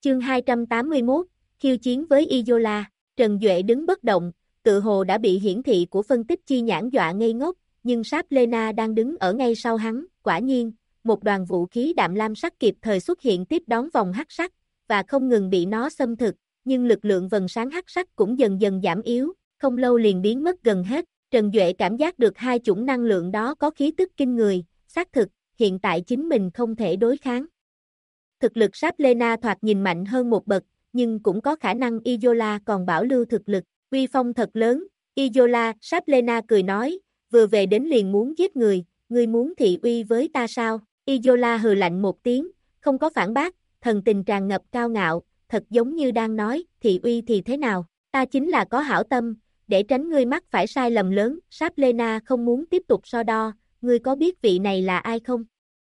Chương 281, khiêu chiến với Isola. Trần Duệ đứng bất động, tự hồ đã bị hiển thị của phân tích chi nhãn dọa ngây ngốc, nhưng Sáp Lena đang đứng ở ngay sau hắn, quả nhiên, một đoàn vũ khí đạm lam sắc kịp thời xuất hiện tiếp đón vòng hắc sắc, và không ngừng bị nó xâm thực, nhưng lực lượng vầng sáng hắc sắc cũng dần dần giảm yếu, không lâu liền biến mất gần hết. Trần Duệ cảm giác được hai chủng năng lượng đó có khí tức kinh người, xác thực, hiện tại chính mình không thể đối kháng. Thực lực Sáp Lena thoạt nhìn mạnh hơn một bậc, nhưng cũng có khả năng Isola còn bảo lưu thực lực, uy phong thật lớn. Isola, Sáp Lena cười nói, vừa về đến liền muốn giết người, ngươi muốn thị uy với ta sao? Isola hừ lạnh một tiếng, không có phản bác, thần tình tràn ngập cao ngạo, thật giống như đang nói, thị uy thì thế nào, ta chính là có hảo tâm, để tránh ngươi mắc phải sai lầm lớn. Sáp Lena không muốn tiếp tục so đo, ngươi có biết vị này là ai không?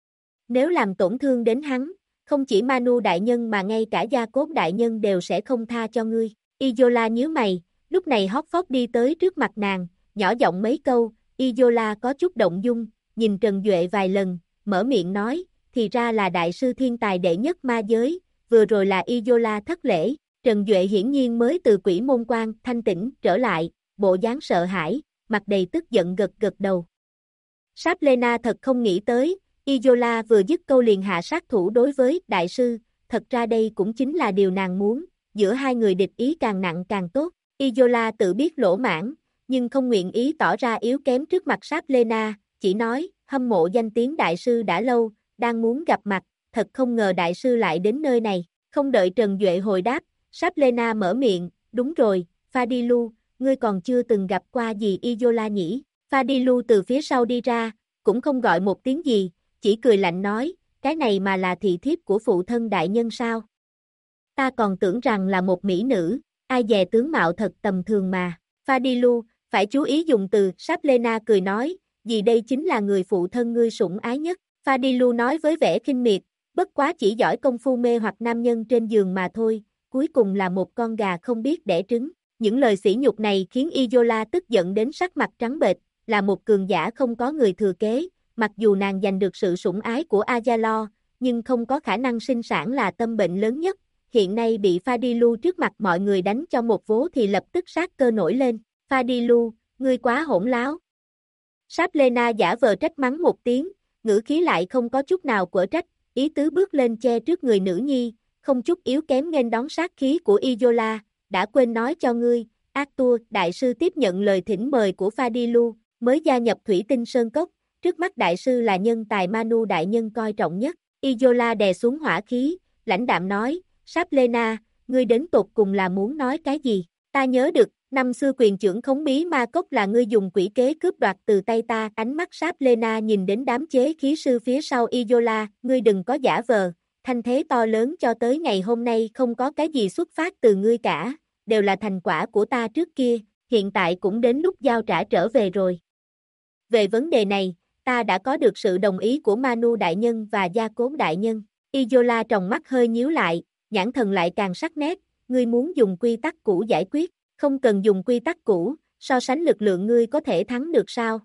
Nếu làm tổn thương đến hắn, không chỉ Manu đại nhân mà ngay cả Gia Cốt đại nhân đều sẽ không tha cho ngươi. Isola nhíu mày, lúc này Hot Fox đi tới trước mặt nàng, nhỏ giọng mấy câu. Isola có chút động dung, nhìn Trần Duệ vài lần, mở miệng nói, thì ra là đại sư thiên tài đệ nhất ma giới, vừa rồi là Isola thất lễ. Trần Duệ hiển nhiên mới từ quỷ môn quan thanh tĩnh trở lại, bộ dáng sợ hãi, mặt đầy tức giận gật gật đầu. Sáp Lena thật không nghĩ tới, Isola vừa dứt câu liền hạ sát thủ đối với đại sư, thật ra đây cũng chính là điều nàng muốn, giữa hai người địch ý càng nặng càng tốt. Isola tự biết lỗ mãn, nhưng không nguyện ý tỏ ra yếu kém trước mặt Sáp Lena, chỉ nói, hâm mộ danh tiếng đại sư đã lâu, đang muốn gặp mặt, thật không ngờ đại sư lại đến nơi này. Không đợi Trần Duệ hồi đáp, Sáp Lena mở miệng, đúng rồi, Fadilu, ngươi còn chưa từng gặp qua gì Isola nhỉ? Fadilu từ phía sau đi ra, cũng không gọi một tiếng gì, chỉ cười lạnh nói, cái này mà là thị thiếp của phụ thân đại nhân sao? Ta còn tưởng rằng là một mỹ nữ, ai dè tướng mạo thật tầm thường mà. Fadilu, phải chú ý dùng từ. Sáp Lena cười nói, vì đây chính là người phụ thân ngươi sủng ái nhất. Fadilu nói với vẻ khinh miệt, bất quá chỉ giỏi công phu mê hoặc nam nhân trên giường mà thôi, cuối cùng là một con gà không biết đẻ trứng. Những lời sỉ nhục này khiến Isola tức giận đến sắc mặt trắng bệch, là một cường giả không có người thừa kế, mặc dù nàng giành được sự sủng ái của Azalor, nhưng không có khả năng sinh sản là tâm bệnh lớn nhất, hiện nay bị Fadilu trước mặt mọi người đánh cho một vố thì lập tức sát cơ nổi lên. Fadilu, ngươi quá hỗn láo. Sáp Lena giả vờ trách mắng một tiếng, ngữ khí lại không có chút nào quở trách, ý tứ bước lên che trước người nữ nhi, không chút yếu kém nghênh đón sát khí của Isola, đã quên nói cho ngươi, Arthur, đại sư tiếp nhận lời thỉnh mời của Fadilu, mới gia nhập Thủy Tinh Sơn Cốc, trước mắt đại sư là nhân tài Manu đại nhân coi trọng nhất. Isola đè xuống hỏa khí, lãnh đạm nói, Sáp Lena, ngươi đến tột cùng là muốn nói cái gì? Ta nhớ được, năm xưa quyền trưởng khống bí ma cốc là ngươi dùng quỷ kế cướp đoạt từ tay ta. Ánh mắt Sáp Lena nhìn đến đám chế khí sư phía sau Isola, ngươi đừng có giả vờ, thanh thế to lớn cho tới ngày hôm nay không có cái gì xuất phát từ ngươi cả, đều là thành quả của ta trước kia, hiện tại cũng đến lúc giao trả trở về rồi. Về vấn đề này, ta đã có được sự đồng ý của Manu đại nhân và Gia Cốt đại nhân. Isola tròng mắt hơi nhíu lại, nhãn thần lại càng sắc nét, ngươi muốn dùng quy tắc cũ giải quyết, không cần dùng quy tắc cũ, so sánh lực lượng ngươi có thể thắng được sao?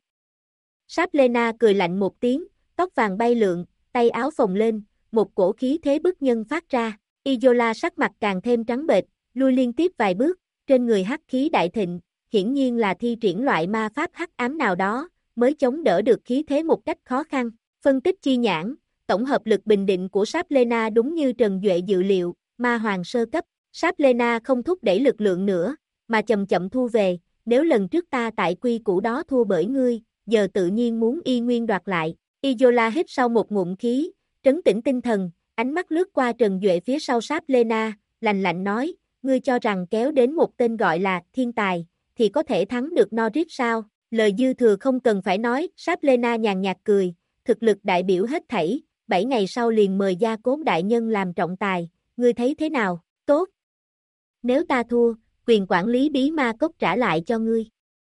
Sáp Lena cười lạnh một tiếng, tóc vàng bay lượn, tay áo phồng lên, một cổ khí thế bức nhân phát ra. Isola sắc mặt càng thêm trắng bệch, lui liên tiếp vài bước, trên người hắc khí đại thịnh, hiển nhiên là thi triển loại ma pháp hắc ám nào đó, mới chống đỡ được khí thế một cách khó khăn. Phân tích chi nhãn, tổng hợp lực bình định của Sáp Lena đúng như Trần Duệ dự liệu, ma hoàng sơ cấp. Sáp Lena không thúc đẩy lực lượng nữa, mà chậm chậm thu về, nếu lần trước ta tại quy củ đó thua bởi ngươi, giờ tự nhiên muốn y nguyên đoạt lại. Isola hít sau một ngụm khí, trấn tĩnh tinh thần, ánh mắt lướt qua Trần Duệ phía sau Sáp Lena, lạnh lạnh nói, ngươi cho rằng kéo đến một tên gọi là thiên tài, thì có thể thắng được Norris sao? Lời dư thừa không cần phải nói. Sáp Lena nhàn nhạt cười, thực lực đại biểu hết thảy, 7 ngày sau liền mời Gia Cốt đại nhân làm trọng tài, ngươi thấy thế nào? Tốt. Nếu ta thua, quyền quản lý bí ma cốc trả lại cho ngươi.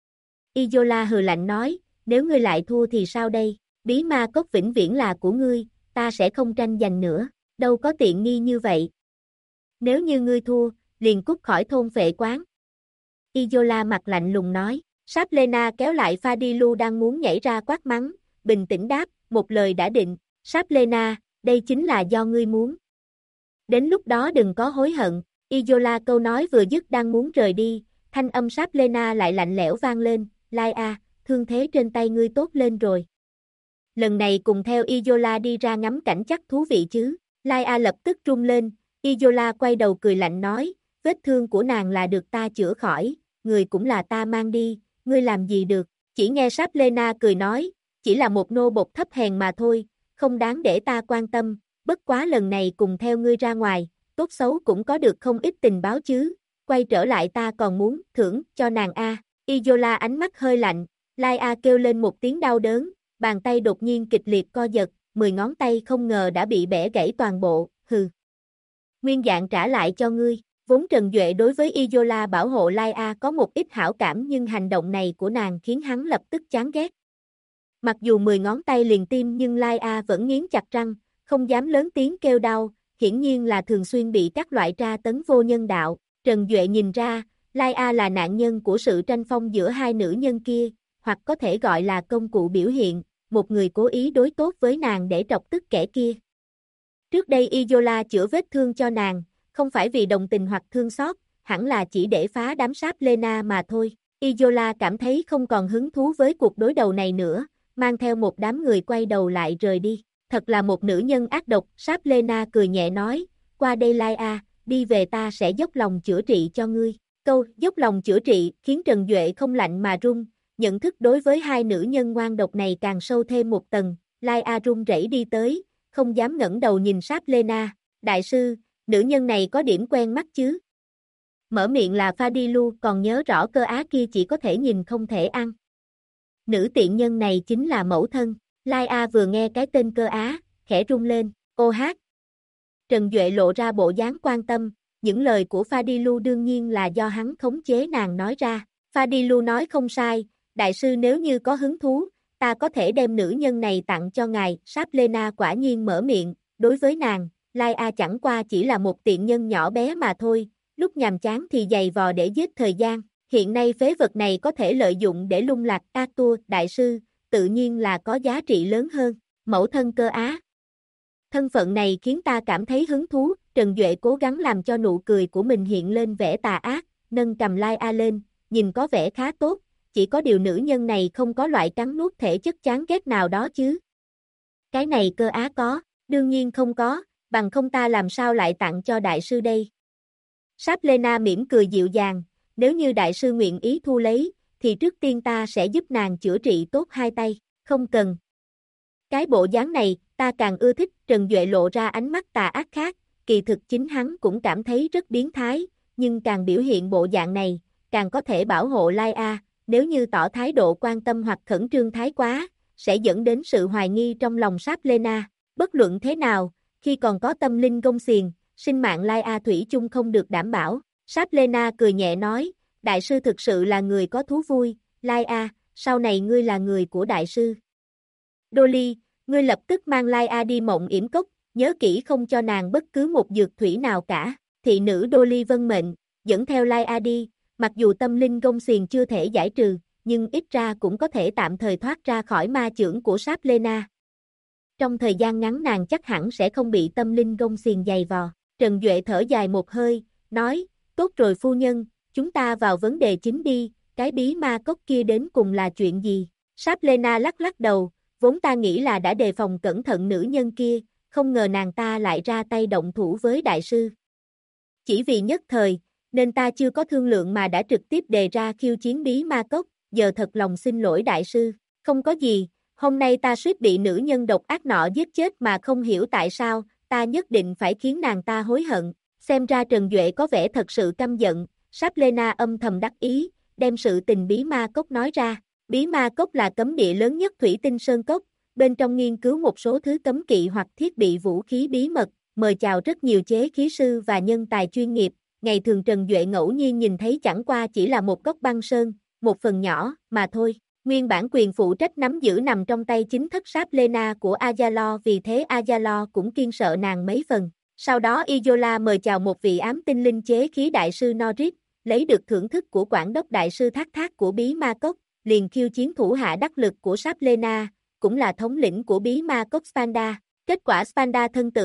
Isola hừ lạnh nói, nếu ngươi lại thua thì sao đây? Bí ma cốc vĩnh viễn là của ngươi, ta sẽ không tranh giành nữa, đâu có tiện nghi như vậy. Nếu như ngươi thua, liền cút khỏi thôn Phệ Quán. Isola mặt lạnh lùng nói. Sáp Lena kéo lại Fadilu đang muốn nhảy ra quát mắng, bình tĩnh đáp, một lời đã định. Sáp Lena, đây chính là do ngươi muốn. Đến lúc đó đừng có hối hận. Izola câu nói vừa dứt đang muốn rời đi, thanh âm Sáp Lena lại lạnh lẽo vang lên, Laia, thương thế trên tay ngươi tốt lên rồi. Lần này cùng theo Izola đi ra ngắm cảnh chắc thú vị chứ. Laia lập tức run lên, Izola quay đầu cười lạnh nói, vết thương của nàng là được ta chữa khỏi, người cũng là ta mang đi, ngươi làm gì được. Chỉ nghe Sáp Lena cười nói, chỉ là một nô bộc thấp hèn mà thôi, không đáng để ta quan tâm, bất quá lần này cùng theo ngươi ra ngoài, tốt xấu cũng có được không ít tình báo chứ, quay trở lại ta còn muốn thưởng cho nàng a. Izola ánh mắt hơi lạnh, Laia kêu lên một tiếng đau đớn, bàn tay đột nhiên kịch liệt co giật, 10 ngón tay không ngờ đã bị bẻ gãy toàn bộ, hừ. Nguyên dạng trả lại cho ngươi. Vốn Trần Duệ đối với Izola bảo hộ Laia có một ít hảo cảm nhưng hành động này của nàng khiến hắn lập tức chán ghét. Mặc dù 10 ngón tay liền tim nhưng Laia vẫn nghiến chặt răng, không dám lớn tiếng kêu đau, hiển nhiên là thường xuyên bị các loại tra tấn vô nhân đạo. Trần Duệ nhìn ra, Laia là nạn nhân của sự tranh phong giữa hai nữ nhân kia, hoặc có thể gọi là công cụ biểu hiện, một người cố ý đối tốt với nàng để trọc tức kẻ kia. Trước đây Izola chữa vết thương cho nàng, không phải vì đồng tình hoặc thương xót, hẳn là chỉ để phá đám Sáp Lena mà thôi. Izola cảm thấy không còn hứng thú với cuộc đối đầu này nữa, mang theo một đám người quay đầu lại rời đi. Thật là một nữ nhân ác độc, Sáp Lena cười nhẹ nói, qua đây Laia, đi về ta sẽ dốc lòng chữa trị cho ngươi. Câu dốc lòng chữa trị khiến Trần Duệ không lạnh mà run, nhận thức đối với hai nữ nhân ngoan độc này càng sâu thêm một tầng. Laia run rẩy đi tới, không dám ngẩng đầu nhìn Sáp Lena, đại sư, nữ nhân này có điểm quen mắt chứ. Mở miệng là Fadilu còn nhớ rõ cơ á kia chỉ có thể nhìn không thể ăn. Nữ tiện nhân này chính là mẫu thân. Laia vừa nghe cái tên cơ á, khẽ rung lên, ô hát. Trần Duệ lộ ra bộ dáng quan tâm, những lời của Fadilu đương nhiên là do hắn khống chế nàng nói ra. Fadilu nói không sai, đại sư nếu như có hứng thú, ta có thể đem nữ nhân này tặng cho ngài. Sáp Lena quả nhiên mở miệng, đối với nàng, Laia chẳng qua chỉ là một tiện nhân nhỏ bé mà thôi, lúc nhàm chán thì giày vò để giết thời gian. Hiện nay phế vật này có thể lợi dụng để lung lạc Arthur, đại sư, tự nhiên là có giá trị lớn hơn. Mẫu thân cơ á. Thân phận này khiến ta cảm thấy hứng thú, Trần Duệ cố gắng làm cho nụ cười của mình hiện lên vẻ tà ác, nâng cầm Laia lên, nhìn có vẻ khá tốt, chỉ có điều nữ nhân này không có loại cắn nuốt thể chất chán ghét nào đó chứ. Cái này cơ á có, đương nhiên không có, bằng không ta làm sao lại tặng cho đại sư đây. Sáp Lena mỉm cười dịu dàng, nếu như đại sư nguyện ý thu lấy, thì trước tiên ta sẽ giúp nàng chữa trị tốt hai tay, không cần. Cái bộ dáng này, ta càng ưa thích, Trần Duệ lộ ra ánh mắt tà ác khác, kỳ thực chính hắn cũng cảm thấy rất biến thái, nhưng càng biểu hiện bộ dạng này, càng có thể bảo hộ Laia, nếu như tỏ thái độ quan tâm hoặc khẩn trương thái quá, sẽ dẫn đến sự hoài nghi trong lòng Sáp Lena. Bất luận thế nào, khi còn có tâm linh gông xiềng, sinh mạng Laia thủy chung không được đảm bảo. Sáp Lena cười nhẹ nói, đại sư thực sự là người có thú vui, Laia, sau này ngươi là người của đại sư. Dolly, ngươi lập tức mang Laia đi Mộng Yểm Cốc, nhớ kỹ không cho nàng bất cứ một dược thủy nào cả. Thị nữ Dolly vâng mệnh, dẫn theo Laia đi, mặc dù tâm linh gông xiềng chưa thể giải trừ, nhưng ít ra cũng có thể tạm thời thoát ra khỏi ma chưởng của Sáp Lena. Trong thời gian ngắn nàng chắc hẳn sẽ không bị tâm linh gông xiềng giày vò. Trần Duệ thở dài một hơi, nói, tốt rồi phu nhân, chúng ta vào vấn đề chính đi, cái bí ma cốc kia đến cùng là chuyện gì? Sáp Lena lắc lắc đầu, vốn ta nghĩ là đã đề phòng cẩn thận nữ nhân kia, không ngờ nàng ta lại ra tay động thủ với đại sư. Chỉ vì nhất thời, nên ta chưa có thương lượng mà đã trực tiếp đề ra khiêu chiến bí ma cốc, giờ thật lòng xin lỗi đại sư. Không có gì, hôm nay ta suýt bị nữ nhân độc ác nọ giết chết mà không hiểu tại sao, ta nhất định phải khiến nàng ta hối hận. Xem ra Trần Duệ có vẻ thật sự căm giận, Sáp Lena âm thầm đắc ý, đem sự tình bí ma cốc nói ra. Bí ma cốc là cấm địa lớn nhất Thủy Tinh Sơn Cốc, bên trong nghiên cứu một số thứ cấm kỵ hoặc thiết bị vũ khí bí mật, mời chào rất nhiều chế khí sư và nhân tài chuyên nghiệp. Ngày thường Trần Duệ ngẫu nhiên nhìn thấy chẳng qua chỉ là một góc băng sơn, một phần nhỏ, mà thôi. Nguyên bản quyền phụ trách nắm giữ nằm trong tay chính thất Sáp Lena của Ayalo, vì thế Ayalo cũng kiêng sợ nàng mấy phần. Sau đó Izola mời chào một vị ám tinh linh chế khí đại sư Norris, lấy được thưởng thức của quản đốc đại sư Thác Thác của bí ma cốc, liền khiêu chiến thủ hạ đắc lực của Sáp Lena, cũng là thống lĩnh của bí ma cốc Spanda. Kết quả Spanda thân tử,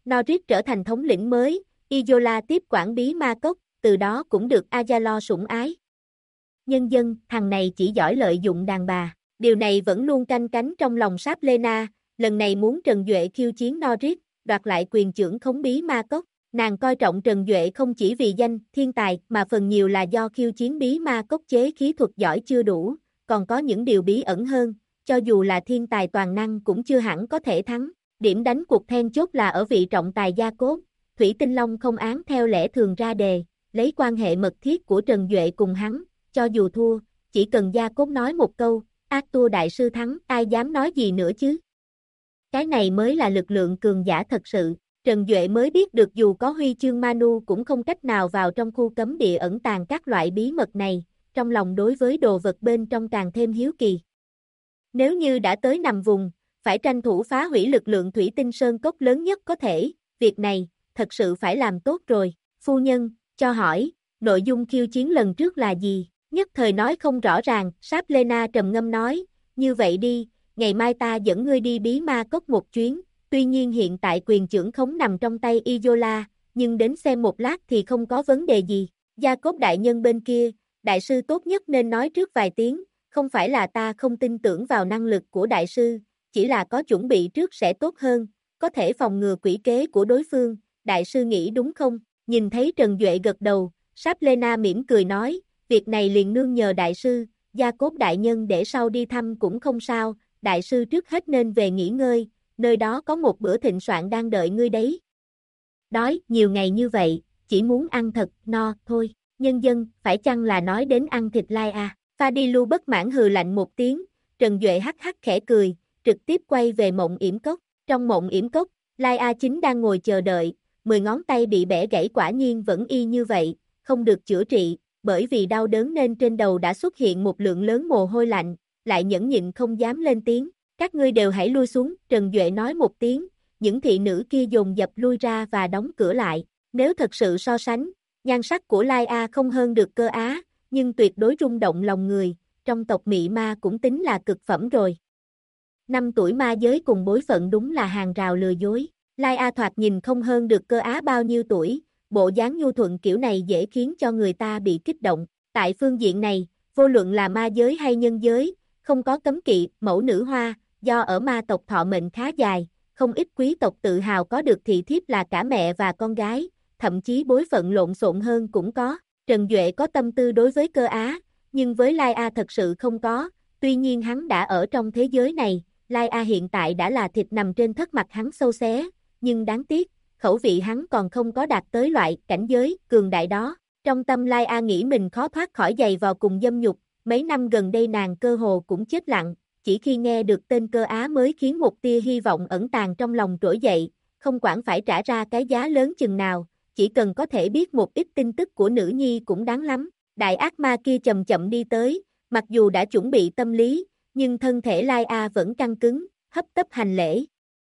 Norris trở thành thống lĩnh mới, Isola tiếp quản bí ma cốc, từ đó cũng được Azalo sủng ái. Nhân dân, thằng này chỉ giỏi lợi dụng đàn bà. Điều này vẫn luôn canh cánh trong lòng Saplena, lần này muốn Trần Duệ khiêu chiến Norris, đoạt lại quyền trưởng khống bí ma cốc. Nàng coi trọng Trần Duệ không chỉ vì danh, thiên tài, mà phần nhiều là do khiêu chiến bí ma cốc chế khí thuật giỏi chưa đủ, còn có những điều bí ẩn hơn, cho dù là thiên tài toàn năng cũng chưa hẳn có thể thắng. Điểm đánh cuộc then chốt là ở vị trọng tài Gia Cốt, Thủy Tinh Long không án theo lẽ thường ra đề, lấy quan hệ mật thiết của Trần Duệ cùng hắn, cho dù thua, chỉ cần Gia Cốt nói một câu, Arthur đại sư thắng, ai dám nói gì nữa chứ. Cái này mới là lực lượng cường giả thật sự. Trần Duệ mới biết được dù có huy chương Manu cũng không cách nào vào trong khu cấm địa ẩn tàng các loại bí mật này, trong lòng đối với đồ vật bên trong càng thêm hiếu kỳ. Nếu như đã tới nằm vùng, phải tranh thủ phá hủy lực lượng thủy tinh sơn cốc lớn nhất có thể, việc này, thật sự phải làm tốt rồi. Phu nhân, cho hỏi, nội dung khiêu chiến lần trước là gì? Nhất thời nói không rõ ràng, Saplena trầm ngâm nói, như vậy đi, ngày mai ta dẫn ngươi đi bí ma cốc một chuyến. Tuy nhiên hiện tại quyền trưởng khống nằm trong tay Isola, nhưng đến xem một lát thì không có vấn đề gì. Gia Cốt đại nhân bên kia, đại sư tốt nhất nên nói trước vài tiếng, không phải là ta không tin tưởng vào năng lực của đại sư, chỉ là có chuẩn bị trước sẽ tốt hơn, có thể phòng ngừa quỷ kế của đối phương, đại sư nghĩ đúng không? Nhìn thấy Trần Duệ gật đầu, Saplena mỉm cười nói, việc này liền nương nhờ đại sư, Gia Cốt đại nhân để sau đi thăm cũng không sao, đại sư trước hết nên về nghỉ ngơi. Nơi đó có một bữa thịnh soạn đang đợi ngươi đấy. Đói, nhiều ngày như vậy, chỉ muốn ăn thật, no, thôi. Nhân dân, phải chăng là nói đến ăn thịt lai à? Fadilu bất mãn hừ lạnh một tiếng, Trần Duệ hắc hắc khẽ cười, trực tiếp quay về mộng yểm cốc. Trong mộng yểm cốc, Lai A chính đang ngồi chờ đợi, 10 ngón tay bị bẻ gãy quả nhiên vẫn y như vậy, không được chữa trị, bởi vì đau đớn nên trên đầu đã xuất hiện một lượng lớn mồ hôi lạnh, lại nhẫn nhịn không dám lên tiếng. Các ngươi đều hãy lui xuống, Trần Duệ nói một tiếng, những thị nữ kia dồn dập lui ra và đóng cửa lại. Nếu thật sự so sánh, nhan sắc của Lai A không hơn được Cơ Á, nhưng tuyệt đối rung động lòng người, trong tộc Mị Ma cũng tính là cực phẩm rồi. 5 tuổi ma giới cùng bối phận đúng là hàng rào lừa dối. Lai A thoạt nhìn không hơn được Cơ Á bao nhiêu tuổi, bộ dáng nhu thuận kiểu này dễ khiến cho người ta bị kích động. Tại phương diện này, vô luận là ma giới hay nhân giới, không có cấm kỵ, mẫu nữ hoa. Do ở ma tộc thọ mệnh khá dài, không ít quý tộc tự hào có được thị thiếp là cả mẹ và con gái, thậm chí bối phận lộn xộn hơn cũng có. Trần Duệ có tâm tư đối với Cơ Á, nhưng với Lai A thật sự không có, tuy nhiên hắn đã ở trong thế giới này, Lai A hiện tại đã là thịt nằm trên thất mặt hắn sâu xé, nhưng đáng tiếc, khẩu vị hắn còn không có đạt tới loại cảnh giới cường đại đó. Trong tâm Lai A nghĩ mình khó thoát khỏi giày vò cùng dâm nhục, mấy năm gần đây nàng cơ hồ cũng chết lặng. Chỉ khi nghe được tên Cơ Á mới khiến một tia hy vọng ẩn tàng trong lòng trỗi dậy, không quản phải trả ra cái giá lớn chừng nào, chỉ cần có thể biết một ít tin tức của nữ nhi cũng đáng lắm. Đại ác ma kia chậm chậm đi tới, mặc dù đã chuẩn bị tâm lý, nhưng thân thể Lai A vẫn căng cứng, hấp tấp hành lễ.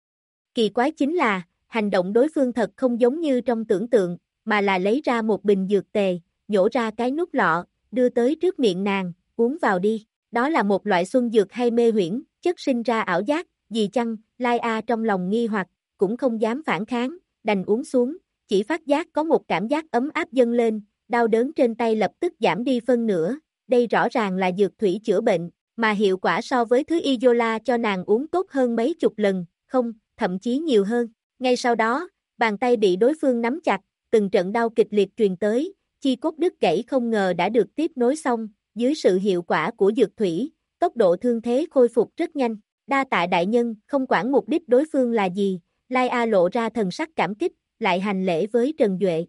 Kỳ quái chính là, hành động đối phương thật không giống như trong tưởng tượng, mà là lấy ra một bình dược tề, nhổ ra cái nút lọ, đưa tới trước miệng nàng, uống vào đi. Đó là một loại xuân dược hay mê huyễn, chất sinh ra ảo giác, gì chăng, Lai A trong lòng nghi hoặc, cũng không dám phản kháng, đành uống xuống, chỉ phát giác có một cảm giác ấm áp dâng lên, đau đớn trên tay lập tức giảm đi phân nửa, đây rõ ràng là dược thủy chữa bệnh, mà hiệu quả so với thứ Isola cho nàng uống tốt hơn mấy chục lần, không, thậm chí nhiều hơn. Ngay sau đó, bàn tay bị đối phương nắm chặt, từng trận đau kịch liệt truyền tới, chi cốt đứt gãy không ngờ đã được tiếp nối xong. Dưới sự hiệu quả của dược thủy, tốc độ thương thế khôi phục rất nhanh. Đa tạ đại nhân, không quản mục đích đối phương là gì, Lai A lộ ra thần sắc cảm kích, lại hành lễ với Trần Duệ.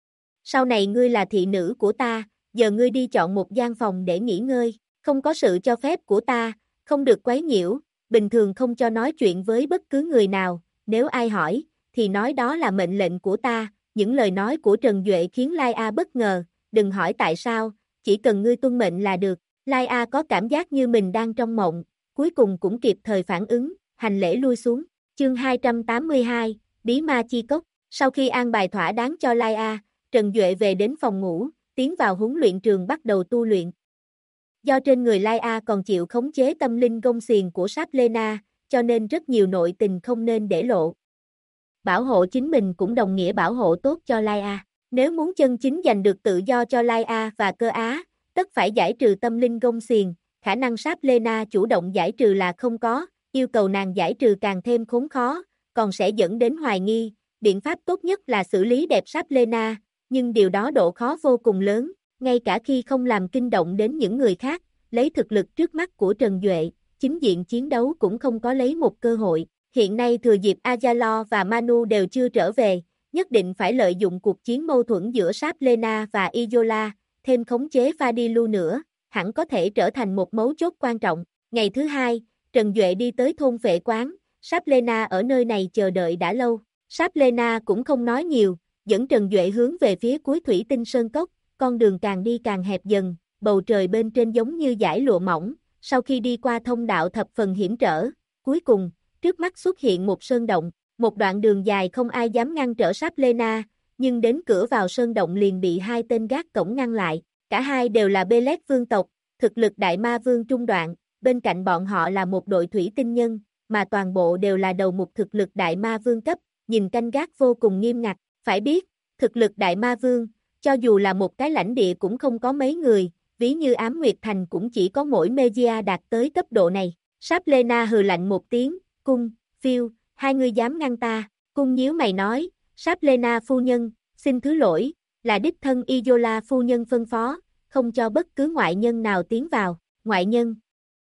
Sau này ngươi là thị nữ của ta, giờ ngươi đi chọn một gian phòng để nghỉ ngơi, không có sự cho phép của ta, không được quấy nhiễu, bình thường không cho nói chuyện với bất cứ người nào, nếu ai hỏi, thì nói đó là mệnh lệnh của ta. Những lời nói của Trần Duệ khiến Lai A bất ngờ, đừng hỏi tại sao. Chỉ cần ngươi tuân mệnh là được. Lai A có cảm giác như mình đang trong mộng, cuối cùng cũng kịp thời phản ứng, hành lễ lui xuống. Chương 282, Bí Ma Chi Cốc. Sau khi an bài thỏa đáng cho Lai A, Trần Duệ về đến phòng ngủ, tiến vào huấn luyện trường bắt đầu tu luyện. Do trên người Lai A còn chịu khống chế tâm linh gông xiềng của Saplena, cho nên rất nhiều nội tình không nên để lộ. bảo hộ chính mình cũng đồng nghĩa bảo hộ tốt cho Lai A. Nếu muốn chân chính giành được tự do cho Lai A và Cơ Á, tất phải giải trừ tâm linh gông xiềng, khả năng Sáp Lena chủ động giải trừ là không có, yêu cầu nàng giải trừ càng thêm khốn khó, còn sẽ dẫn đến hoài nghi, biện pháp tốt nhất là xử lý đẹp Sáp Lena, nhưng điều đó độ khó vô cùng lớn, ngay cả khi không làm kinh động đến những người khác, lấy thực lực trước mắt của Trần Duệ, chính diện chiến đấu cũng không có lấy một cơ hội. Hiện nay thừa dịp Azalo và Manu đều chưa trở về, nhất định phải lợi dụng cuộc chiến mâu thuẫn giữa Sáp Lena và Izola, thêm khống chế Fadilu nữa, hẳn có thể trở thành một mấu chốt quan trọng. Ngày thứ hai, Trần Duệ đi tới thôn Phệ Quán, Sáp Lena ở nơi này chờ đợi đã lâu. Sáp Lena cũng không nói nhiều, dẫn Trần Duệ hướng về phía cuối Thủy Tinh Sơn Cốc, con đường càng đi càng hẹp dần, bầu trời bên trên giống như dải lụa mỏng, sau khi đi qua thông đạo thập phần hiểm trở, cuối cùng, trước mắt xuất hiện một sơn động, một đoạn đường dài không ai dám ngăn trở Sáp Lena, nhưng đến cửa vào sơn động liền bị hai tên gác cổng ngăn lại, cả hai đều là Belet vương tộc, thực lực đại ma vương trung đoạn, bên cạnh bọn họ là một đội thủy tinh nhân, mà toàn bộ đều là đầu mục thực lực đại ma vương cấp, nhìn canh gác vô cùng nghiêm ngặt, phải biết, thực lực đại ma vương, cho dù là một cái lãnh địa cũng không có mấy người, ví như Ám Nguyệt Thành cũng chỉ có mỗi Megia đạt tới cấp độ này. Sáp Lena hừ lạnh một tiếng, Cung, Phiêu, hai người dám ngăn ta, Cung nhíu mày nói, Sáp Lena phu nhân, xin thứ lỗi, là đích thân Izola phu nhân phân phó, không cho bất cứ ngoại nhân nào tiến vào, ngoại nhân.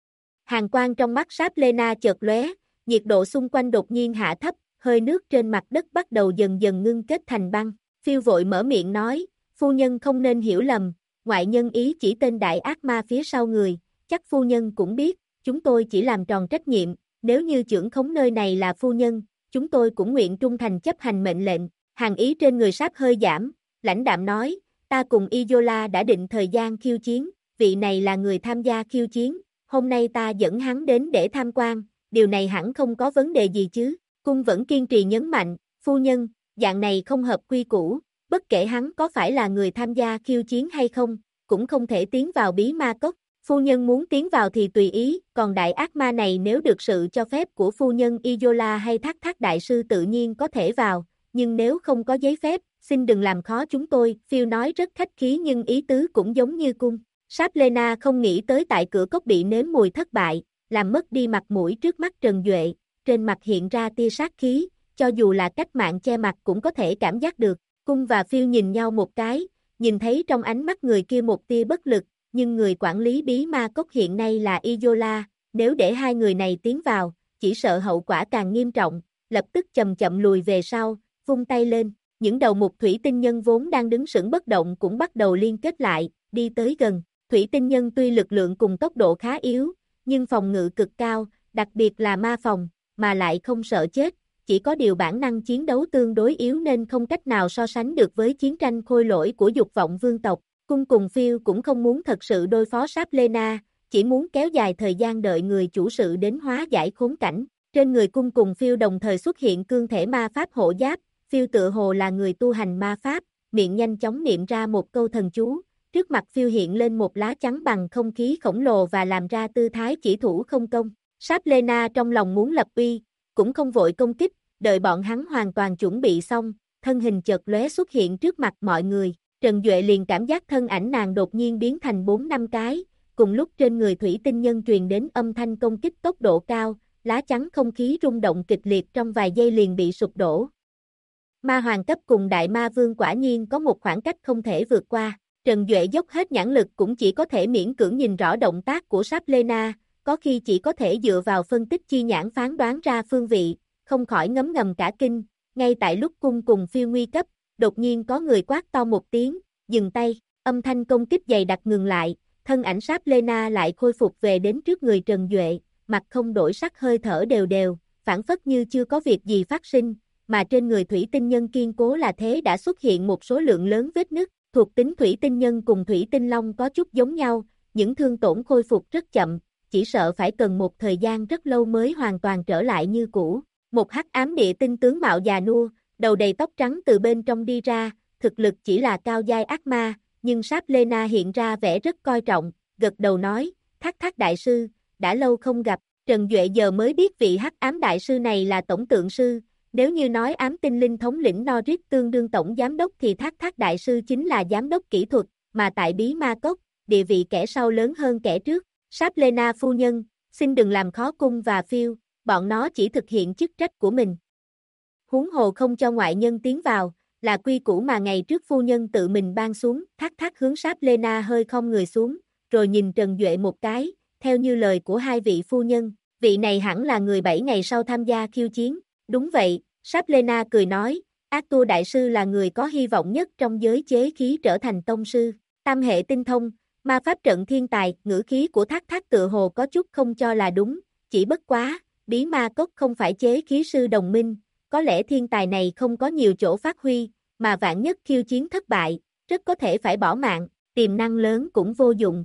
Hàn quang trong mắt Sáp Lena chợt lóe, nhiệt độ xung quanh đột nhiên hạ thấp, hơi nước trên mặt đất bắt đầu dần dần ngưng kết thành băng, Phiêu vội mở miệng nói, phu nhân không nên hiểu lầm, ngoại nhân ý chỉ tên đại ác ma phía sau người, chắc phu nhân cũng biết, chúng tôi chỉ làm tròn trách nhiệm, nếu như trưởng khống nơi này là phu nhân, chúng tôi cũng nguyện trung thành chấp hành mệnh lệnh, hàn ý trên người Sáp hơi giảm, lãnh đạm nói, ta cùng Izola đã định thời gian khiêu chiến, vị này là người tham gia khiêu chiến, hôm nay ta dẫn hắn đến để tham quan, điều này hẳn không có vấn đề gì chứ, cung vẫn kiên trì nhấn mạnh, phu nhân, dạng này không hợp quy củ, bất kể hắn có phải là người tham gia khiêu chiến hay không, cũng không thể tiến vào bí ma cốc, phu nhân muốn tiến vào thì tùy ý, còn đại ác ma này nếu được sự cho phép của phu nhân Izola hay Thác Thác đại sư tự nhiên có thể vào, nhưng nếu không có giấy phép, xin đừng làm khó chúng tôi, Phiêu nói rất khách khí nhưng ý tứ cũng giống như cung. Sáp Lena không nghĩ tới tại cửa cốc bị nếm mùi thất bại, làm mất đi mặt mũi trước mắt Trần Duệ, trên mặt hiện ra tia sát khí, cho dù là cách mạng che mặt cũng có thể cảm giác được, cung và Phiêu nhìn nhau một cái, nhìn thấy trong ánh mắt người kia một tia bất lực, nhưng người quản lý bí ma cốc hiện nay là Izola, nếu để hai người này tiến vào, chỉ sợ hậu quả càng nghiêm trọng, lập tức chậm chậm lùi về sau, vung tay lên, những đầu mục thủy tinh nhân vốn đang đứng sững bất động cũng bắt đầu liên kết lại, đi tới gần, thủy tinh nhân tuy lực lượng cùng tốc độ khá yếu, nhưng phòng ngự cực cao, đặc biệt là ma phòng, mà lại không sợ chết, chỉ có điều bản năng chiến đấu tương đối yếu nên không cách nào so sánh được với chiến tranh khôi lỗi của dục vọng vương tộc. Cung cùng Phiêu cũng không muốn thật sự đối phó Sáp Lena, chỉ muốn kéo dài thời gian đợi người chủ sự đến hóa giải khốn cảnh. Trên người cung cùng Phiêu đồng thời xuất hiện cương thể ma pháp hộ giáp, Phiêu tựa hồ là người tu hành ma pháp, miệng nhanh chóng niệm ra một câu thần chú, trước mặt Phiêu hiện lên một lá chắn bằng không khí khổng lồ và làm ra tư thái chỉ thủ không công. Sáp Lena trong lòng muốn lập uy, cũng không vội công kích, đợi bọn hắn hoàn toàn chuẩn bị xong, thân hình chợt lóe xuất hiện trước mặt mọi người. Trần Duệ liền cảm giác thân ảnh nàng đột nhiên biến thành 4-5 cái, cùng lúc trên người thủy tinh nhân truyền đến âm thanh công kích tốc độ cao, lá chắn không khí rung động kịch liệt trong vài giây liền bị sụp đổ. Ma hoàng cấp cùng đại ma vương quả nhiên có một khoảng cách không thể vượt qua, Trần Duệ dốc hết nhãn lực cũng chỉ có thể miễn cưỡng nhìn rõ động tác của Sáp Lena, có khi chỉ có thể dựa vào phân tích chi nhãn phán đoán ra phương vị, không khỏi ngấm ngầm cả kinh, ngay tại lúc cung cùng Phiêu nguy cấp, đột nhiên có người quát to một tiếng, dừng tay, âm thanh công kích dày đặc ngừng lại, thân ảnh Sáp Lena lại khôi phục về đến trước người Trần Duệ, mặt không đổi sắc hơi thở đều đều, phản phất như chưa có việc gì phát sinh, mà trên người thủy tinh nhân kiên cố là thế đã xuất hiện một số lượng lớn vết nứt, thuộc tính thủy tinh nhân cùng thủy tinh long có chút giống nhau, những thương tổn khôi phục rất chậm, chỉ sợ phải cần một thời gian rất lâu mới hoàn toàn trở lại như cũ. Một hắc ám địa tinh tướng mạo già nua, đầu đầy tóc trắng từ bên trong đi ra, thực lực chỉ là cao giai ác ma, nhưng Sáp Lena hiện ra vẻ rất coi trọng, gật đầu nói, Thác Thác đại sư, đã lâu không gặp, Trần Duệ giờ mới biết vị hắc ám đại sư này là tổng tượng sư, Nếu như nói ám tinh linh thống lĩnh Norris tương đương tổng giám đốc thì Thác Thác đại sư chính là giám đốc kỹ thuật, mà tại bí ma cốc, địa vị kẻ sau lớn hơn kẻ trước. Sáp Lena phu nhân, xin đừng làm khó cung và phiêu, bọn nó chỉ thực hiện chức trách của mình. Huống hồ không cho ngoại nhân tiến vào, là quy củ mà ngày trước phu nhân tự mình ban xuống. Thác Thác hướng Sáp Lena hơi khom người xuống, rồi nhìn Trần Duệ một cái, theo như lời của hai vị phu nhân, vị này hẳn là người 7 ngày sau tham gia khiêu chiến. Đúng vậy, Sáp Lena cười nói, Arthur đại sư là người có hy vọng nhất trong giới chế khí trở thành tông sư, tam hệ tinh thông, ma pháp trận thiên tài. Ngữ khí của Thác Thác tự hồ có chút không cho là đúng, chỉ bất quá, bí ma cốc không phải chế khí sư đồng minh, có lẽ thiên tài này không có nhiều chỗ phát huy, mà vạn nhất khiêu chiến thất bại, rất có thể phải bỏ mạng, tiềm năng lớn cũng vô dụng.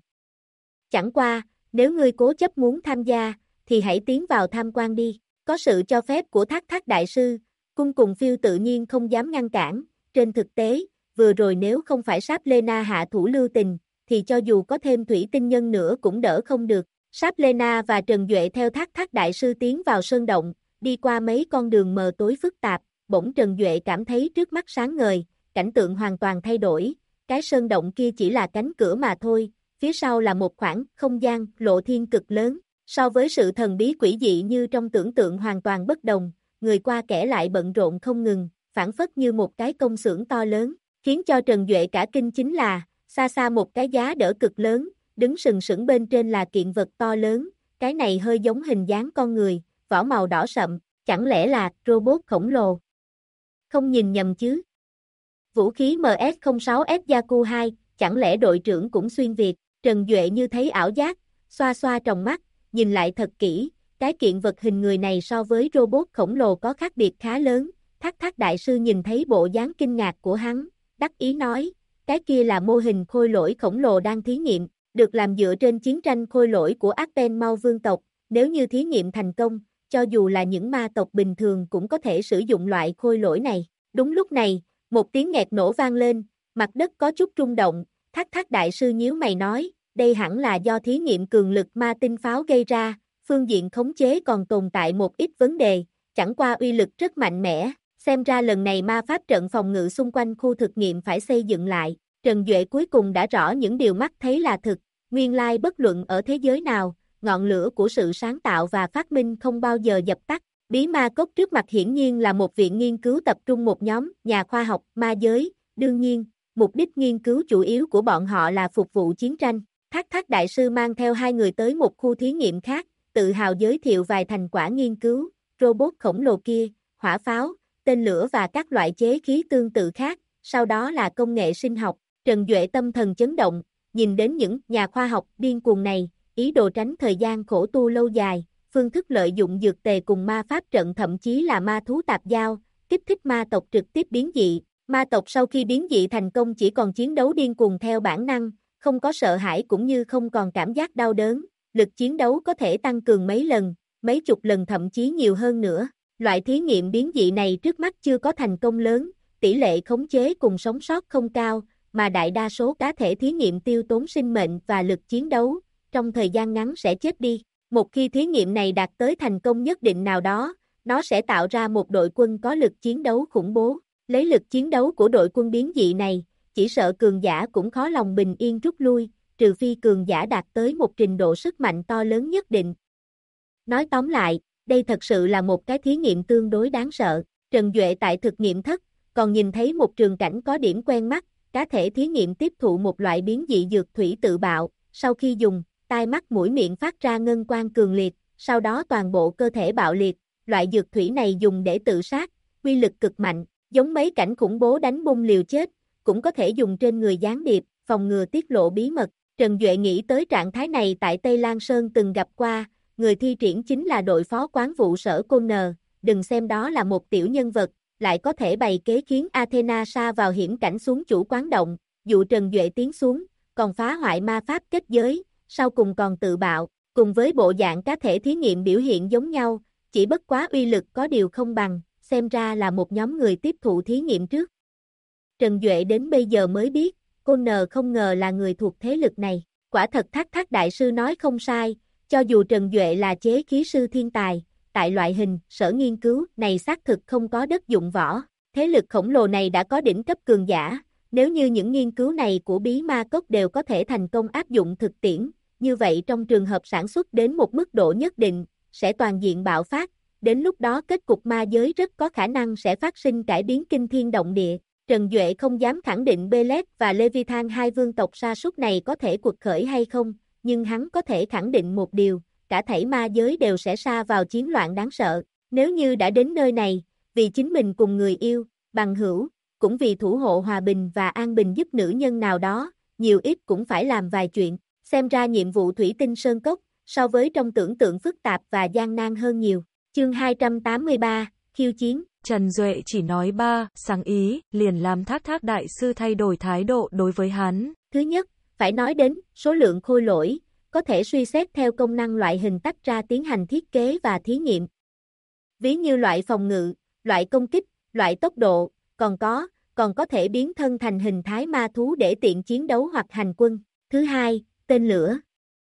Chẳng qua, nếu ngươi cố chấp muốn tham gia, thì hãy tiến vào tham quan đi. Có sự cho phép của Thác Thác đại sư, cung cùng phiêu tự nhiên không dám ngăn cản. Trên thực tế, vừa rồi nếu không phải Sáp Lena hạ thủ lưu tình, thì cho dù có thêm thủy tinh nhân nữa cũng đỡ không được. Sáp Lena và Trần Duệ theo Thác Thác đại sư tiến vào sơn động, đi qua mấy con đường mờ tối phức tạp, bỗng Trần Duệ cảm thấy trước mắt sáng ngời, cảnh tượng hoàn toàn thay đổi. Cái sơn động kia chỉ là cánh cửa mà thôi, phía sau là một khoảng không gian lộ thiên cực lớn. So với sự thần bí quỷ dị như trong tưởng tượng hoàn toàn bất đồng, người qua kẻ lại bận rộn không ngừng, phản phất như một cái công xưởng to lớn, khiến cho Trần Duệ cả kinh chính là, xa xa một cái giá đỡ cực lớn, đứng sừng sững bên trên là kiện vật to lớn, cái này hơi giống hình dáng con người, vỏ màu đỏ sậm, chẳng lẽ là robot khổng lồ? Không nhìn nhầm chứ? Vũ khí MS-06S Yaku 2, chẳng lẽ đội trưởng cũng xuyên Việt? Trần Duệ như thấy ảo giác, xoa xoa tròng mắt, nhìn lại thật kỹ, cái kiện vật hình người này so với robot khổng lồ có khác biệt khá lớn. Thác Thác đại sư nhìn thấy bộ dáng kinh ngạc của hắn, đắc ý nói, cái kia là mô hình khôi lỗi khổng lồ đang thí nghiệm, được làm dựa trên chiến tranh khôi lỗi của Arpen Mau vương tộc, nếu như thí nghiệm thành công, cho dù là những ma tộc bình thường cũng có thể sử dụng loại khôi lỗi này. Đúng lúc này, một tiếng nghẹt nổ vang lên, mặt đất có chút rung động, Thác Thác đại sư nhíu mày nói, đây hẳn là do thí nghiệm cường lực ma tinh pháo gây ra, phương diện khống chế còn tồn tại một ít vấn đề, chẳng qua uy lực rất mạnh mẽ, xem ra lần này ma pháp trận phòng ngự xung quanh khu thực nghiệm phải xây dựng lại. Trần Duệ cuối cùng đã rõ những điều mắt thấy là thực, nguyên lai bất luận ở thế giới nào, ngọn lửa của sự sáng tạo và phát minh không bao giờ dập tắt. Bí ma cốc trước mặt hiển nhiên là một viện nghiên cứu tập trung một nhóm nhà khoa học ma giới, đương nhiên, mục đích nghiên cứu chủ yếu của bọn họ là phục vụ chiến tranh. Thác Thác đại sư mang theo hai người tới một khu thí nghiệm khác, tự hào giới thiệu vài thành quả nghiên cứu, robot khổng lồ kia, hỏa pháo, tên lửa và các loại chế khí tương tự khác, sau đó là công nghệ sinh học. Trần Duệ tâm thần chấn động, nhìn đến những nhà khoa học điên cuồng này, ý đồ tránh thời gian khổ tu lâu dài, phương thức lợi dụng dược tề cùng ma pháp trận thậm chí là ma thú tạp giao, kích thích ma tộc trực tiếp biến dị. Ma tộc sau khi biến dị thành công chỉ còn chiến đấu điên cuồng theo bản năng, không có sợ hãi cũng như không còn cảm giác đau đớn, lực chiến đấu có thể tăng cường mấy lần, mấy chục lần thậm chí nhiều hơn nữa. Loại thí nghiệm biến dị này trước mắt chưa có thành công lớn, tỷ lệ khống chế cùng sống sót không cao, mà đại đa số cá thể thí nghiệm tiêu tốn sinh mệnh và lực chiến đấu, trong thời gian ngắn sẽ chết đi. Một khi thí nghiệm này đạt tới thành công nhất định nào đó, nó sẽ tạo ra một đội quân có lực chiến đấu khủng bố. Lấy lực chiến đấu của đội quân biến dị này, chỉ sợ cường giả cũng khó lòng bình yên rút lui, trừ phi cường giả đạt tới một trình độ sức mạnh to lớn nhất định. Nói tóm lại, đây thật sự là một cái thí nghiệm tương đối đáng sợ. Trần Duệ tại thực nghiệm thất, còn nhìn thấy một trường cảnh có điểm quen mắt, cá thể thí nghiệm tiếp thụ một loại biến dị dược thủy tự bạo, sau khi dùng, tai mắt mũi miệng phát ra ngân quang cường liệt, sau đó toàn bộ cơ thể bạo liệt. Loại dược thủy này dùng để tự sát, uy lực cực mạnh, giống mấy cảnh khủng bố đánh bom liều chết, cũng có thể dùng trên người gián điệp, phòng ngừa tiết lộ bí mật. Trần Duệ nghĩ tới trạng thái này tại Tây Lan Sơn từng gặp qua, người thi triển chính là đội phó quán vụ sở Connor, đừng xem đó là một tiểu nhân vật, lại có thể bày kế khiến Athena sa vào hiểm cảnh xuống chủ quán động, dụ Trần Duệ tiến xuống, còn phá hoại ma pháp kết giới, sau cùng còn tự bạo, cùng với bộ dạng cá thể thí nghiệm biểu hiện giống nhau, chỉ bất quá uy lực có điều không bằng, xem ra là một nhóm người tiếp thụ thí nghiệm trước. Trần Duệ đến bây giờ mới biết, Connor không ngờ là người thuộc thế lực này, quả thật Thác Thác đại sư nói không sai, cho dù Trần Duệ là chế khí sư thiên tài, tại loại hình, sở nghiên cứu này xác thực không có đất dụng võ. Thế lực khổng lồ này đã có đỉnh cấp cường giả, nếu như những nghiên cứu này của bí ma cốc đều có thể thành công áp dụng thực tiễn, như vậy trong trường hợp sản xuất đến một mức độ nhất định, sẽ toàn diện bạo phát, đến lúc đó kết cục ma giới rất có khả năng sẽ phát sinh cải biến kinh thiên động địa. Trần Duệ không dám khẳng định Belet và Leviathan hai vương tộc sa sút này có thể quật khởi hay không, nhưng hắn có thể khẳng định một điều, cả thảy ma giới đều sẽ sa vào chiến loạn đáng sợ. Nếu như đã đến nơi này, vì chính mình cùng người yêu, bằng hữu, cũng vì thủ hộ hòa bình và an bình giúp nữ nhân nào đó, nhiều ít cũng phải làm vài chuyện. Xem ra nhiệm vụ Thủy Tinh Sơn Cốc, so với trong tưởng tượng phức tạp và gian nan hơn nhiều. Chương 283, khiêu chiến. Trần Duệ chỉ nói sáng ý, liền làm Thác Thác đại sư thay đổi thái độ đối với hắn. Thứ nhất, phải nói đến số lượng khôi lỗi, có thể suy xét theo công năng loại hình tách ra tiến hành thiết kế và thí nghiệm. Ví như loại phòng ngự, loại công kích, loại tốc độ, còn có thể biến thân thành hình thái ma thú để tiện chiến đấu hoặc hành quân. Thứ hai, tên lửa.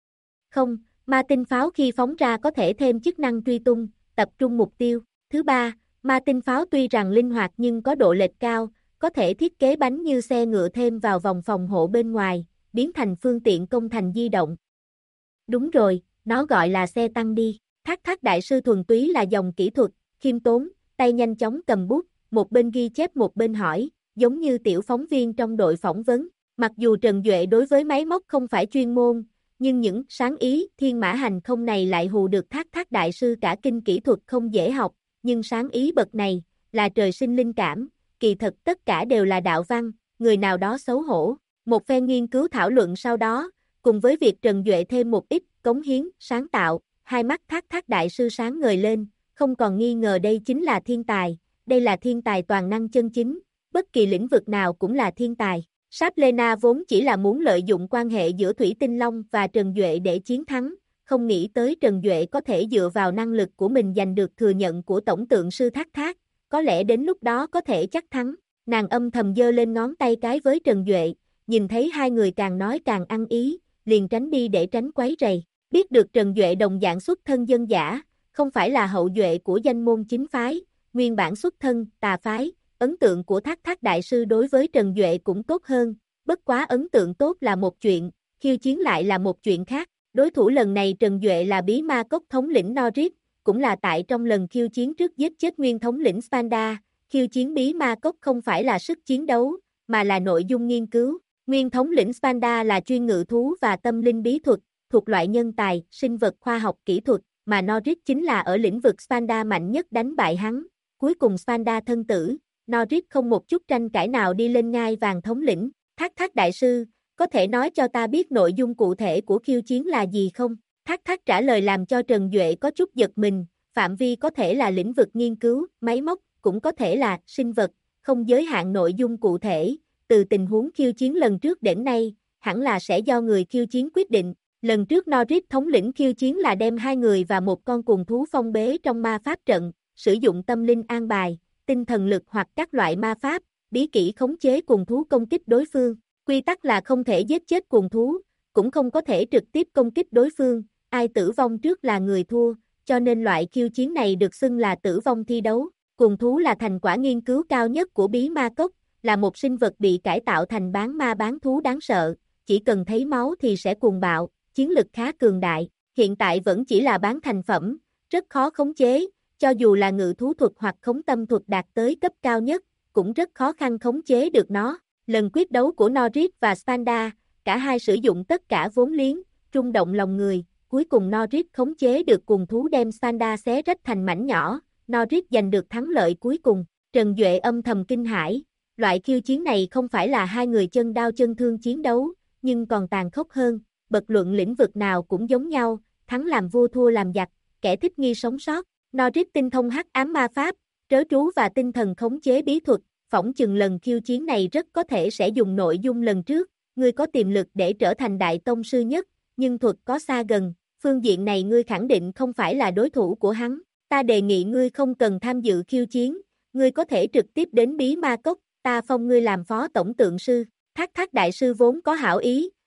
Không, ma tinh pháo khi phóng ra có thể thêm chức năng truy tung, tập trung mục tiêu. Thứ ba, ma tinh pháo tuy rằng linh hoạt nhưng có độ lệch cao, có thể thiết kế bánh như xe ngựa thêm vào vòng phòng hộ bên ngoài, biến thành phương tiện công thành di động. Đúng rồi, nó gọi là xe tăng đi. Thác Thác đại sư thuần túy là dòng kỹ thuật, khiêm tốn, tay nhanh chóng cầm bút, một bên ghi chép một bên hỏi, giống như tiểu phóng viên trong đội phỏng vấn. Mặc dù Trần Duệ đối với máy móc không phải chuyên môn, nhưng những sáng ý thiên mã hành không này lại hù được Thác Thác đại sư cả kinh kỹ thuật không dễ học, nhưng sáng ý bậc này là trời sinh linh cảm, kỳ thật tất cả đều là đạo văn, người nào đó xấu hổ. Một phen nghiên cứu thảo luận sau đó, cùng với việc Trần Duệ thêm một ít cống hiến, sáng tạo, hai mắt Thác Thác đại sư sáng ngời lên, không còn nghi ngờ đây chính là thiên tài, đây là thiên tài toàn năng chân chính, bất kỳ lĩnh vực nào cũng là thiên tài. Sáp Lena vốn chỉ là muốn lợi dụng quan hệ giữa Thủy Tinh Long và Trần Duệ để chiến thắng, không nghĩ tới Trần Duệ có thể dựa vào năng lực của mình giành được thừa nhận của tổng tượng sư Thác Thác, có lẽ đến lúc đó có thể chắc thắng. Nàng âm thầm giơ lên ngón tay cái với Trần Duệ, nhìn thấy hai người càng nói càng ăn ý, liền tránh đi để tránh quấy rầy. Biết được Trần Duệ đồng dạng xuất thân dân giả, không phải là hậu duệ của danh môn chính phái, nguyên bản xuất thân tà phái, ấn tượng của Thác Thác đại sư đối với Trần Duệ cũng tốt hơn, bất quá ấn tượng tốt là một chuyện, khiêu chiến lại là một chuyện khác. Đối thủ lần này Trần Duệ là bí ma cốc thống lĩnh Norris, cũng là tại trong lần khiêu chiến trước giết chết nguyên thống lĩnh Spanda, khiêu chiến bí ma cốc không phải là sức chiến đấu, mà là nội dung nghiên cứu. Nguyên thống lĩnh Spanda là chuyên ngự thú và tâm linh bí thuật, thuộc loại nhân tài, sinh vật khoa học kỹ thuật, mà Norris chính là ở lĩnh vực Spanda mạnh nhất đánh bại hắn. Cuối cùng Spanda thân tử, Norris không một chút tranh cãi nào đi lên ngai vàng thống lĩnh. Thác Thác đại sư, có thể nói cho ta biết nội dung cụ thể của khiêu chiến là gì không? Thác Thác trả lời làm cho Trần Duệ có chút giật mình, phạm vi có thể là lĩnh vực nghiên cứu, máy móc, cũng có thể là sinh vật, không giới hạn nội dung cụ thể. Từ tình huống khiêu chiến lần trước đến nay, hẳn là sẽ do người khiêu chiến quyết định. Lần trước Norris thống lĩnh khiêu chiến là đem hai người và một con cuồng thú phong bế trong ma pháp trận, sử dụng tâm linh an bài, tinh thần lực hoặc các loại ma pháp, bí kỹ khống chế cuồng thú công kích đối phương. Quy tắc là không thể giết chết cuồng thú, cũng không có thể trực tiếp công kích đối phương, ai tử vong trước là người thua, cho nên loại khiêu chiến này được xưng là tử vong thi đấu. Cuồng thú là thành quả nghiên cứu cao nhất của bí ma cốc, là một sinh vật bị cải tạo thành bán ma bán thú đáng sợ, chỉ cần thấy máu thì sẽ cuồng bạo, chiến lực khá cường đại, hiện tại vẫn chỉ là bán thành phẩm, rất khó khống chế, cho dù là ngự thú thuật hoặc khống tâm thuật đạt tới cấp cao nhất, cũng rất khó khăn khống chế được nó. Lần quyết đấu của Norris và Spanda, cả hai sử dụng tất cả vốn liếng, rung động lòng người, cuối cùng Norris khống chế được cuồng thú đem Spanda xé rách thành mảnh nhỏ, Norris giành được thắng lợi cuối cùng. Trần Duệ âm thầm kinh hãi, loại khiêu chiến này không phải là hai người chân đao chân thương chiến đấu, nhưng còn tàn khốc hơn, bật luận lĩnh vực nào cũng giống nhau, thắng làm vua thua làm giặc, kẻ thích nghi sống sót. Norris tinh thông hắc ám ma pháp, trớ trú và tinh thần khống chế bí thuật, phỏng chừng lần khiêu chiến này rất có thể sẽ dùng nội dung lần trước, ngươi có tiềm lực để trở thành đại tông sư nhất, nhưng thuật có xa gần, phương diện này ngươi khẳng định không phải là đối thủ của hắn, ta đề nghị ngươi không cần tham dự khiêu chiến, ngươi có thể trực tiếp đến bí ma cốc, ta phong ngươi làm phó tổng tượng sư. Thác Thác đại sư vốn có hảo ý,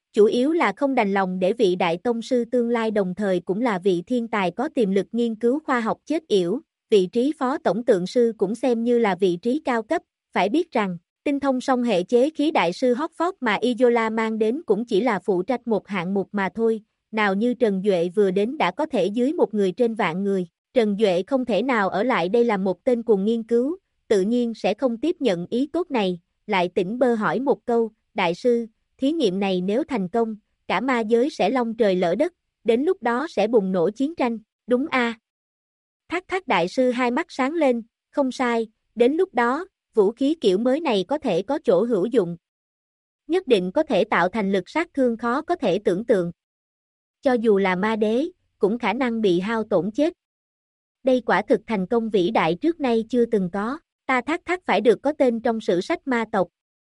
chủ yếu là không đành lòng để vị đại tông sư tương lai đồng thời cũng là vị thiên tài có tiềm lực nghiên cứu khoa học chết yểu, vị trí phó tổng tượng sư cũng xem như là vị trí cao cấp, phải biết rằng, tinh thông song hệ chế khí đại sư Hotford mà Isola mang đến cũng chỉ là phụ trách một hạng mục mà thôi, nào như Trần Duệ vừa đến đã có thể dưới một người trên vạn người, Trần Duệ không thể nào ở lại đây làm một tên cuồng nghiên cứu, tự nhiên sẽ không tiếp nhận ý tốt này, lại tỉnh bơ hỏi một câu, đại sư, thí nghiệm này nếu thành công, cả ma giới sẽ long trời lỡ đất, đến lúc đó sẽ bùng nổ chiến tranh, đúng a? Thác Thác đại sư hai mắt sáng lên, không sai, đến lúc đó, vũ khí kiểu mới này có thể có chỗ hữu dụng. Nhất định có thể tạo thành lực sát thương khó có thể tưởng tượng. Cho dù là ma đế, cũng khả năng bị hao tổn chết. Đây quả thực thành công vĩ đại trước nay chưa từng có, ta Thác Thác phải được có tên trong sử sách ma tộc.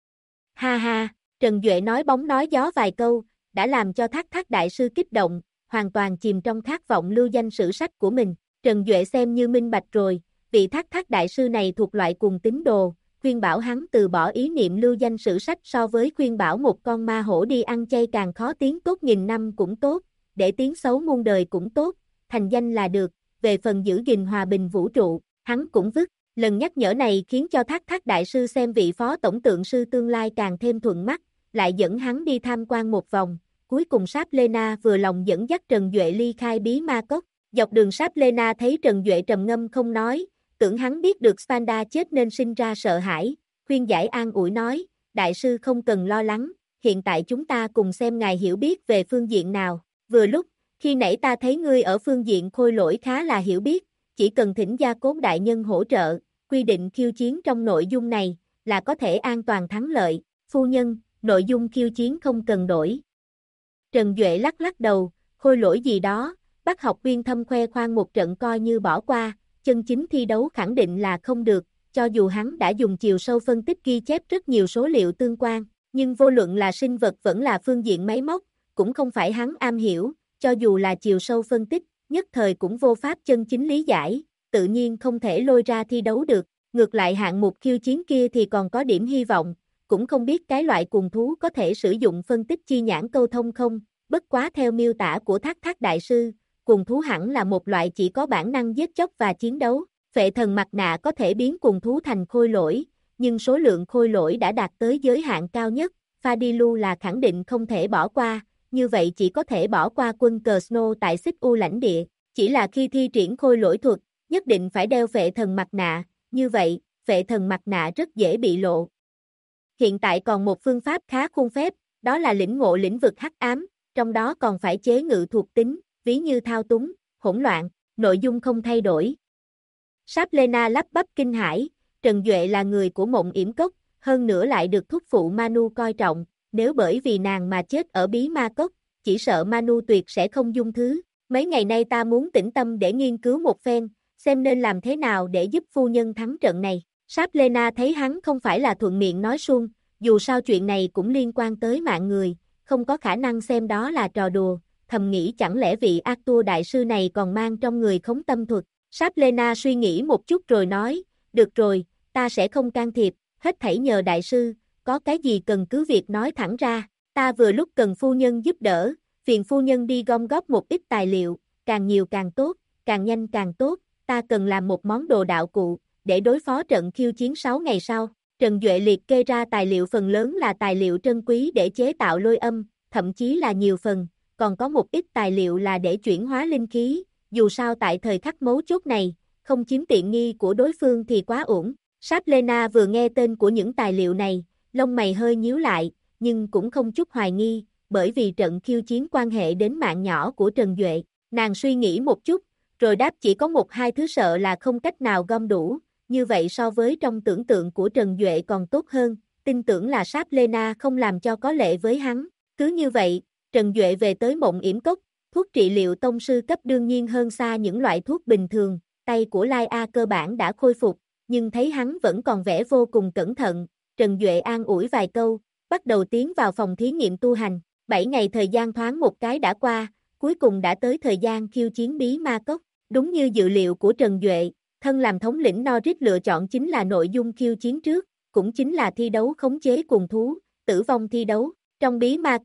Ha ha, Trần Duệ nói bóng nói gió vài câu, đã làm cho Thác Thác đại sư kích động, hoàn toàn chìm trong khát vọng lưu danh sử sách của mình. Trần Duệ xem như minh bạch rồi, vị Thác Thác đại sư này thuộc loại cuồng tín đồ, khuyên bảo hắn từ bỏ ý niệm lưu danh sử sách so với khuyên bảo một con ma hổ đi ăn chay càng khó tiếng tốt nghìn năm cũng tốt, để tiếng xấu muôn đời cũng tốt, thành danh là được, về phần giữ gìn hòa bình vũ trụ, hắn cũng vứt. Lần nhắc nhở này khiến cho Thác Thác đại sư xem vị phó tổng tượng sư tương lai càng thêm thuận mắt, lại dẫn hắn đi tham quan một vòng, cuối cùng Sáp Lena vừa lòng dẫn dắt Trần Duệ ly khai bí ma cốc. Dọc đường Sáp Lena thấy Trần Duệ trầm ngâm không nói, tưởng hắn biết được Spanda chết nên sinh ra sợ hãi, khuyên giải an ủi nói, đại sư không cần lo lắng, hiện tại chúng ta cùng xem ngài hiểu biết về phương diện nào, vừa lúc, khi nãy ta thấy ngươi ở phương diện khôi lỗi khá là hiểu biết, chỉ cần thỉnh Gia Cốt đại nhân hỗ trợ, quy định khiêu chiến trong nội dung này, là có thể an toàn thắng lợi, phu nhân, nội dung khiêu chiến không cần đổi. Trần Duệ lắc lắc đầu, khôi lỗi gì đó, bắt học viên thâm khoe khoang một trận coi như bỏ qua, chân chính thi đấu khẳng định là không được, cho dù hắn đã dùng chiều sâu phân tích ghi chép rất nhiều số liệu tương quan, nhưng vô luận là sinh vật vẫn là phương diện máy móc, cũng không phải hắn am hiểu, cho dù là chiều sâu phân tích, nhất thời cũng vô pháp chân chính lý giải, tự nhiên không thể lôi ra thi đấu được, ngược lại hạng mục khiêu chiến kia thì còn có điểm hy vọng, cũng không biết cái loại cuồng thú có thể sử dụng phân tích chi nhãn câu thông không, bất quá theo miêu tả của Thác Thác đại sư, cuồng thú hẳn là một loại chỉ có bản năng giết chóc và chiến đấu, phệ thần mặt nạ có thể biến cuồng thú thành khôi lỗi, nhưng số lượng khôi lỗi đã đạt tới giới hạn cao nhất, Fadilu là khẳng định không thể bỏ qua, như vậy chỉ có thể bỏ qua quân cờ Snow tại Xích U lãnh địa, chỉ là khi thi triển khôi lỗi thuật, nhất định phải đeo phệ thần mặt nạ, như vậy, phệ thần mặt nạ rất dễ bị lộ. Hiện tại còn một phương pháp khá khuôn phép, đó là lĩnh ngộ lĩnh vực hắc ám, trong đó còn phải chế ngự thuộc tính, ví như thao túng, hỗn loạn, nội dung không thay đổi. Sáp Lena lắp bắp kinh hãi, Trần Duệ là người của Mộng Yểm Cốc, hơn nữa lại được thúc phụ Manu coi trọng, nếu bởi vì nàng mà chết ở bí ma cốc, chỉ sợ Manu tuyệt sẽ không dung thứ. Mấy ngày nay ta muốn tĩnh tâm để nghiên cứu một phen, xem nên làm thế nào để giúp phu nhân thắng trận này. Sáp Lena thấy hắn không phải là thuận miệng nói suông, dù sao chuyện này cũng liên quan tới mạng người, không có khả năng xem đó là trò đùa, thầm nghĩ chẳng lẽ vị Arthur đại sư này còn mang trong người khống tâm thuật. Sáp Lena suy nghĩ một chút rồi nói, được rồi, ta sẽ không can thiệp, hết thảy nhờ đại sư, có cái gì cần cứ việc nói thẳng ra, ta vừa lúc cần phu nhân giúp đỡ, phiền phu nhân đi gom góp một ít tài liệu, càng nhiều càng tốt, càng nhanh càng tốt, ta cần làm một món đồ đạo cụ, để đối phó trận khiêu chiến 6 ngày sau. Trần Duệ liệt kê ra tài liệu phần lớn là tài liệu trân quý để chế tạo lôi âm, thậm chí là nhiều phần, còn có một ít tài liệu là để chuyển hóa linh khí, dù sao tại thời khắc mấu chốt này, không chiếm tiện nghi của đối phương thì quá uổng. Sáp Lena vừa nghe tên của những tài liệu này, lông mày hơi nhíu lại, nhưng cũng không chút hoài nghi, bởi vì trận khiêu chiến quan hệ đến mạng nhỏ của Trần Duệ. Nàng suy nghĩ một chút, rồi đáp chỉ có một hai thứ sợ là không cách nào gom đủ, như vậy so với trong tưởng tượng của Trần Duệ còn tốt hơn, tin tưởng là Sáp Lena không làm cho có lệ với hắn. Cứ như vậy, Trần Duệ về tới Mộng Yểm Cốc, thuốc trị liệu tông sư cấp đương nhiên hơn xa những loại thuốc bình thường, tay của Lai A cơ bản đã khôi phục, nhưng thấy hắn vẫn còn vẻ vô cùng cẩn thận, Trần Duệ an ủi vài câu, bắt đầu tiến vào phòng thí nghiệm tu hành, 7 ngày thời gian thoáng một cái đã qua, cuối cùng đã tới thời gian khiêu chiến bí ma cốc, đúng như dự liệu của Trần Duệ, thân làm thống lĩnh Norris lựa chọn chính là nội dung khiêu chiến trước, cũng chính là thi đấu khống chế cuồng thú, tử vong thi đấu, trong bí ma cốc,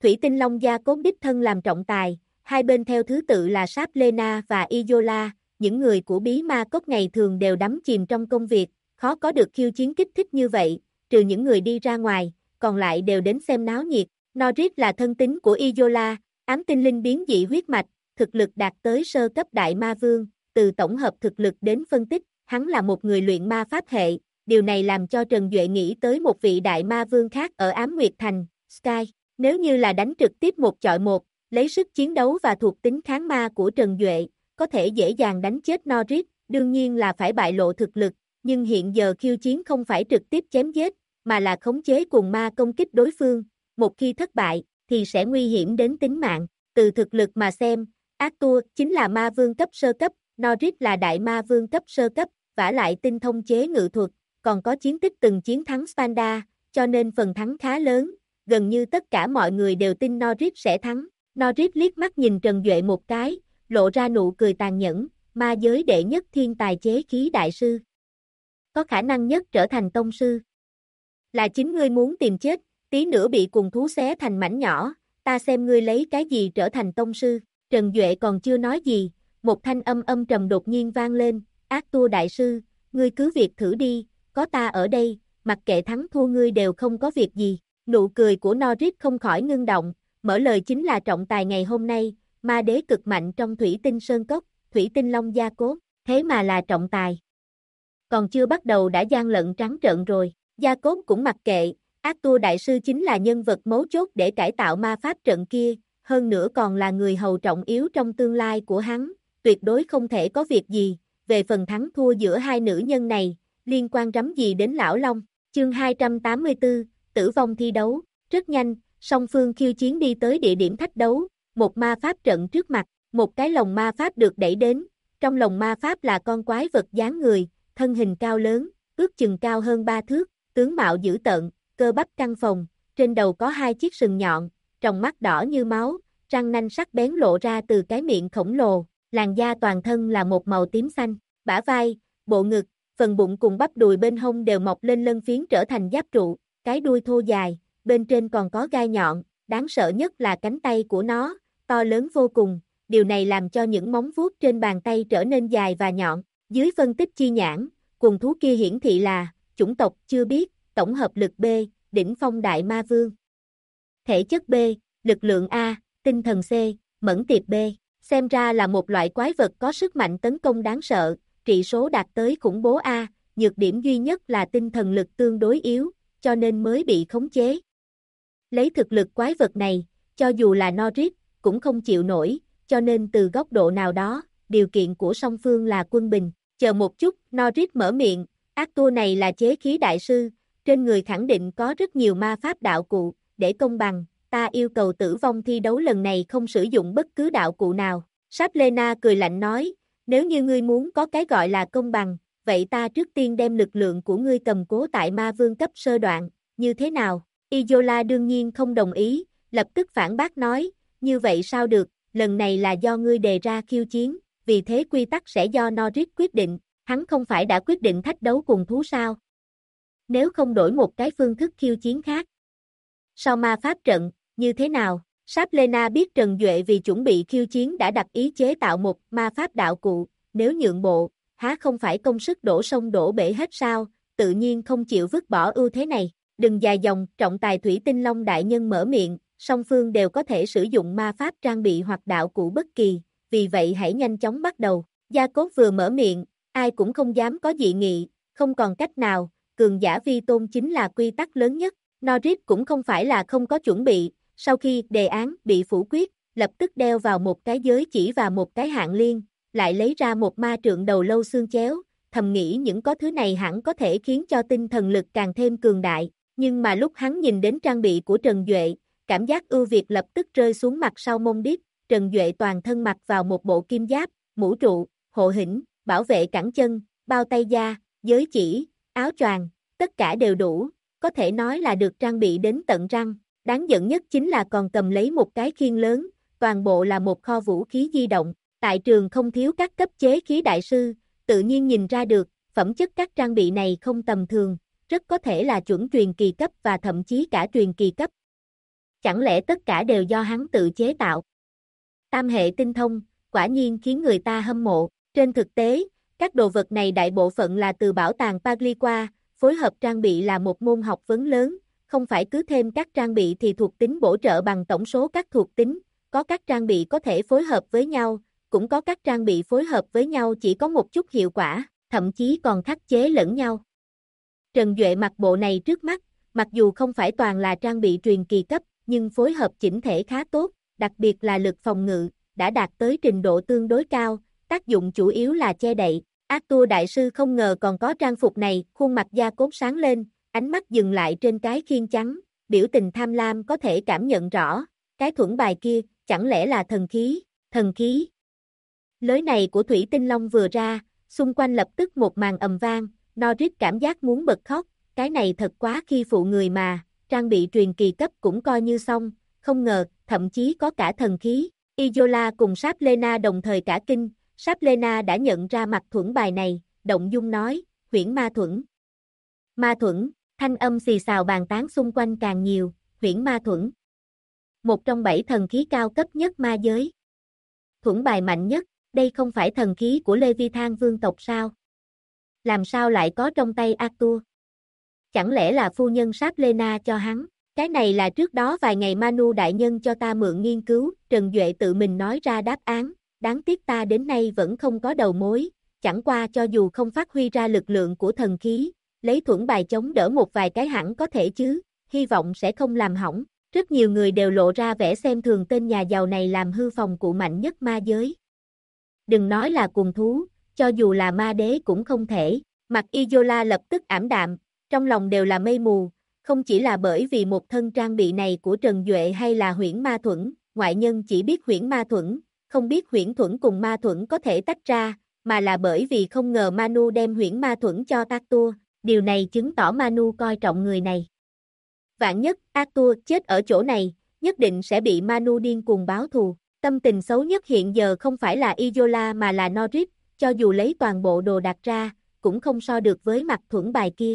Thủy Tinh Long Gia Cốt đích thân làm trọng tài, hai bên theo thứ tự là Sáp Lena và Izola, những người của bí ma cốc ngày thường đều đắm chìm trong công việc, khó có được khiêu chiến kích thích như vậy, trừ những người đi ra ngoài, còn lại đều đến xem náo nhiệt. Norris là thân tín của Izola, ám tinh linh biến dị huyết mạch, thực lực đạt tới sơ cấp đại ma vương, từ tổng hợp thực lực đến phân tích, hắn là một người luyện ma pháp hệ, điều này làm cho Trần Duệ nghĩ tới một vị đại ma vương khác ở Ám Nguyệt Thành, Sky. Nếu như là đánh trực tiếp một chọi một, lấy sức chiến đấu và thuộc tính kháng ma của Trần Duệ, có thể dễ dàng đánh chết Norris, đương nhiên là phải bại lộ thực lực, nhưng hiện giờ khiêu chiến không phải trực tiếp chém giết, mà là khống chế cùng ma công kích đối phương, một khi thất bại, thì sẽ nguy hiểm đến tính mạng. Từ thực lực mà xem, Arthur chính là ma vương cấp sơ cấp, Norris là đại ma vương cấp sơ cấp, vả lại tinh thông chế ngự thuật, còn có chiến tích từng chiến thắng Spanda, cho nên phần thắng khá lớn, gần như tất cả mọi người đều tin Norris sẽ thắng. Norris liếc mắt nhìn Trần Duệ một cái, lộ ra nụ cười tàn nhẫn, ma giới đệ nhất thiên tài chế khí đại sư. Có khả năng nhất trở thành tông sư. Là chính ngươi muốn tìm chết, tí nữa bị cùng thú xé thành mảnh nhỏ, ta xem ngươi lấy cái gì trở thành tông sư. Trần Duệ còn chưa nói gì, một thanh âm âm trầm đột nhiên vang lên, Arthur đại sư, ngươi cứ việc thử đi, có ta ở đây, mặc kệ thắng thua ngươi đều không có việc gì. Nụ cười của Norris không khỏi ngưng động, mở lời chính là trọng tài ngày hôm nay, ma đế cực mạnh trong Thủy Tinh Sơn Cốc, Thủy Tinh Long Gia Cốt, thế mà là trọng tài. Còn chưa bắt đầu đã gian lận trắng trợn rồi, Gia Cốt cũng mặc kệ, Arthur đại sư chính là nhân vật mấu chốt để cải tạo ma pháp trận kia, hơn nữa còn là người hầu trọng yếu trong tương lai của hắn, tuyệt đối không thể có việc gì, về phần thắng thua giữa hai nữ nhân này, liên quan rắm gì đến Lão Long. Chương 284, tử vong thi đấu, rất nhanh, song phương khiêu chiến đi tới địa điểm thách đấu, một ma pháp trận trước mặt, một cái lồng ma pháp được đẩy đến, trong lồng ma pháp là con quái vật dáng người, thân hình cao lớn, ước chừng cao hơn 3 thước, tướng mạo dữ tợn, cơ bắp căng phồng, trên đầu có hai chiếc sừng nhọn, tròng mắt đỏ như máu, răng nanh sắc bén lộ ra từ cái miệng khổng lồ, làn da toàn thân là một màu tím xanh, bả vai, bộ ngực, phần bụng cùng bắp đùi bên hông đều mọc lên lân phiến trở thành giáp trụ, cái đuôi thô dài, bên trên còn có gai nhọn, đáng sợ nhất là cánh tay của nó, to lớn vô cùng, điều này làm cho những móng vuốt trên bàn tay trở nên dài và nhọn. Dưới phân tích chi nhãn, cùng thú kia hiển thị là, chủng tộc chưa biết, tổng hợp lực B, đỉnh phong đại ma vương. Thể chất B, lực lượng A, tinh thần C, mẫn tiệp B, xem ra là một loại quái vật có sức mạnh tấn công đáng sợ, trị số đạt tới khủng bố A, nhược điểm duy nhất là tinh thần lực tương đối yếu, cho nên mới bị khống chế. Lấy thực lực quái vật này, cho dù là Norris, cũng không chịu nổi, cho nên từ góc độ nào đó, điều kiện của song phương là quân bình. Chờ một chút, Norris mở miệng, Arthur này là chế khí đại sư, trên người khẳng định có rất nhiều ma pháp đạo cụ, để công bằng, ta yêu cầu tử vong thi đấu lần này không sử dụng bất cứ đạo cụ nào. Saplena cười lạnh nói, nếu như ngươi muốn có cái gọi là công bằng, vậy ta trước tiên đem lực lượng của ngươi cầm cố tại ma vương cấp sơ đoạn, như thế nào? Izola đương nhiên không đồng ý, lập tức phản bác nói, như vậy sao được, lần này là do ngươi đề ra khiêu chiến, vì thế quy tắc sẽ do Norris quyết định, hắn không phải đã quyết định thách đấu cùng thú sao? Nếu không đổi một cái phương thức khiêu chiến khác. Sau ma pháp trận, như thế nào? Saplena biết Trần Duệ vì chuẩn bị khiêu chiến đã đặt ý chế tạo một ma pháp đạo cụ, nếu nhượng bộ, há không phải công sức đổ sông đổ bể hết sao, tự nhiên không chịu vứt bỏ ưu thế này. Đừng dài dòng, trọng tài Thủy Tinh Long đại nhân mở miệng, song phương đều có thể sử dụng ma pháp trang bị hoặc đạo cụ bất kỳ, vì vậy hãy nhanh chóng bắt đầu. Gia Cốt vừa mở miệng, ai cũng không dám có dị nghị, không còn cách nào, cường giả vi tôn chính là quy tắc lớn nhất. Norris cũng không phải là không có chuẩn bị, sau khi đề án bị phủ quyết, lập tức đeo vào một cái giới chỉ và một cái hạng liên, lại lấy ra một ma trượng đầu lâu xương chéo, thầm nghĩ những có thứ này hẳn có thể khiến cho tinh thần lực càng thêm cường đại, nhưng mà lúc hắn nhìn đến trang bị của Trần Duệ, cảm giác ưu việt lập tức rơi xuống mặt sau mông điếc. Trần Duệ toàn thân mặc vào một bộ kim giáp, mũ trụ, hộ hĩnh, bảo vệ cẳng chân, bao tay da, giới chỉ, áo choàng, tất cả đều đủ, có thể nói là được trang bị đến tận răng. Đáng giận nhất chính là còn cầm lấy một cái khiên lớn, toàn bộ là một kho vũ khí di động. Tại trường không thiếu các cấp chế khí đại sư, tự nhiên nhìn ra được, phẩm chất các trang bị này không tầm thường, rất có thể là chuẩn truyền kỳ cấp và thậm chí cả truyền kỳ cấp. chẳng lẽ tất cả đều do hắn tự chế tạo? Tam hệ tinh thông, quả nhiên khiến người ta hâm mộ. Trên thực tế, các đồ vật này đại bộ phận là từ bảo tàng Pagliqua, phối hợp trang bị là một môn học vấn lớn, không phải cứ thêm các trang bị thì thuộc tính bổ trợ bằng tổng số các thuộc tính, có các trang bị có thể phối hợp với nhau, cũng có các trang bị phối hợp với nhau chỉ có một chút hiệu quả, thậm chí còn khắc chế lẫn nhau. Trần Duệ mặc bộ này trước mắt, mặc dù không phải toàn là trang bị truyền kỳ cấp, nhưng phối hợp chỉnh thể khá tốt, đặc biệt là lực phòng ngự, đã đạt tới trình độ tương đối cao, tác dụng chủ yếu là che đậy. Arthur đại sư không ngờ còn có trang phục này, khuôn mặt da cốt sáng lên, ánh mắt dừng lại trên cái khiên trắng, biểu tình tham lam có thể cảm nhận rõ, cái thuẫn bài kia, chẳng lẽ là thần khí. Lối này của Thủy Tinh Long vừa ra, xung quanh lập tức một màn ầm vang, Norris cảm giác muốn bật khóc, cái này thật quá khi phụ người mà, trang bị truyền kỳ cấp cũng coi như xong, không ngờ, thậm chí có cả thần khí. Isola cùng Saplena đồng thời cả kinh, Saplena đã nhận ra mặt thuẫn bài này, động dung nói, huyễn ma thuẫn. Ma thuẫn, thanh âm xì xào bàn tán xung quanh càng nhiều, huyễn ma thuẫn. Một trong 7 thần khí cao cấp nhất ma giới. Thuẫn bài mạnh nhất, đây không phải thần khí của Leviathan vương tộc sao? Làm sao lại có trong tay Arthur? Chẳng lẽ là phu nhân Saplena cho hắn? Cái này là trước đó vài ngày Manu đại nhân cho ta mượn nghiên cứu, Trần Duệ tự mình nói ra đáp án, đáng tiếc ta đến nay vẫn không có đầu mối, chẳng qua cho dù không phát huy ra lực lượng của thần khí, lấy thuẫn bài chống đỡ một vài cái hẳn có thể chứ, hy vọng sẽ không làm hỏng. Rất nhiều người đều lộ ra vẻ xem thường tên nhà giàu này làm hư phòng cụ mạnh nhất ma giới. Đừng nói là cùng thú, cho dù là ma đế cũng không thể. Mặt Isola lập tức ảm đạm, trong lòng đều là mây mù, không chỉ là bởi vì một thân trang bị này của Trần Duệ hay là huyễn ma thuẫn, ngoại nhân chỉ biết huyễn ma thuẫn, không biết huyễn thuẫn cùng ma thuẫn có thể tách ra, mà là bởi vì không ngờ Manu đem huyễn ma thuẫn cho Arthur, điều này chứng tỏ Manu coi trọng người này. Vạn nhất, Arthur chết ở chỗ này, nhất định sẽ bị Manu điên cuồng báo thù. Tâm tình xấu nhất hiện giờ không phải là Isola mà là Norris, cho dù lấy toàn bộ đồ đạc ra, cũng không so được với mặt thuẫn bài kia.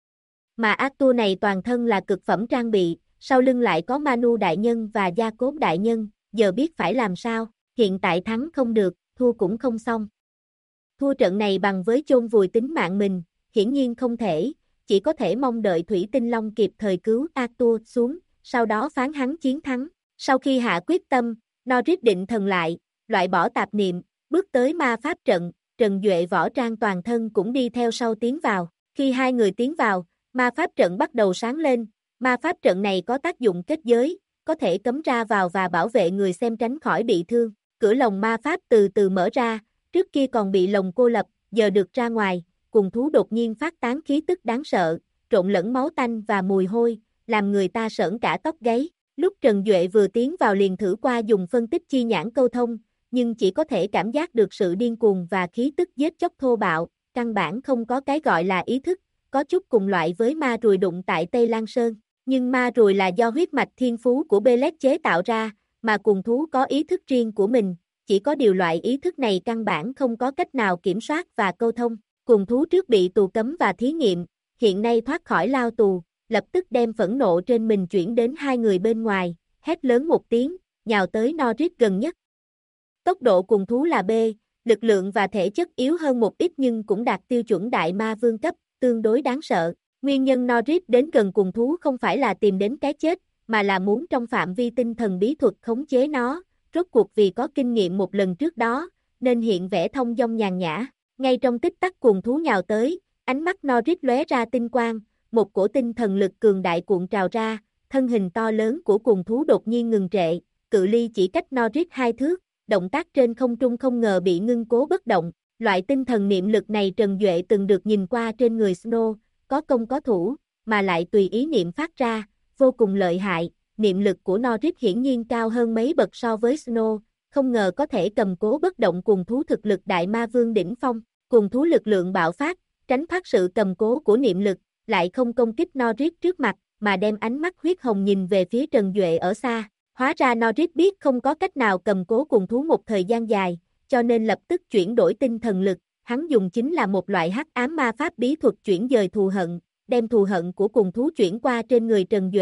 Mà Arthur này toàn thân là cực phẩm trang bị, sau lưng lại có Manu đại nhân và Gia Cốt đại nhân, giờ biết phải làm sao, hiện tại thắng không được, thua cũng không xong. Thua trận này bằng với chôn vùi tính mạng mình, hiển nhiên không thể, chỉ có thể mong đợi Thủy Tinh Long kịp thời cứu Arthur xuống, sau đó phán hắn chiến thắng. Sau khi hạ quyết tâm, Norris định thần lại, loại bỏ tạp niệm, bước tới ma pháp trận, Trần Duệ võ trang toàn thân cũng đi theo sau tiến vào. Khi hai người tiến vào, ma pháp trận bắt đầu sáng lên, ma pháp trận này có tác dụng kết giới, có thể cấm ra vào và bảo vệ người xem tránh khỏi bị thương. Cửa lồng ma pháp từ từ mở ra, trước kia còn bị lồng cô lập, giờ được ra ngoài, cùng thú đột nhiên phát tán khí tức đáng sợ, trộn lẫn máu tanh và mùi hôi, làm người ta sởn cả tóc gáy. Lúc Trần Duệ vừa tiến vào liền thử qua dùng phân tích chi nhãn câu thông, nhưng chỉ có thể cảm giác được sự điên cuồng và khí tức giết chóc thô bạo, căn bản không có cái gọi là ý thức, có chút cùng loại với ma rùi đụng tại Tây Lan Sơn, nhưng ma rùi là do huyết mạch thiên phú của Belet chế tạo ra, mà cùng thú có ý thức riêng của mình, chỉ có điều loại ý thức này căn bản không có cách nào kiểm soát và câu thông. Cùng thú trước bị tù cấm và thí nghiệm, hiện nay thoát khỏi lao tù, lập tức đem phẫn nộ trên mình chuyển đến hai người bên ngoài, hét lớn một tiếng, nhào tới Norris gần nhất. Tốc độ cùng thú là B, lực lượng và thể chất yếu hơn một ít nhưng cũng đạt tiêu chuẩn đại ma vương cấp, tương đối đáng sợ. Nguyên nhân Norris đến gần cùng thú không phải là tìm đến cái chết, mà là muốn trong phạm vi tinh thần bí thuật khống chế nó, rốt cuộc vì có kinh nghiệm một lần trước đó, nên hiện vẻ thông dong nhàn nhã. Ngay trong tích tắc cùng thú nhào tới, ánh mắt Norris lóe ra tinh quang, một cổ tinh thần lực cường đại cuộn trào ra, thân hình to lớn của cùng thú đột nhiên ngừng trệ, cự ly chỉ cách Norris 2 thước, động tác trên không trung không ngờ bị ngưng cố bất động. Loại tinh thần niệm lực này Trần Duệ từng được nhìn qua trên người Snow, có công có thủ, mà lại tùy ý niệm phát ra, vô cùng lợi hại. Niệm lực của Norris hiển nhiên cao hơn mấy bậc so với Snow, không ngờ có thể cầm cố bất động cùng thú thực lực đại ma vương đỉnh phong, cùng thú lực lượng bạo phát, tránh thoát sự cầm cố của niệm lực, lại không công kích Norris trước mặt, mà đem ánh mắt huyết hồng nhìn về phía Trần Duệ ở xa. Hóa ra Norris biết không có cách nào cầm cố cùng thú một thời gian dài, cho nên lập tức chuyển đổi tinh thần lực, hắn dùng chính là một loại hắc ám ma pháp bí thuật chuyển dời thù hận, đem thù hận của cùng thú chuyển qua trên người Trần Duệ.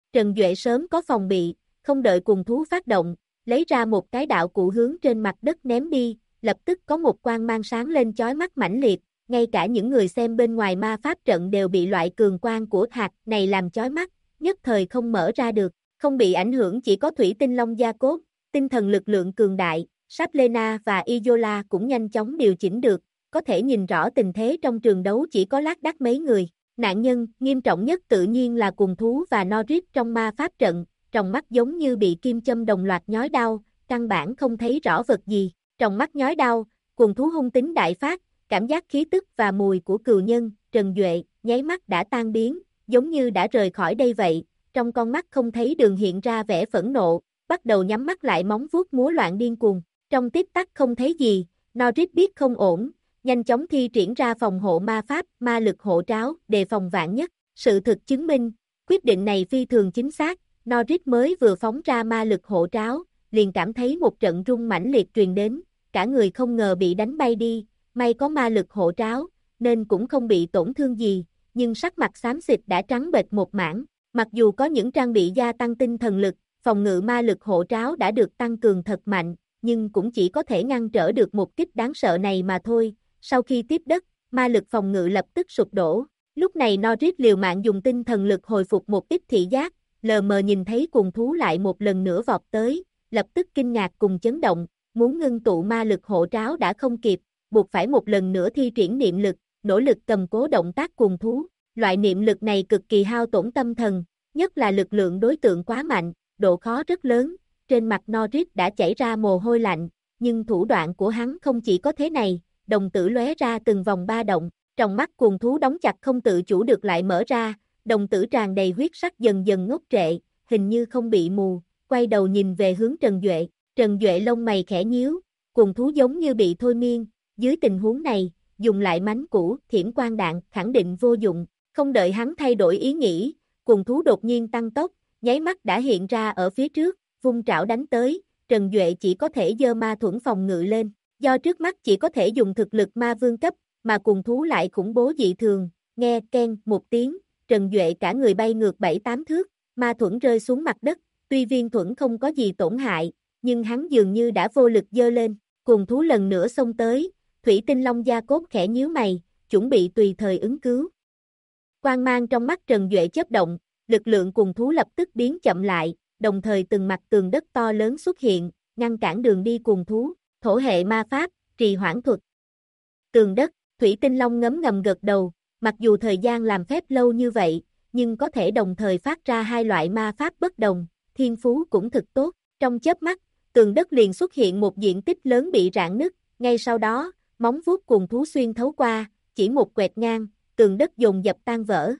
Trần Duệ sớm có phòng bị, không đợi cùng thú phát động, lấy ra một cái đạo cụ hướng trên mặt đất ném đi, lập tức có một quang mang sáng lên chói mắt mãnh liệt, ngay cả những người xem bên ngoài ma pháp trận đều bị loại cường quang của hạt này làm chói mắt, nhất thời không mở ra được, không bị ảnh hưởng chỉ có Thủy Tinh Long gia cốt, tinh thần lực lượng cường đại, Saplena và Izola cũng nhanh chóng điều chỉnh được, có thể nhìn rõ tình thế trong trường đấu chỉ có lác đác mấy người. Nạn nhân, nghiêm trọng nhất tự nhiên là cùng thú và Norris trong ma pháp trận, trong mắt giống như bị kim châm đồng loạt nhói đau, căn bản không thấy rõ vật gì. Trong mắt nhói đau, cùng thú hung tính đại phát, cảm giác khí tức và mùi của cừu nhân, Trần Duệ, nháy mắt đã tan biến, giống như đã rời khỏi đây vậy, trong con mắt không thấy đường hiện ra vẻ phẫn nộ, bắt đầu nhắm mắt lại móng vuốt múa loạn điên cuồng. Trong tích tắc không thấy gì, Norris biết không ổn, nhanh chóng thi triển ra phòng hộ ma pháp, ma lực hộ tráo, đề phòng vạn nhất. Sự thực chứng minh, quyết định này phi thường chính xác, Norris mới vừa phóng ra ma lực hộ tráo, liền cảm thấy một trận rung mãnh liệt truyền đến, cả người không ngờ bị đánh bay đi, may có ma lực hộ tráo, nên cũng không bị tổn thương gì, nhưng sắc mặt xám xịt đã trắng bệch một mảng. Mặc dù có những trang bị gia tăng tinh thần lực, phòng ngự ma lực hộ tráo đã được tăng cường thật mạnh, nhưng cũng chỉ có thể ngăn trở được một kích đáng sợ này mà thôi. Sau khi tiếp đất, ma lực phòng ngự lập tức sụp đổ. Lúc này Norris liều mạng dùng tinh thần lực hồi phục một ít thị giác, lờ mờ nhìn thấy cuồng thú lại một lần nữa vọt tới, lập tức kinh ngạc cùng chấn động, muốn ngưng tụ ma lực hộ tráo đã không kịp, buộc phải một lần nữa thi triển niệm lực, nỗ lực cầm cố động tác cuồng thú. Loại niệm lực này cực kỳ hao tổn tâm thần, nhất là lực lượng đối tượng quá mạnh, độ khó rất lớn, trên mặt Norris đã chảy ra mồ hôi lạnh, nhưng thủ đoạn của hắn không chỉ có thế này, đồng tử lóe ra từng vòng ba động, trong mắt cuồng thú đóng chặt không tự chủ được lại mở ra, đồng tử tràn đầy huyết sắc dần dần ngốc trệ, hình như không bị mù, quay đầu nhìn về hướng Trần Duệ. Trần Duệ lông mày khẽ nhíu, cuồng thú giống như bị thôi miên, dưới tình huống này, dùng lại mánh cũ, thiểm quang đạn, khẳng định vô dụng, không đợi hắn thay đổi ý nghĩ, cuồng thú đột nhiên tăng tốc, nháy mắt đã hiện ra ở phía trước, vung trảo đánh tới, Trần Duệ chỉ có thể giơ ma thuẫn phòng ngự lên, do trước mắt chỉ có thể dùng thực lực ma vương cấp, mà cuồng thú lại khủng bố dị thường, nghe keng một tiếng, Trần Duệ cả người bay ngược 7-8 thước, ma thuẫn rơi xuống mặt đất, tuy viên thuẫn không có gì tổn hại, nhưng hắn dường như đã vô lực giơ lên, cuồng thú lần nữa xông tới, Thủy Tinh Long gia cốt khẽ nhíu mày, chuẩn bị tùy thời ứng cứu. Quang mang trong mắt Trần Duệ chớp động, lực lượng cuồng thú lập tức biến chậm lại, đồng thời từng mặt tường đất to lớn xuất hiện, ngăn cản đường đi cuồng thú, thổ hệ ma pháp, trì hoãn thuật. Tường đất, Thủy Tinh Long ngấm ngầm gật đầu, mặc dù thời gian làm phép lâu như vậy, nhưng có thể đồng thời phát ra hai loại ma pháp bất đồng, thiên phú cũng thực tốt, trong chớp mắt, tường đất liền xuất hiện một diện tích lớn bị rạn nứt, ngay sau đó, móng vuốt cuồng thú xuyên thấu qua, chỉ một quẹt ngang, tường đất dồn dập tan vỡ.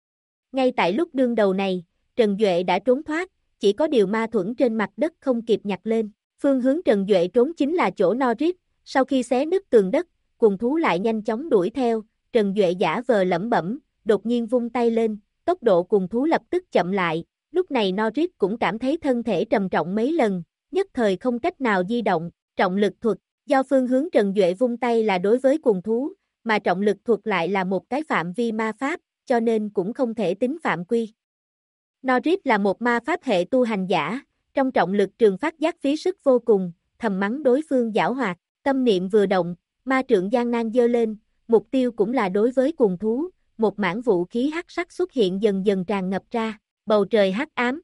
Ngay tại lúc đương đầu này, Trần Duệ đã trốn thoát, chỉ có điều ma thuẫn trên mặt đất không kịp nhặt lên. Phương hướng Trần Duệ trốn chính là chỗ Norris, sau khi xé nứt tường đất, cuồng thú lại nhanh chóng đuổi theo, Trần Duệ giả vờ lẩm bẩm, đột nhiên vung tay lên, tốc độ cuồng thú lập tức chậm lại, lúc này Norris cũng cảm thấy thân thể trầm trọng mấy lần, nhất thời không cách nào di động, trọng lực thuật, do phương hướng Trần Duệ vung tay là đối với cuồng thú, mà trọng lực thuật lại là một cái phạm vi ma pháp, cho nên cũng không thể tính phạm quy. Norris là một ma pháp hệ tu hành giả, trong trọng lực trường phát giác phí sức vô cùng, thầm mắng đối phương giảo hoạt, tâm niệm vừa động, ma trượng gian nan giơ lên, mục tiêu cũng là đối với cuồng thú, một mảng vũ khí hắc sắc xuất hiện dần dần tràn ngập ra, bầu trời hắc ám.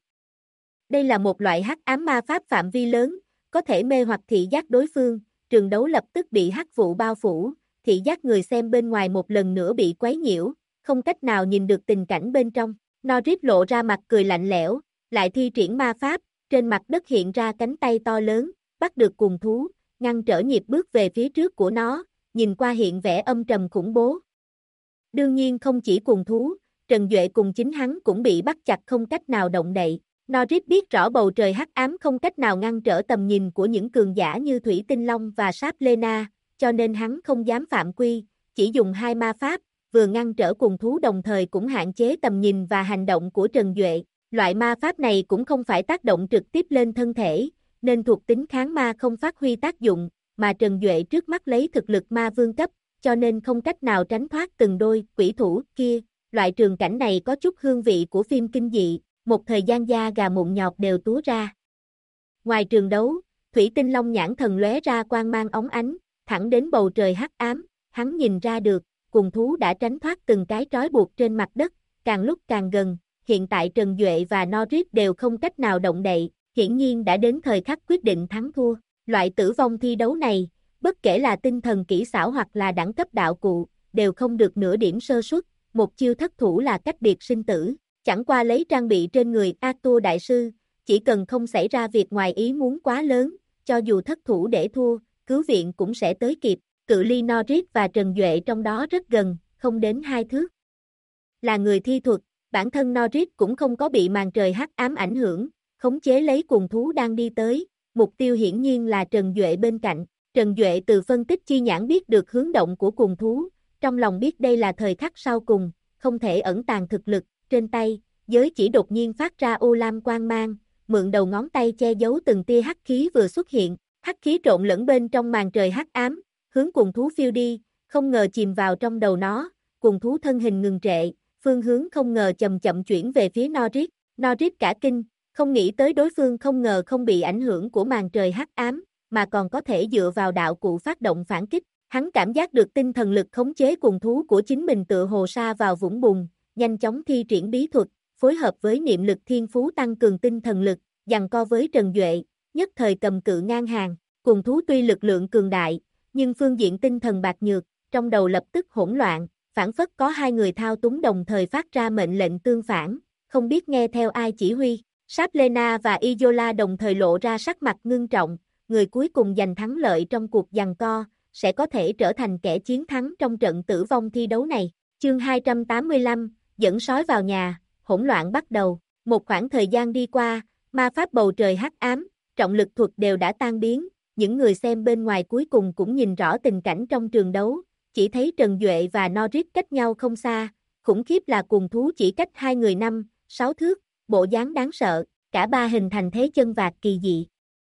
Đây là một loại hắc ám ma pháp phạm vi lớn, có thể mê hoặc thị giác đối phương, trường đấu lập tức bị hắc vụ bao phủ, thị giác người xem bên ngoài một lần nữa bị quấy nhiễu, không cách nào nhìn được tình cảnh bên trong. Norris lộ ra mặt cười lạnh lẽo, lại thi triển ma pháp, trên mặt đất hiện ra cánh tay to lớn, bắt được cuồng thú, ngăn trở nhịp bước về phía trước của nó, nhìn qua hiện vẻ âm trầm khủng bố. Đương nhiên không chỉ cuồng thú, Trần Duệ cùng chính hắn cũng bị bắt chặt không cách nào động đậy. Norris biết rõ bầu trời hắc ám không cách nào ngăn trở tầm nhìn của những cường giả như Thủy Tinh Long và Saplena, cho nên hắn không dám phạm quy, chỉ dùng hai ma pháp, vừa ngăn trở cuồng thú đồng thời cũng hạn chế tầm nhìn và hành động của Trần Duệ. Loại ma pháp này cũng không phải tác động trực tiếp lên thân thể, nên thuộc tính kháng ma không phát huy tác dụng, mà Trần Duệ trước mắt lấy thực lực ma vương cấp, cho nên không cách nào tránh thoát từng đôi quỷ thủ kia. Loại trường cảnh này có chút hương vị của phim kinh dị, một thời gian da gà mụn nhọt đều túa ra. Ngoài trường đấu, thủy tinh long nhãn thần lóe ra quang mang óng ánh, thẳng đến bầu trời hắc ám, hắn nhìn ra được, cùng thú đã tránh thoát từng cái trói buộc trên mặt đất, càng lúc càng gần, hiện tại Trần Duệ và Norris đều không cách nào động đậy, hiển nhiên đã đến thời khắc quyết định thắng thua. Loại tử vong thi đấu này, bất kể là tinh thần kỹ xảo hoặc là đẳng cấp đạo cụ, đều không được nửa điểm sơ suất, một chiêu thất thủ là cách biệt sinh tử. Chẳng qua lấy trang bị trên người Arthur đại sư, chỉ cần không xảy ra việc ngoài ý muốn quá lớn, cho dù thất thủ để thua, cứu viện cũng sẽ tới kịp. Cự ly Norris và Trần Duệ trong đó rất gần, không đến 2 thước. Là người thi thuật, bản thân Norris cũng không có bị màn trời hắc ám ảnh hưởng, khống chế lấy cùng thú đang đi tới, mục tiêu hiển nhiên là Trần Duệ bên cạnh. Trần Duệ từ phân tích chi nhãn biết được hướng động của cùng thú, trong lòng biết đây là thời khắc sau cùng, không thể ẩn tàng thực lực, trên tay, giới chỉ đột nhiên phát ra ô lam quang mang, mượn đầu ngón tay che giấu từng tia hắc khí vừa xuất hiện, hắc khí trộn lẫn bên trong màn trời hắc ám, hướng cùng thú phiêu đi, không ngờ chìm vào trong đầu nó, cùng thú thân hình ngừng trệ, phương hướng không ngờ chậm chậm chuyển về phía Norris. Norris cả kinh, không nghĩ tới đối phương không ngờ không bị ảnh hưởng của màn trời hắc ám, mà còn có thể dựa vào đạo cụ phát động phản kích. Hắn cảm giác được tinh thần lực khống chế cùng thú của chính mình tựa hồ sa vào vũng bùn, nhanh chóng thi triển bí thuật, phối hợp với niệm lực thiên phú tăng cường tinh thần lực, giằng co với Trần Duệ, nhất thời cầm cự ngang hàng. Cùng thú tuy lực lượng cường đại, nhưng phương diện tinh thần bạc nhược, trong đầu lập tức hỗn loạn, phảng phất có hai người thao túng đồng thời phát ra mệnh lệnh tương phản, không biết nghe theo ai chỉ huy. Saplena và Izola đồng thời lộ ra sắc mặt ngưng trọng, người cuối cùng giành thắng lợi trong cuộc giằng co, sẽ có thể trở thành kẻ chiến thắng trong trận tử vong thi đấu này. Chương 285, dẫn sói vào nhà, hỗn loạn bắt đầu. Một khoảng thời gian đi qua, ma pháp bầu trời hắc ám, trọng lực thuật đều đã tan biến, những người xem bên ngoài cuối cùng cũng nhìn rõ tình cảnh trong trường đấu, chỉ thấy Trần Duệ và Norris cách nhau không xa, khủng khiếp là cùng thú chỉ cách hai người 5-6 thước, bộ dáng đáng sợ, cả ba hình thành thế chân vạc kỳ dị.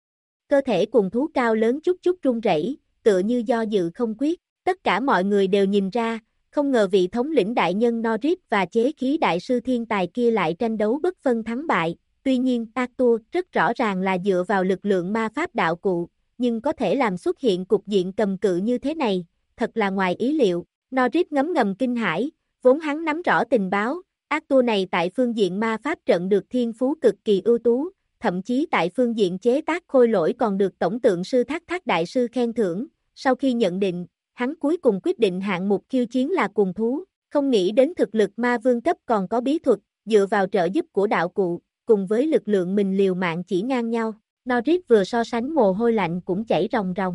Cơ thể cùng thú cao lớn chút chút run rẩy, tựa như do dự không quyết, tất cả mọi người đều nhìn ra, không ngờ vị thống lĩnh đại nhân Norris và chế khí đại sư thiên tài kia lại tranh đấu bất phân thắng bại, tuy nhiên Arthur rất rõ ràng là dựa vào lực lượng ma pháp đạo cụ, nhưng có thể làm xuất hiện cục diện cầm cự như thế này, thật là ngoài ý liệu. Norris ngấm ngầm kinh hãi, vốn hắn nắm rõ tình báo, Arthur này tại phương diện ma pháp trận được thiên phú cực kỳ ưu tú, thậm chí tại phương diện chế tác khôi lỗi còn được tổng tượng sư Thác Thác đại sư khen thưởng. Sau khi nhận định, hắn cuối cùng quyết định hạng mục khiêu chiến là cùng thú, không nghĩ đến thực lực ma vương cấp còn có bí thuật, dựa vào trợ giúp của đạo cụ, cùng với lực lượng mình liều mạng chỉ ngang nhau. Norris vừa so sánh mồ hôi lạnh cũng chảy ròng ròng.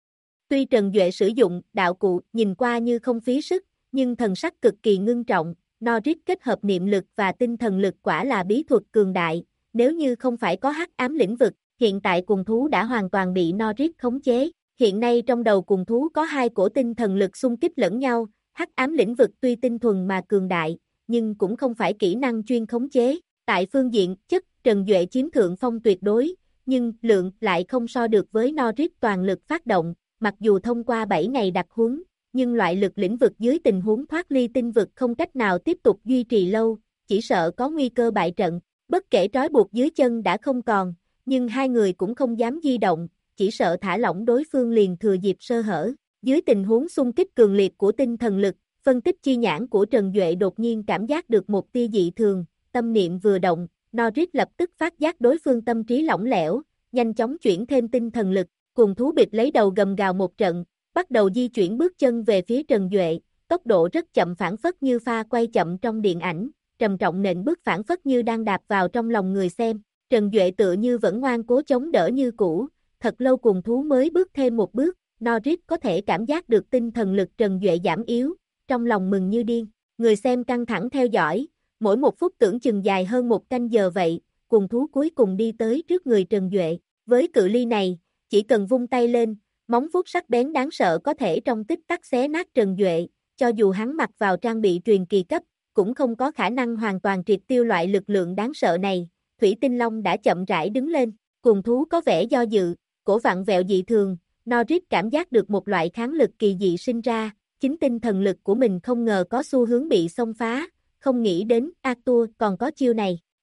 Tuy Trần Duệ sử dụng đạo cụ nhìn qua như không phí sức, nhưng thần sắc cực kỳ ngưng trọng, Norris kết hợp niệm lực và tinh thần lực quả là bí thuật cường đại, nếu như không phải có hắc ám lĩnh vực, hiện tại cùng thú đã hoàn toàn bị Norris khống chế. Hiện nay trong đầu cùng thú có hai cổ tinh thần lực xung kích lẫn nhau, hắc ám lĩnh vực tuy tinh thuần mà cường đại, nhưng cũng không phải kỹ năng chuyên khống chế. Tại phương diện chất, Trần Duệ chiếm thượng phong tuyệt đối, nhưng lượng lại không so được với Norris toàn lực phát động, mặc dù thông qua 7 ngày đặc huấn, nhưng loại lực lĩnh vực dưới tình huống thoát ly tinh vực không cách nào tiếp tục duy trì lâu, chỉ sợ có nguy cơ bại trận. Bất kể trói buộc dưới chân đã không còn, nhưng hai người cũng không dám di động, chỉ sợ thả lỏng đối phương liền thừa dịp sơ hở. Dưới tình huống xung kích cường liệt của tinh thần lực, phân tích chi nhãn của Trần Duệ đột nhiên cảm giác được một tia dị thường, tâm niệm vừa động, Norris lập tức phát giác đối phương tâm trí lỏng lẻo, nhanh chóng chuyển thêm tinh thần lực, cùng thú bịt lấy đầu gầm gào một trận, bắt đầu di chuyển bước chân về phía Trần Duệ, tốc độ rất chậm phản phất như pha quay chậm trong điện ảnh, trầm trọng nện bước phản phất như đang đạp vào trong lòng người xem. Trần Duệ tựa như vẫn ngoan cố chống đỡ như cũ, thật lâu cùng thú mới bước thêm một bước, Norris có thể cảm giác được tinh thần lực Trần Duệ giảm yếu, trong lòng mừng như điên. Người xem căng thẳng theo dõi, mỗi một phút tưởng chừng dài hơn một canh giờ vậy, cùng thú cuối cùng đi tới trước người Trần Duệ. Với cự ly này, chỉ cần vung tay lên, móng vuốt sắc bén đáng sợ có thể trong tích tắc xé nát Trần Duệ, cho dù hắn mặc vào trang bị truyền kỳ cấp, cũng không có khả năng hoàn toàn triệt tiêu loại lực lượng đáng sợ này. Thủy Tinh Long đã chậm rãi đứng lên, cùng thú có vẻ do dự, cổ vặn vẹo dị thường, Norris cảm giác được một loại kháng lực kỳ dị sinh ra, chính tinh thần lực của mình không ngờ có xu hướng bị xông phá, không nghĩ đến Arthur còn có chiêu này.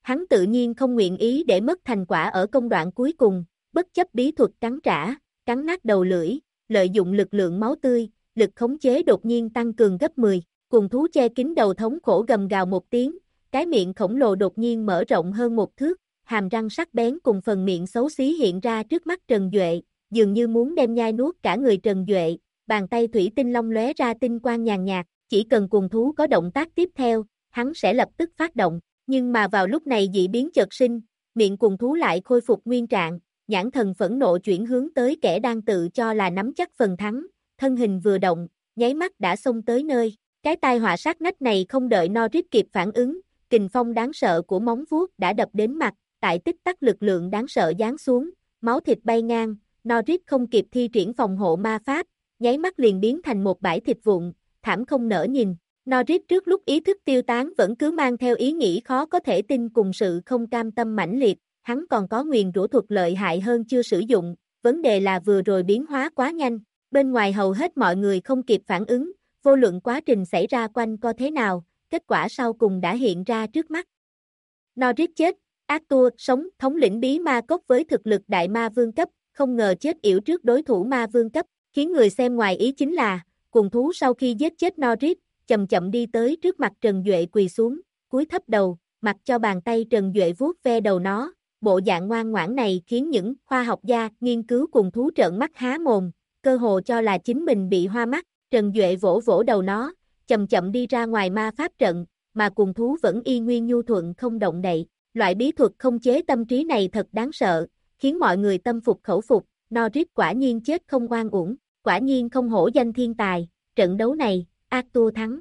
Hắn tự nhiên không nguyện ý để mất thành quả ở công đoạn cuối cùng, bất chấp bí thuật cắn trả, cắn nát đầu lưỡi, lợi dụng lực lượng máu tươi, lực khống chế đột nhiên tăng cường gấp 10, cùng thú che kín đầu thống khổ gầm gào một tiếng, cái miệng khổng lồ đột nhiên mở rộng hơn một thước, hàm răng sắc bén cùng phần miệng xấu xí hiện ra trước mắt Trần Duệ, dường như muốn đem nhai nuốt cả người Trần Duệ, bàn tay thủy tinh long lóe ra tinh quang nhàn nhạt, chỉ cần cùng thú có động tác tiếp theo, hắn sẽ lập tức phát động, nhưng mà vào lúc này dị biến chợt sinh, miệng cùng thú lại khôi phục nguyên trạng, nhãn thần phẫn nộ chuyển hướng tới kẻ đang tự cho là nắm chắc phần thắng, thân hình vừa động, nháy mắt đã xông tới nơi, cái tai họa sát nách này không đợi Norris kịp phản ứng, kình phong đáng sợ của móng vuốt đã đập đến mặt, tại tích tắc lực lượng đáng sợ giáng xuống, máu thịt bay ngang, Norris không kịp thi triển phòng hộ ma pháp, nháy mắt liền biến thành một bãi thịt vụn, thảm không nỡ nhìn. Norris trước lúc ý thức tiêu tán vẫn cứ mang theo ý nghĩ khó có thể tin cùng sự không cam tâm mãnh liệt, hắn còn có nguyền rủa thuật lợi hại hơn chưa sử dụng, vấn đề là vừa rồi biến hóa quá nhanh, bên ngoài hầu hết mọi người không kịp phản ứng, vô luận quá trình xảy ra quanh co thế nào, kết quả sau cùng đã hiện ra trước mắt. Norris chết, Arthur sống, thống lĩnh bí ma cốc với thực lực đại ma vương cấp, không ngờ chết yểu trước đối thủ ma vương cấp, khiến người xem ngoài ý chính là, cùng thú sau khi giết chết Norris, chậm chậm đi tới trước mặt Trần Duệ quỳ xuống, cúi thấp đầu, mặc cho bàn tay Trần Duệ vuốt ve đầu nó, bộ dạng ngoan ngoãn này khiến những khoa học gia nghiên cứu cùng thú trợn mắt há mồm, cơ hồ cho là chính mình bị hoa mắt, Trần Duệ vỗ vỗ đầu nó, chậm chậm đi ra ngoài ma pháp trận, mà cùng thú vẫn y nguyên nhu thuận không động đậy. Loại bí thuật không chế tâm trí này thật đáng sợ, khiến mọi người tâm phục khẩu phục, Norris quả nhiên chết không oan uổng, quả nhiên không hổ danh thiên tài, trận đấu này, Arthur thắng.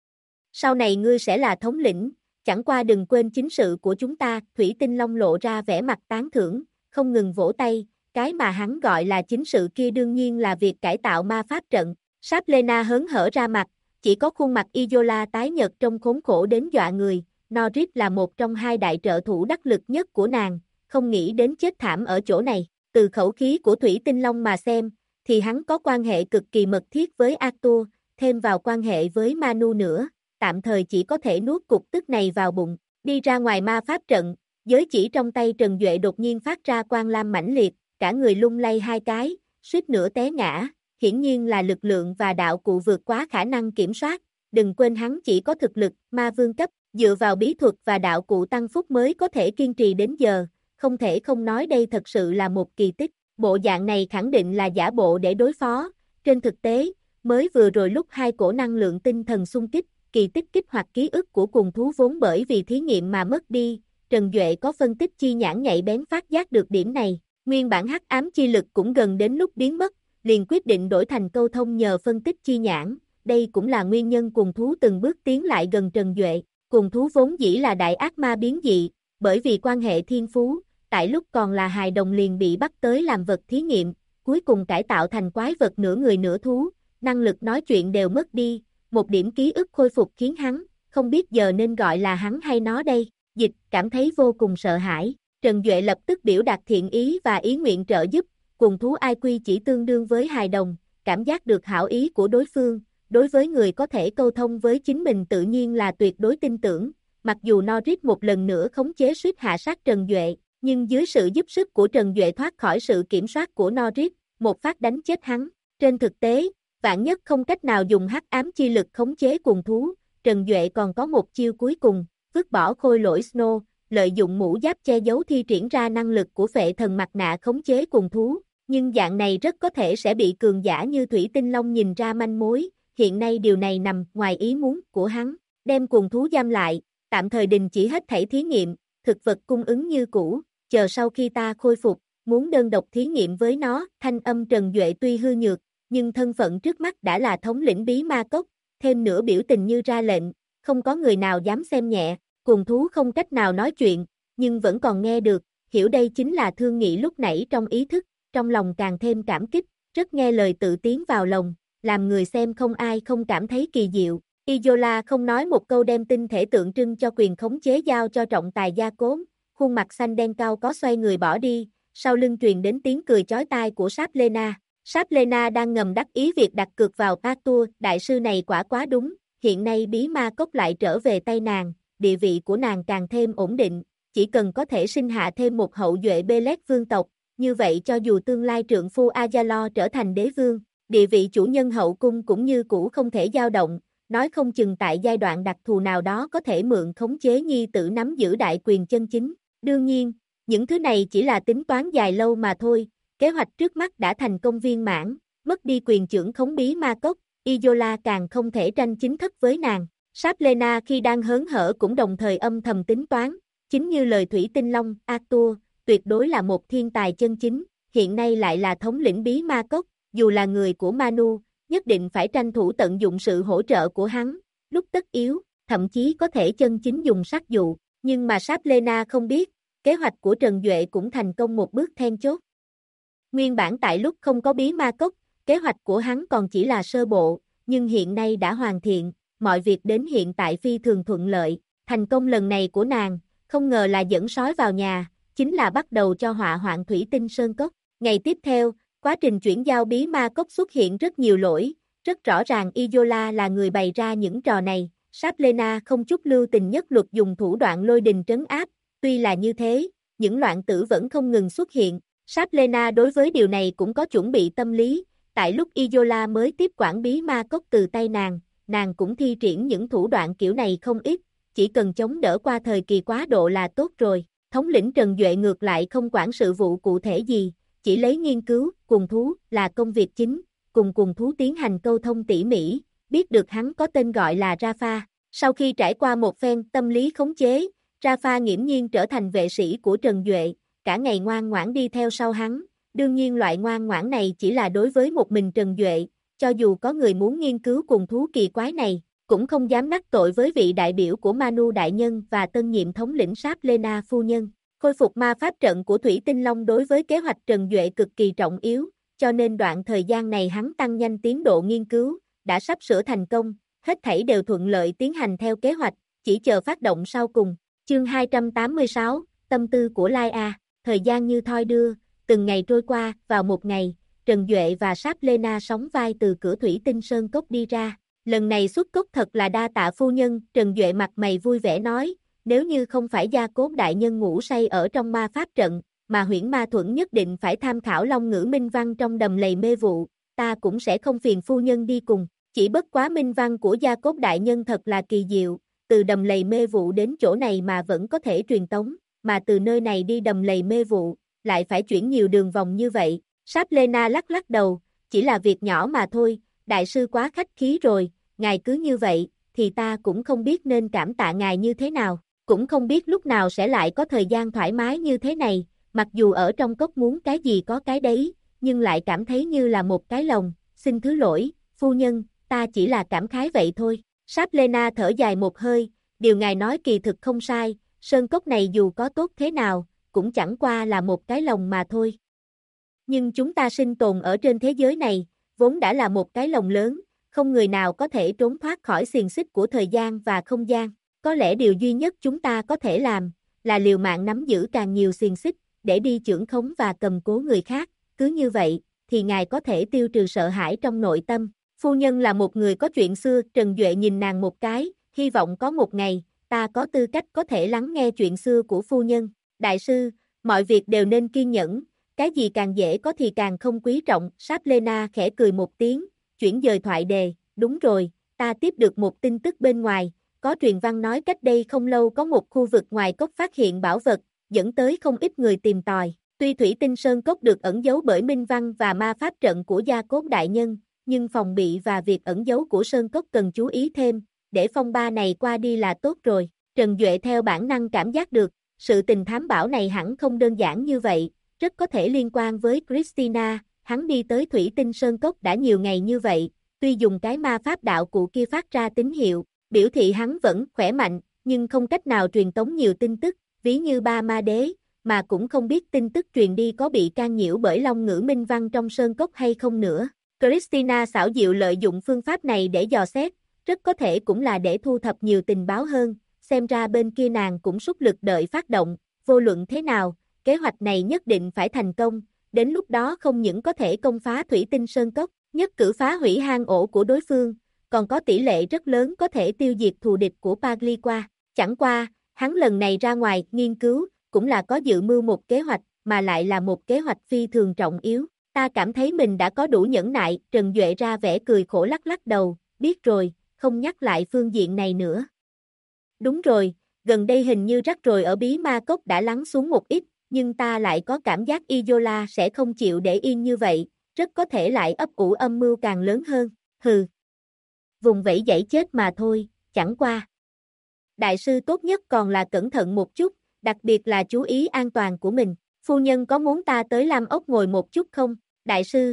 Sau này ngươi sẽ là thống lĩnh, chẳng qua đừng quên chính sự của chúng ta, Thủy Tinh Long lộ ra vẻ mặt tán thưởng, không ngừng vỗ tay, cái mà hắn gọi là chính sự kia đương nhiên là việc cải tạo ma pháp trận, Sablena hớn hở ra mặt, chỉ có khuôn mặt Izola tái nhợt trông khốn khổ đến dọa người. Norris là một trong hai đại trợ thủ đắc lực nhất của nàng, không nghĩ đến chết thảm ở chỗ này. Từ khẩu khí của Thủy Tinh Long mà xem, thì hắn có quan hệ cực kỳ mật thiết với Arthur, thêm vào quan hệ với Manu nữa, tạm thời chỉ có thể nuốt cục tức này vào bụng. Đi ra ngoài ma pháp trận, giới chỉ trong tay Trần Duệ đột nhiên phát ra quang lam mãnh liệt, cả người lung lay hai cái, suýt nữa té ngã, hiển nhiên là lực lượng và đạo cụ vượt quá khả năng kiểm soát. Đừng quên hắn chỉ có thực lực ma vương cấp, dựa vào bí thuật và đạo cụ tăng phúc mới có thể kiên trì đến giờ, không thể không nói đây thật sự là một kỳ tích. Bộ dạng này khẳng định là giả bộ để đối phó, trên thực tế, mới vừa rồi lúc hai cổ năng lượng tinh thần xung kích, kỳ tích kích hoạt ký ức của cùng thú vốn bởi vì thí nghiệm mà mất đi, Trần Duệ có phân tích chi nhãn nhạy bén phát giác được điểm này, nguyên bản hắc ám chi lực cũng gần đến lúc biến mất, liền quyết định đổi thành câu thông nhờ phân tích chi nhãn, đây cũng là nguyên nhân cùng thú từng bước tiến lại gần Trần Duệ. Cùng thú vốn dĩ là đại ác ma biến dị, bởi vì quan hệ thiên phú, tại lúc còn là hài đồng liền bị bắt tới làm vật thí nghiệm, cuối cùng cải tạo thành quái vật nửa người nửa thú, năng lực nói chuyện đều mất đi, một điểm ký ức khôi phục khiến hắn, không biết giờ nên gọi là hắn hay nó đây, Dịch cảm thấy vô cùng sợ hãi, Trần Duệ lập tức biểu đạt thiện ý và ý nguyện trợ giúp, cùng thú IQ chỉ tương đương với hài đồng, cảm giác được hảo ý của đối phương. Đối với người có thể câu thông với chính mình tự nhiên là tuyệt đối tin tưởng, mặc dù Norris một lần nữa khống chế suýt hạ sát Trần Duệ, nhưng dưới sự giúp sức của Trần Duệ thoát khỏi sự kiểm soát của Norris, một phát đánh chết hắn. Trên thực tế, vạn nhất không cách nào dùng hắc ám chi lực khống chế cùng thú, Trần Duệ còn có một chiêu cuối cùng, vứt bỏ khôi lỗi Snow, lợi dụng mũ giáp che giấu thi triển ra năng lực của phệ thần mặt nạ khống chế cùng thú, nhưng dạng này rất có thể sẽ bị cường giả như Thủy Tinh Long nhìn ra manh mối. Hiện nay điều này nằm ngoài ý muốn của hắn, đem cùng thú giam lại, tạm thời đình chỉ hết thảy thí nghiệm, thực vật cung ứng như cũ, chờ sau khi ta khôi phục, muốn đơn độc thí nghiệm với nó, thanh âm Trần Duệ tuy hư nhược, nhưng thân phận trước mắt đã là thống lĩnh bí ma cốc, thêm nữa biểu tình như ra lệnh, không có người nào dám xem nhẹ, cùng thú không cách nào nói chuyện, nhưng vẫn còn nghe được, hiểu đây chính là thương nghị lúc nãy trong ý thức, trong lòng càng thêm cảm kích, rất nghe lời tự tiến vào lòng. Làm người xem không ai không cảm thấy kỳ diệu. Izola không nói một câu đem tinh thể tượng trưng cho quyền khống chế giao cho trọng tài gia cốm, khuôn mặt xanh đen cao có xoay người bỏ đi, sau lưng truyền đến tiếng cười chói tai của Sablena. Sablena đang ngầm đắc ý việc đặt cược vào Arthur, đại sư này quả quá đúng, hiện nay bí ma cốc lại trở về tay nàng, địa vị của nàng càng thêm ổn định, chỉ cần có thể sinh hạ thêm một hậu duệ Belet vương tộc, như vậy cho dù tương lai trượng phu Azalo trở thành đế vương, địa vị chủ nhân hậu cung cũng như cũ không thể dao động, nói không chừng tại giai đoạn đặc thù nào đó có thể mượn khống chế nhi tử nắm giữ đại quyền chân chính. Đương nhiên, những thứ này chỉ là tính toán dài lâu mà thôi, kế hoạch trước mắt đã thành công viên mãn, mất đi quyền trưởng khống bí ma cốc, Isola càng không thể tranh chính thức với nàng. Saplena khi đang hớn hở cũng đồng thời âm thầm tính toán, chính như lời Thủy Tinh Long, Arthur, tuyệt đối là một thiên tài chân chính, hiện nay lại là thống lĩnh bí ma cốc, dù là người của Manu, nhất định phải tranh thủ tận dụng sự hỗ trợ của hắn, lúc tất yếu, thậm chí có thể chân chính dùng sắc dụ, nhưng mà Saplena không biết, kế hoạch của Trần Duệ cũng thành công một bước then chốt. Nguyên bản tại lúc không có bí ma cốc, kế hoạch của hắn còn chỉ là sơ bộ, nhưng hiện nay đã hoàn thiện, mọi việc đến hiện tại phi thường thuận lợi, thành công lần này của nàng, không ngờ là dẫn sói vào nhà, chính là bắt đầu cho họa hoạn Thủy Tinh Sơn Cốc. Ngày tiếp theo, quá trình chuyển giao bí ma cốc xuất hiện rất nhiều lỗi, rất rõ ràng Isola là người bày ra những trò này, Saplena không chút lưu tình nhất luật dùng thủ đoạn lôi đình trấn áp, tuy là như thế, những loạn tử vẫn không ngừng xuất hiện, Saplena đối với điều này cũng có chuẩn bị tâm lý, tại lúc Isola mới tiếp quản bí ma cốc từ tay nàng cũng thi triển những thủ đoạn kiểu này không ít, chỉ cần chống đỡ qua thời kỳ quá độ là tốt rồi. Thống lĩnh Trần Duệ ngược lại không quản sự vụ cụ thể gì, chỉ lấy nghiên cứu, cùng thú là công việc chính, cùng thú tiến hành câu thông tỉ mỉ, biết được hắn có tên gọi là Rafa. Sau khi trải qua một phen tâm lý khống chế, Rafa nghiễm nhiên trở thành vệ sĩ của Trần Duệ, cả ngày ngoan ngoãn đi theo sau hắn. Đương nhiên loại ngoan ngoãn này chỉ là đối với một mình Trần Duệ, cho dù có người muốn nghiên cứu cùng thú kỳ quái này, cũng không dám đắc tội với vị đại biểu của Manu đại nhân và tân nhiệm thống lĩnh Saplena phu nhân. Khôi phục ma pháp trận của Thủy Tinh Long đối với kế hoạch Trần Duệ cực kỳ trọng yếu, cho nên đoạn thời gian này hắn tăng nhanh tiến độ nghiên cứu, đã sắp sửa thành công, hết thảy đều thuận lợi tiến hành theo kế hoạch, chỉ chờ phát động sau cùng. Chương 286, Tâm tư của Lai A, thời gian như thoi đưa, từng ngày trôi qua, vào một ngày, Trần Duệ và Saplena sóng vai từ cửa Thủy Tinh Sơn Cốc đi ra. Lần này xuất cốc thật là đa tạ phu nhân, Trần Duệ mặt mày vui vẻ nói, nếu như không phải Gia Cốt đại nhân ngủ say ở trong ma pháp trận, mà Huyễn Ma Thuẫn nhất định phải tham khảo Long ngữ minh văn trong đầm lầy mê vụ, ta cũng sẽ không phiền phu nhân đi cùng. Chỉ bất quá minh văn của Gia Cốt đại nhân thật là kỳ diệu, từ đầm lầy mê vụ đến chỗ này mà vẫn có thể truyền tống, mà từ nơi này đi đầm lầy mê vụ, lại phải chuyển nhiều đường vòng như vậy. Saplena lắc lắc đầu, chỉ là việc nhỏ mà thôi, đại sư quá khách khí rồi, ngài cứ như vậy, thì ta cũng không biết nên cảm tạ ngài như thế nào, cũng không biết lúc nào sẽ lại có thời gian thoải mái như thế này, mặc dù ở trong cốc muốn cái gì có cái đấy, nhưng lại cảm thấy như là một cái lồng, xin thứ lỗi, phu nhân, ta chỉ là cảm khái vậy thôi. Saplena thở dài một hơi, điều ngài nói kỳ thực không sai, sơn cốc này dù có tốt thế nào, cũng chẳng qua là một cái lồng mà thôi. Nhưng chúng ta sinh tồn ở trên thế giới này, vốn đã là một cái lồng lớn, không người nào có thể trốn thoát khỏi xiềng xích của thời gian và không gian. Có lẽ điều duy nhất chúng ta có thể làm, là liều mạng nắm giữ càng nhiều xiềng xích, để đi chưởng khống và cầm cố người khác, cứ như vậy, thì ngài có thể tiêu trừ sợ hãi trong nội tâm. Phu nhân là một người có chuyện xưa, Trần Duệ nhìn nàng một cái, hy vọng có một ngày, ta có tư cách có thể lắng nghe chuyện xưa của phu nhân. Đại sư, mọi việc đều nên kiên nhẫn, cái gì càng dễ có thì càng không quý trọng. Saplena khẽ cười một tiếng, chuyển dời thoại đề, đúng rồi, ta tiếp được một tin tức bên ngoài, có truyền văn nói cách đây không lâu có một khu vực ngoài cốc phát hiện bảo vật, dẫn tới không ít người tìm tòi. Tuy Thủy Tinh Sơn Cốc được ẩn giấu bởi minh văn và ma pháp trận của Gia Cốt đại nhân, nhưng phòng bị và việc ẩn giấu của Sơn Cốc cần chú ý thêm, để phong ba này qua đi là tốt rồi. Trần Duệ theo bản năng cảm giác được, sự tình thám bảo này hẳn không đơn giản như vậy, rất có thể liên quan với Christina, hắn đi tới Thủy Tinh Sơn Cốc đã nhiều ngày như vậy, tuy dùng cái ma pháp đạo cụ kia phát ra tín hiệu, biểu thị hắn vẫn khỏe mạnh, nhưng không cách nào truyền tống nhiều tin tức, ví như ba ma đế, mà cũng không biết tin tức truyền đi có bị can nhiễu bởi Long ngữ minh văn trong Sơn Cốc hay không nữa. Christina xảo diệu lợi dụng phương pháp này để dò xét, rất có thể cũng là để thu thập nhiều tình báo hơn, xem ra bên kia nàng cũng súc lực đợi phát động, vô luận thế nào, kế hoạch này nhất định phải thành công, đến lúc đó không những có thể công phá Thủy Tinh Sơn Cốc, nhất cử phá hủy hang ổ của đối phương, còn có tỷ lệ rất lớn có thể tiêu diệt thù địch của Pagliqua. Chẳng qua, Hắn lần này ra ngoài nghiên cứu, cũng là có dự mưu một kế hoạch, mà lại là một kế hoạch phi thường trọng yếu. Ta cảm thấy mình đã có đủ nhẫn nại, Trần Duệ ra vẻ cười khổ lắc lắc đầu, biết rồi, không nhắc lại phương diện này nữa. Đúng rồi, gần đây hình như rắc rối ở bí ma cốc đã lắng xuống một ít, nhưng ta lại có cảm giác Izola sẽ không chịu để yên như vậy, rất có thể lại ấp ủ âm mưu càng lớn hơn, hừ. Vùng vẫy dãy chết mà thôi, chẳng qua. Đại sư tốt nhất còn là cẩn thận một chút, đặc biệt là chú ý an toàn của mình. Phu nhân có muốn ta tới Lam Ốc ngồi một chút không, đại sư?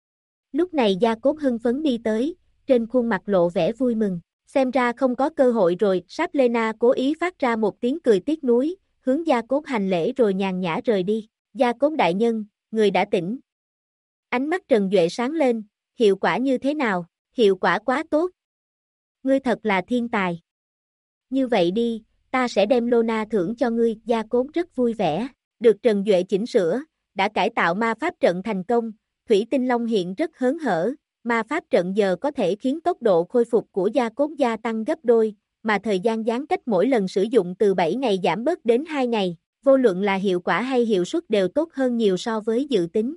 Lúc này Gia Cốt hưng phấn đi tới, trên khuôn mặt lộ vẻ vui mừng. Xem ra không có cơ hội rồi, Sáp Lena cố ý phát ra một tiếng cười tiếc nuối, hướng Gia Cốt hành lễ rồi nhàn nhã rời đi. Gia Cốt đại nhân, người đã tỉnh. Ánh mắt Trần Duệ sáng lên, hiệu quả như thế nào? Hiệu quả quá tốt. Ngươi thật là thiên tài. Như vậy đi, ta sẽ đem Lona thưởng cho ngươi, Gia Cốt rất vui vẻ. Được Trần Duệ chỉnh sửa, đã cải tạo ma pháp trận thành công, Thủy Tinh Long hiện rất hớn hở, ma pháp trận giờ có thể khiến tốc độ khôi phục của Gia Cốt gia tăng gấp đôi, mà thời gian gián cách mỗi lần sử dụng từ 7 ngày giảm bớt đến 2 ngày, vô luận là hiệu quả hay hiệu suất đều tốt hơn nhiều so với dự tính.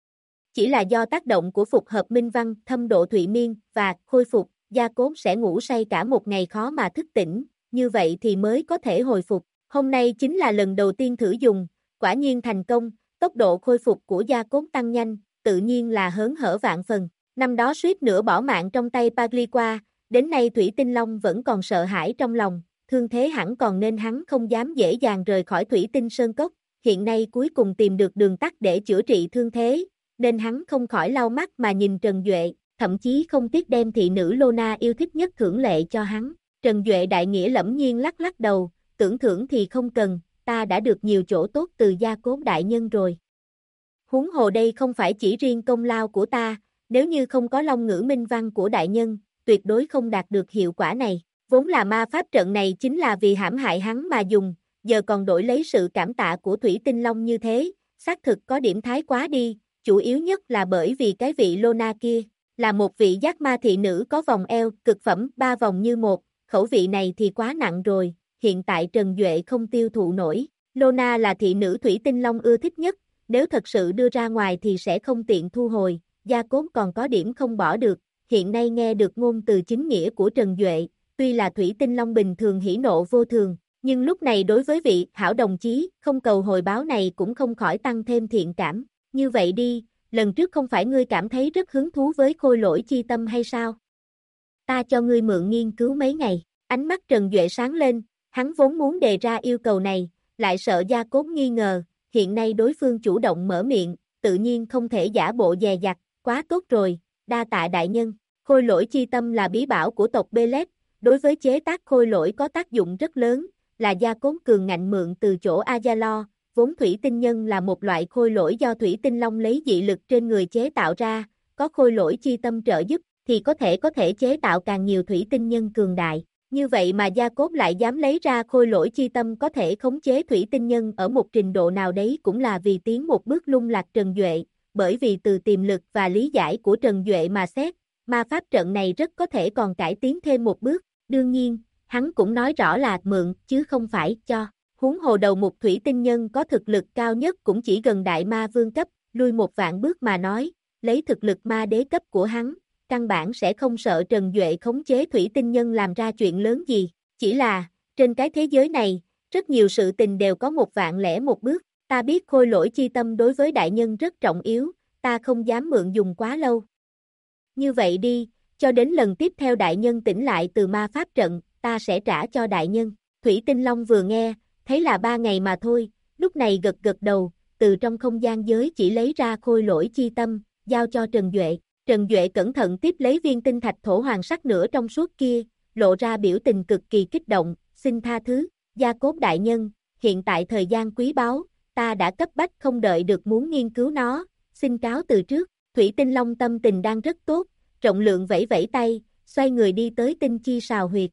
Chỉ là do tác động của phục hợp minh văn, thâm độ thụy miên và khôi phục, Gia Cốt sẽ ngủ say cả một ngày khó mà thức tỉnh, như vậy thì mới có thể hồi phục. Hôm nay chính là lần đầu tiên thử dùng, quả nhiên thành công, tốc độ khôi phục của Gia Cốt tăng nhanh, tự nhiên là hớn hở vạn phần. Năm đó suýt nữa bỏ mạng trong tay Pagliqua, đến nay Thủy Tinh Long vẫn còn sợ hãi trong lòng, thương thế hẳn còn nên hắn không dám dễ dàng rời khỏi Thủy Tinh Sơn Cốc, hiện nay cuối cùng tìm được đường tắt để chữa trị thương thế, nên hắn không khỏi lau mắt mà nhìn Trần Duệ, thậm chí không tiếc đem thị nữ Lona yêu thích nhất thưởng lệ cho hắn. Trần Duệ đại nghĩa lẫm nhiên lắc lắc đầu, tưởng thưởng thì không cần, ta đã được nhiều chỗ tốt từ Gia Cốt đại nhân rồi. Huống hồ đây không phải chỉ riêng công lao của ta, nếu như không có Long ngữ minh văn của đại nhân, tuyệt đối không đạt được hiệu quả này. Vốn là ma pháp trận này chính là vì hãm hại hắn mà dùng, giờ còn đổi lấy sự cảm tạ của Thủy Tinh Long như thế, xác thực có điểm thái quá đi, chủ yếu nhất là bởi vì cái vị Lona kia, là một vị giác ma thị nữ có vòng eo, cực phẩm, 3 vòng như một, khẩu vị này thì quá nặng rồi, hiện tại Trần Duệ không tiêu thụ nổi. Lona là thị nữ Thủy Tinh Long ưa thích nhất, nếu thật sự đưa ra ngoài thì sẽ không tiện thu hồi, Gia Cốt còn có điểm không bỏ được, hiện nay nghe được ngôn từ chính nghĩa của Trần Duệ, tuy là Thủy Tinh Long bình thường hỉ nộ vô thường, nhưng lúc này đối với vị hảo đồng chí, không cầu hồi báo này cũng không khỏi tăng thêm thiện cảm. Như vậy đi, lần trước không phải ngươi cảm thấy rất hứng thú với khôi lỗi chi tâm hay sao? Ta cho ngươi mượn nghiên cứu mấy ngày, ánh mắt Trần Duệ sáng lên, hắn vốn muốn đề ra yêu cầu này, lại sợ Gia Cốt nghi ngờ, hiện nay đối phương chủ động mở miệng, tự nhiên không thể giả bộ dè dặt, quá tốt rồi, đa tạ đại nhân. Khôi lỗi chi tâm là bí bảo của tộc Belet, đối với chế tác khôi lỗi có tác dụng rất lớn, là Gia Cốt cường ngạnh mượn từ chỗ Azalo, vốn thủy tinh nhân là một loại khôi lỗi do thủy tinh long lấy dị lực trên người chế tạo ra, có khôi lỗi chi tâm trợ giúp, thì có thể chế tạo càng nhiều thủy tinh nhân cường đại. Như vậy mà Gia Cốt lại dám lấy ra khôi lỗi chi tâm có thể khống chế thủy tinh nhân ở một trình độ nào đấy cũng là vì tiến một bước lung lạc Trần Duệ, bởi vì từ tiềm lực và lý giải của Trần Duệ mà xét, ma pháp trận này rất có thể còn cải tiến thêm một bước, đương nhiên, hắn cũng nói rõ là mượn chứ không phải cho. Huống hồ đầu mục thủy tinh nhân có thực lực cao nhất cũng chỉ gần đại ma vương cấp, lui một vạn bước mà nói, lấy thực lực ma đế cấp của hắn, căn bản sẽ không sợ Trần Duệ khống chế thủy tinh nhân làm ra chuyện lớn gì, chỉ là, trên cái thế giới này, rất nhiều sự tình đều có 1.001 bước, ta biết khôi lỗi chi tâm đối với đại nhân rất trọng yếu, ta không dám mượn dùng quá lâu. Như vậy đi, cho đến lần tiếp theo đại nhân tỉnh lại từ ma pháp trận, ta sẽ trả cho đại nhân. Thủy Tinh Long vừa nghe, thấy là 3 ngày mà thôi, lúc này gật gật đầu, từ trong không gian giới chỉ lấy ra khôi lỗi chi tâm, giao cho Trần Duệ. Trần Duệ cẩn thận tiếp lấy viên tinh thạch thổ hoàng sắc nửa trong suốt kia, lộ ra biểu tình cực kỳ kích động, xin tha thứ, Gia Cốt đại nhân, hiện tại thời gian quý báu, ta đã cấp bách không đợi được muốn nghiên cứu nó, xin cáo từ trước. Thủy Tinh Long tâm tình đang rất tốt, rộng lượng vẫy vẫy tay, xoay người đi tới tinh chi sào huyệt.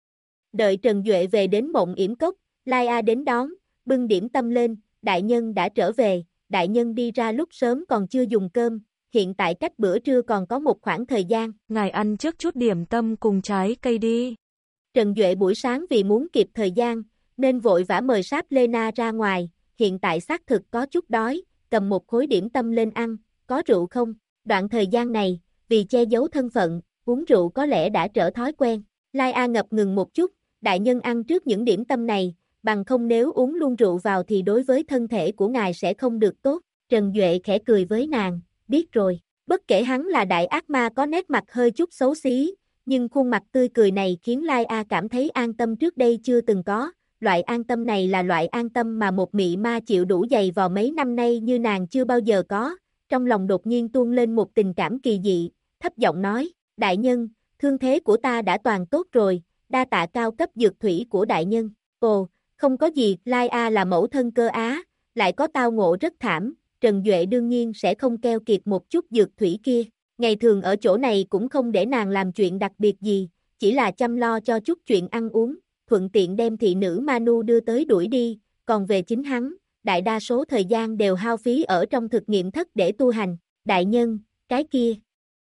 Đợi Trần Duệ về đến Mộng Yểm Cốc, Lai A đến đón, bưng điểm tâm lên, đại nhân đã trở về, đại nhân đi ra lúc sớm còn chưa dùng cơm, hiện tại cách bữa trưa còn có một khoảng thời gian. Ngài ăn trước chút điểm tâm cùng trái cây đi. Trần Duệ buổi sáng vì muốn kịp thời gian, nên vội vã mời Sáp Lena ra ngoài, hiện tại xác thực có chút đói, cầm một khối điểm tâm lên ăn, có rượu không? Đoạn thời gian này, vì che giấu thân phận, uống rượu có lẽ đã trở thói quen. Lai A ngập ngừng một chút, đại nhân ăn trước những điểm tâm này, bằng không nếu uống luôn rượu vào thì đối với thân thể của ngài sẽ không được tốt. Trần Duệ khẽ cười với nàng, biết rồi. Bất kể hắn là đại ác ma có nét mặt hơi chút xấu xí, nhưng khuôn mặt tươi cười này khiến Lai A cảm thấy an tâm trước đây chưa từng có. Loại an tâm này là loại an tâm mà một mị ma chịu đủ dày vò mấy năm nay như nàng chưa bao giờ có. Trong lòng đột nhiên tuôn lên một tình cảm kỳ dị, thấp giọng nói, đại nhân, thương thế của ta đã toàn tốt rồi, đa tạ cao cấp dược thủy của đại nhân. Ồ, không có gì, Lai A là mẫu thân Cơ Á, lại có tao ngộ rất thảm, Trần Duệ đương nhiên sẽ không keo kiệt một chút dược thủy kia. Ngày thường ở chỗ này cũng không để nàng làm chuyện đặc biệt gì, chỉ là chăm lo cho chút chuyện ăn uống, thuận tiện đem thị nữ Manu đưa tới đuổi đi, còn về chính hắn, đại đa số thời gian đều hao phí ở trong thực nghiệm thất để tu hành. Đại nhân, cái kia.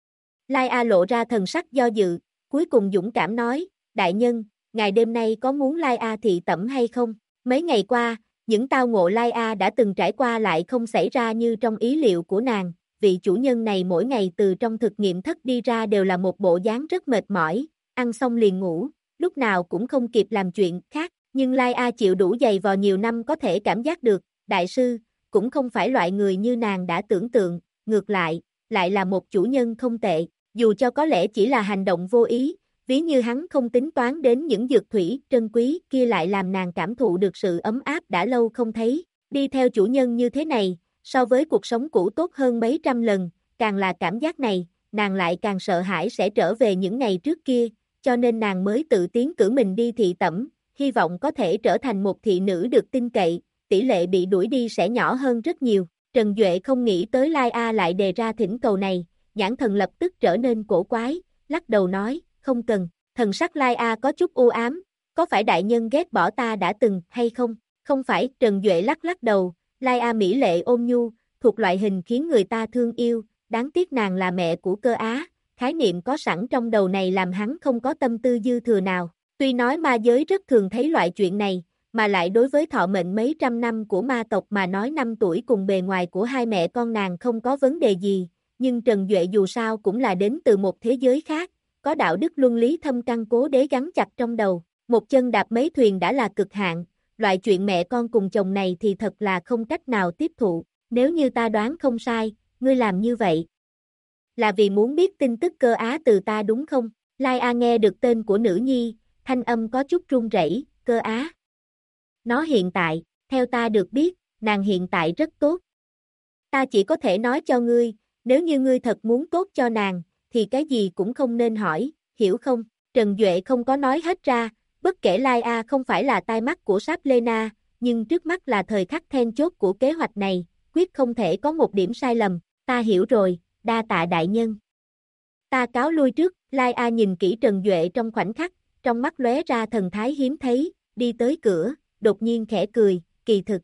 Lai A lộ ra thần sắc do dự, cuối cùng dũng cảm nói, đại nhân, ngài đêm nay có muốn Lai A thị tẩm hay không? Mấy ngày qua, những tao ngộ Lai A đã từng trải qua lại không xảy ra như trong ý liệu của nàng, vị chủ nhân này mỗi ngày từ trong thực nghiệm thất đi ra đều là một bộ dáng rất mệt mỏi, ăn xong liền ngủ, lúc nào cũng không kịp làm chuyện khác, nhưng Lai A chịu đủ dày vò nhiều năm có thể cảm giác được, đại sư, cũng không phải loại người như nàng đã tưởng tượng, ngược lại là một chủ nhân không tệ, dù cho có lẽ chỉ là hành động vô ý, ví như hắn không tính toán đến những dược thủy trân quý kia lại làm nàng cảm thụ được sự ấm áp đã lâu không thấy, đi theo chủ nhân như thế này, so với cuộc sống cũ tốt hơn mấy trăm lần, càng là cảm giác này, nàng lại càng sợ hãi sẽ trở về những ngày trước kia, cho nên nàng mới tự tiến cử mình đi thị tẩm, hy vọng có thể trở thành một thị nữ được tin cậy, tỷ lệ bị đuổi đi sẽ nhỏ hơn rất nhiều. Trần Duệ không nghĩ tới Lai A lại đề ra thỉnh cầu này, nhãn thần lập tức trở nên cổ quái, lắc đầu nói, không cần, thần sắc Lai A có chút u ám, có phải đại nhân ghét bỏ ta đã từng hay không? Không phải, Trần Duệ lắc đầu, Lai A mỹ lệ ôn nhu, thuộc loại hình khiến người ta thương yêu, đáng tiếc nàng là mẹ của Cơ Á, khái niệm có sẵn trong đầu này làm hắn không có tâm tư dư thừa nào. Tuy nói ma giới rất thường thấy loại chuyện này, mà lại đối với thọ mệnh mấy trăm năm của ma tộc mà nói 5 tuổi cùng bề ngoài của hai mẹ con nàng không có vấn đề gì, nhưng Trần Duệ dù sao cũng là đến từ một thế giới khác, có đạo đức luân lý thâm căn cố đế gắn chặt trong đầu, một chân đạp mấy thuyền đã là cực hạn, loại chuyện mẹ con cùng chồng này thì thật là không cách nào tiếp thụ, nếu như ta đoán không sai, ngươi làm như vậy là vì muốn biết tin tức Cơ Á từ ta đúng không? Lai A nghe được tên của nữ nhi, thanh âm có chút run rẩy, Cơ Á. Nó hiện tại, theo ta được biết, nàng hiện tại rất tốt. Ta chỉ có thể nói cho ngươi, nếu như ngươi thật muốn tốt cho nàng, thì cái gì cũng không nên hỏi, hiểu không? Trần Duệ không có nói hết ra, bất kể Lai A không phải là tai mắt của Sáp Lena, nhưng trước mắt là thời khắc then chốt của kế hoạch này, quyết không thể có một điểm sai lầm, ta hiểu rồi, đa tạ đại nhân. Ta cáo lui trước, Lai A nhìn kỹ Trần Duệ trong khoảnh khắc, trong mắt lóe ra thần thái hiếm thấy, đi tới cửa, đột nhiên khẽ cười, kỳ thực.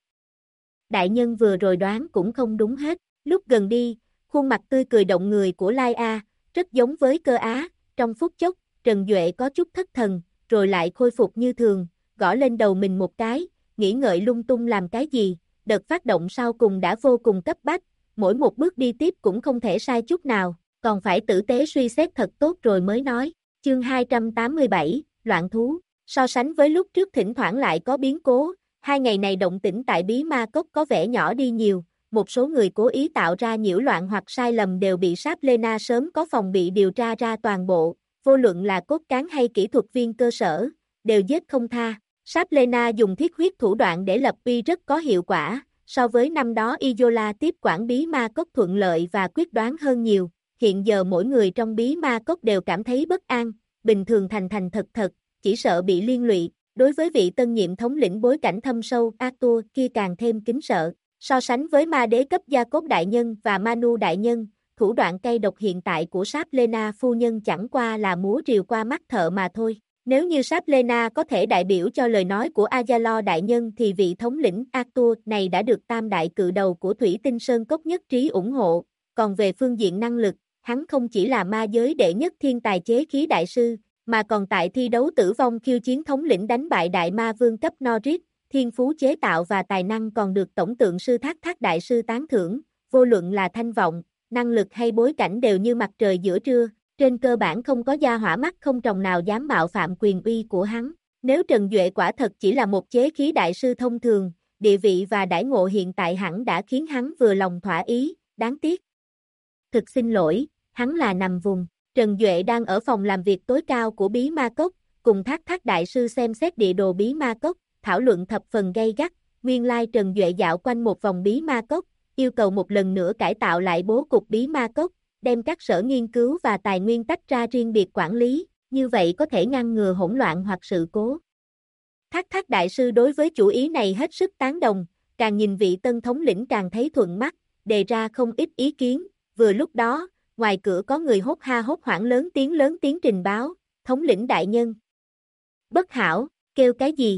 Đại nhân vừa rồi đoán cũng không đúng hết, lúc gần đi, khuôn mặt tươi cười động người của Lai A, rất giống với Cơ Á, trong phút chốc, Trần Duệ có chút thất thần, rồi lại khôi phục như thường, gõ lên đầu mình một cái, nghĩ ngợi lung tung làm cái gì, đợt phát động sau cùng đã vô cùng cấp bách, mỗi một bước đi tiếp cũng không thể sai chút nào, còn phải tử tế suy xét thật tốt rồi mới nói. Chương 287, Loạn thú, so sánh với lúc trước thỉnh thoảng lại có biến cố, 2 ngày này động tĩnh tại bí ma cốc có vẻ nhỏ đi nhiều, một số người cố ý tạo ra nhiễu loạn hoặc sai lầm đều bị Sáp Lena sớm có phòng bị điều tra ra toàn bộ, vô luận là cốt cán hay kỹ thuật viên cơ sở, đều giết không tha. Sáp Lena dùng thiết huyết thủ đoạn để lập uy rất có hiệu quả, so với năm đó Isola tiếp quản bí ma cốc thuận lợi và quyết đoán hơn nhiều, hiện giờ mỗi người trong bí ma cốc đều cảm thấy bất an, bình thường thành thật, chỉ sợ bị liên lụy, đối với vị tân nhiệm thống lĩnh bối cảnh thâm sâu Arthur kia càng thêm kính sợ, so sánh với ma đế cấp Gia Cốt Đại Nhân và Manu Đại Nhân, thủ đoạn cay độc hiện tại của Sáp Lena phu nhân chẳng qua là múa rìu qua mắt thợ mà thôi. Nếu như Sáp Lena có thể đại biểu cho lời nói của Azalo Đại Nhân thì vị thống lĩnh Arthur này đã được tam đại cự đầu của Thủy Tinh Sơn Cốc nhất trí ủng hộ, còn về phương diện năng lực, hắn không chỉ là ma giới đệ nhất thiên tài chế khí đại sư, mà còn tại thi đấu tử vong khiêu chiến thống lĩnh đánh bại đại ma vương cấp Norris, thiên phú chế tạo và tài năng còn được tổng tượng sư Thác Thác đại sư tán thưởng, vô luận là thanh vọng, năng lực hay bối cảnh đều như mặt trời giữa trưa, trên cơ bản không có gia hỏa mắt không tròng nào dám mạo phạm quyền uy của hắn. Nếu Trần Duệ quả thật chỉ là một chế khí đại sư thông thường, địa vị và đãi ngộ hiện tại hẳn đã khiến hắn vừa lòng thỏa ý, đáng tiếc. Thực xin lỗi, hắn là nằm vùng. Trần Duệ đang ở phòng làm việc tối cao của Bí Ma Cốc, cùng Thác Thác đại sư xem xét địa đồ Bí Ma Cốc, thảo luận thập phần gay gắt. Nguyên lai Trần Duệ dạo quanh một vòng Bí Ma Cốc, yêu cầu một lần nữa cải tạo lại bố cục Bí Ma Cốc, đem các sở nghiên cứu và tài nguyên tách ra riêng biệt quản lý, như vậy có thể ngăn ngừa hỗn loạn hoặc sự cố. Thác Thác đại sư đối với chủ ý này hết sức tán đồng, càng nhìn vị tân thống lĩnh càng thấy thuận mắt, đề ra không ít ý kiến. Vừa lúc đó, ngoài cửa có người hốt ha hốt hoảng lớn tiếng trình báo, thống lĩnh đại nhân. Bất hảo, kêu cái gì?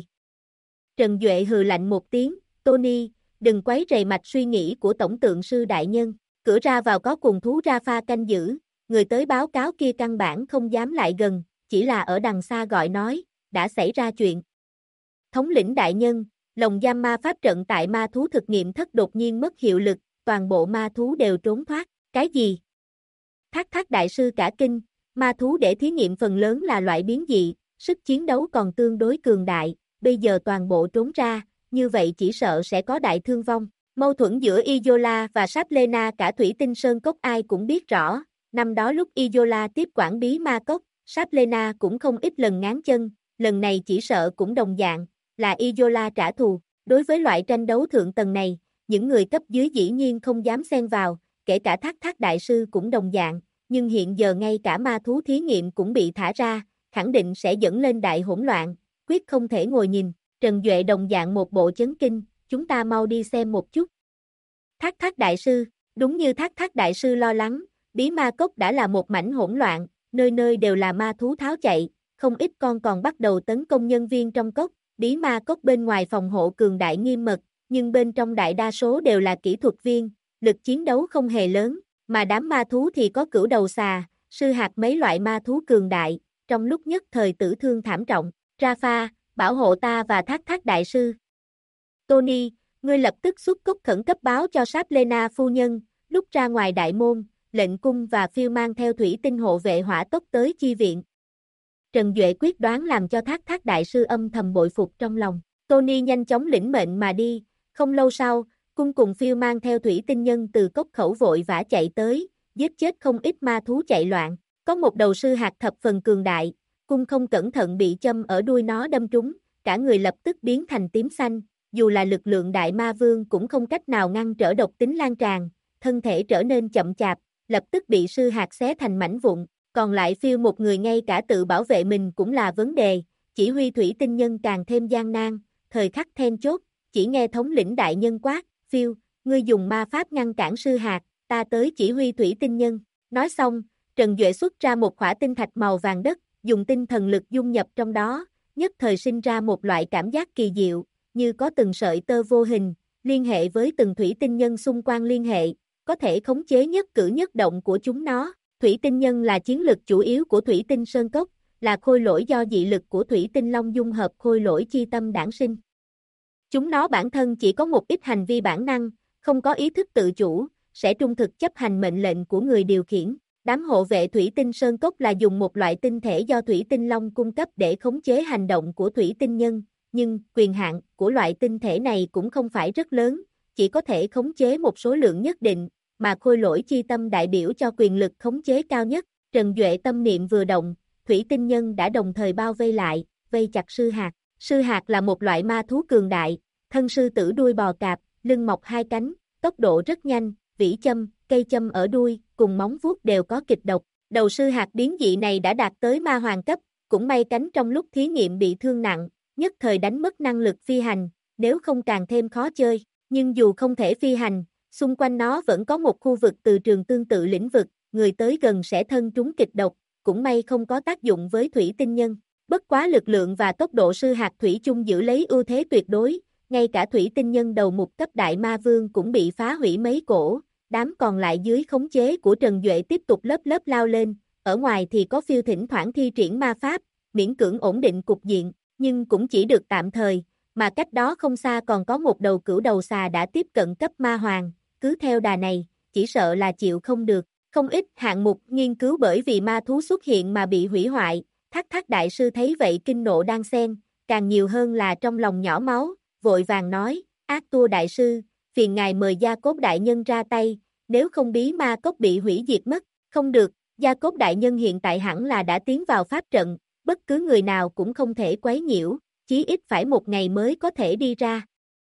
Trần Duệ hừ lạnh một tiếng, Tony, đừng quấy rầy mạch suy nghĩ của tổng tượng sư đại nhân, cửa ra vào có cùng thú Rafa canh giữ, người tới báo cáo kia căn bản không dám lại gần, chỉ là ở đằng xa gọi nói, đã xảy ra chuyện. Thống lĩnh đại nhân, lồng giam ma pháp trận tại ma thú thực nghiệm thất đột nhiên mất hiệu lực, toàn bộ ma thú đều trốn thoát, cái gì? Thác Thác đại sư cả kinh, ma thú để thí nghiệm phần lớn là loại biến dị, sức chiến đấu còn tương đối cường đại, bây giờ toàn bộ trốn ra, như vậy chỉ sợ sẽ có đại thương vong. Mâu thuẫn giữa Isola và Saplena cả Thủy Tinh Sơn Cốc ai cũng biết rõ, năm đó lúc Isola tiếp quản Bí Ma Cốc, Saplena cũng không ít lần ngáng chân, lần này chỉ sợ cũng đồng dạng, là Isola trả thù. Đối với loại tranh đấu thượng tầng này, những người cấp dưới dĩ nhiên không dám xen vào, kể cả Thác Thác đại sư cũng đồng dạng, nhưng hiện giờ ngay cả ma thú thí nghiệm cũng bị thả ra, khẳng định sẽ dẫn lên đại hỗn loạn, quyết không thể ngồi nhìn. Trần Duệ đồng dạng một bộ chấn kinh, chúng ta mau đi xem một chút. Thác Thác đại sư, đúng như Thác Thác đại sư lo lắng, Bí Ma Cốc đã là một mảnh hỗn loạn, nơi nơi đều là ma thú tháo chạy, không ít con còn bắt đầu tấn công nhân viên trong cốc. Bí Ma Cốc bên ngoài phòng hộ cường đại nghiêm mật, nhưng bên trong đại đa số đều là kỹ thuật viên, lực chiến đấu không hề lớn, mà đám ma thú thì có cửu đầu xà, sư hạt mấy loại ma thú cường đại, trong lúc nhất thời tử thương thảm trọng. Rafa, bảo hộ ta và Thác Thác đại sư. Tony, ngươi lập tức xuất cốc khẩn cấp báo cho Saplena phu nhân, lúc ra ngoài đại môn, lệnh cung và phiêu mang theo thủy tinh hộ vệ hỏa tốc tới chi viện. Trần Duệ quyết đoán làm cho Thác Thác đại sư âm thầm bội phục trong lòng. Tony nhanh chóng lĩnh mệnh mà đi, không lâu sau, cung cùng phiêu mang theo thủy tinh nhân từ cốc khẩu vội vã chạy tới, giết chết không ít ma thú chạy loạn. Có một đầu sư hạt thập phần cường đại, cung không cẩn thận bị châm ở đuôi nó đâm trúng, cả người lập tức biến thành tím xanh, dù là lực lượng đại ma vương cũng không cách nào ngăn trở độc tính lan tràn, thân thể trở nên chậm chạp, lập tức bị sư hạt xé thành mảnh vụn, còn lại phiêu một người ngay cả tự bảo vệ mình cũng là vấn đề, chỉ huy thủy tinh nhân càng thêm gian nan, thời khắc then chốt, chỉ nghe thống lĩnh đại nhân quát, phiêu, ngươi dùng ma pháp ngăn cản sư hạt, ta tới chỉ huy thủy tinh nhân, nói xong, Trần Duệ xuất ra một khỏa tinh thạch màu vàng đất, dùng tinh thần lực dung nhập trong đó, nhất thời sinh ra một loại cảm giác kỳ diệu, như có từng sợi tơ vô hình, liên hệ với từng thủy tinh nhân xung quanh liên hệ, có thể khống chế nhất cử nhất động của chúng nó. Thủy tinh nhân là chiến lực chủ yếu của Thủy Tinh Sơn Cốc, là khôi lỗi do dị lực của Thủy Tinh Long dung hợp khôi lỗi chi tâm đản sinh. Chúng nó bản thân chỉ có một ít hành vi bản năng, không có ý thức tự chủ, sẽ trung thực chấp hành mệnh lệnh của người điều khiển. Đám hộ vệ Thủy Tinh Sơn Cốc là dùng một loại tinh thể do Thủy Tinh Long cung cấp để khống chế hành động của Thủy Tinh Nhân, nhưng quyền hạn của loại tinh thể này cũng không phải rất lớn, chỉ có thể khống chế một số lượng nhất định, mà khôi lỗi chi tâm đại biểu cho quyền lực khống chế cao nhất. Trần Duệ tâm niệm vừa động, Thủy Tinh Nhân đã đồng thời bao vây lại, vây chặt sư hạt. Sư hạt là một loại ma thú cường đại, thân sư tử đuôi bò cạp, lưng mọc hai cánh, tốc độ rất nhanh, vĩ châm, cây châm ở đuôi, cùng móng vuốt đều có kịch độc. Đầu sư hạt biến dị này đã đạt tới ma hoàng cấp, cũng may cánh trong lúc thí nghiệm bị thương nặng, nhất thời đánh mất năng lực phi hành, nếu không càng thêm khó chơi. Nhưng dù không thể phi hành, xung quanh nó vẫn có một khu vực từ trường tương tự lĩnh vực, người tới gần sẽ thân trúng kịch độc, cũng may không có tác dụng với thủy tinh nhân. Bất quá lực lượng và tốc độ sư hạt thủy chung giữ lấy ưu thế tuyệt đối, ngay cả thủy tinh nhân đầu mục cấp đại ma vương cũng bị phá hủy mấy cổ, đám còn lại dưới khống chế của Trần Duệ tiếp tục lớp lớp lao lên, ở ngoài thì có phiêu thỉnh thoảng thi triển ma pháp, miễn cưỡng ổn định cục diện, nhưng cũng chỉ được tạm thời, mà cách đó không xa còn có một đầu cửu đầu xà đã tiếp cận cấp ma hoàng, cứ theo đà này, chỉ sợ là chịu không được. Không ít hạng mục nghiên cứu bởi vì ma thú xuất hiện mà bị hủy hoại, Thác Thác đại sư thấy vậy kinh nộ đan xen, càng nhiều hơn là trong lòng nhỏ máu, vội vàng nói, Ác Tua đại sư, phiền ngài mời Gia Cốt đại nhân ra tay, nếu không bí ma cốc bị hủy diệt mất, không được, Gia Cốt đại nhân hiện tại hẳn là đã tiến vào pháp trận, bất cứ người nào cũng không thể quấy nhiễu, chí ít phải một ngày mới có thể đi ra.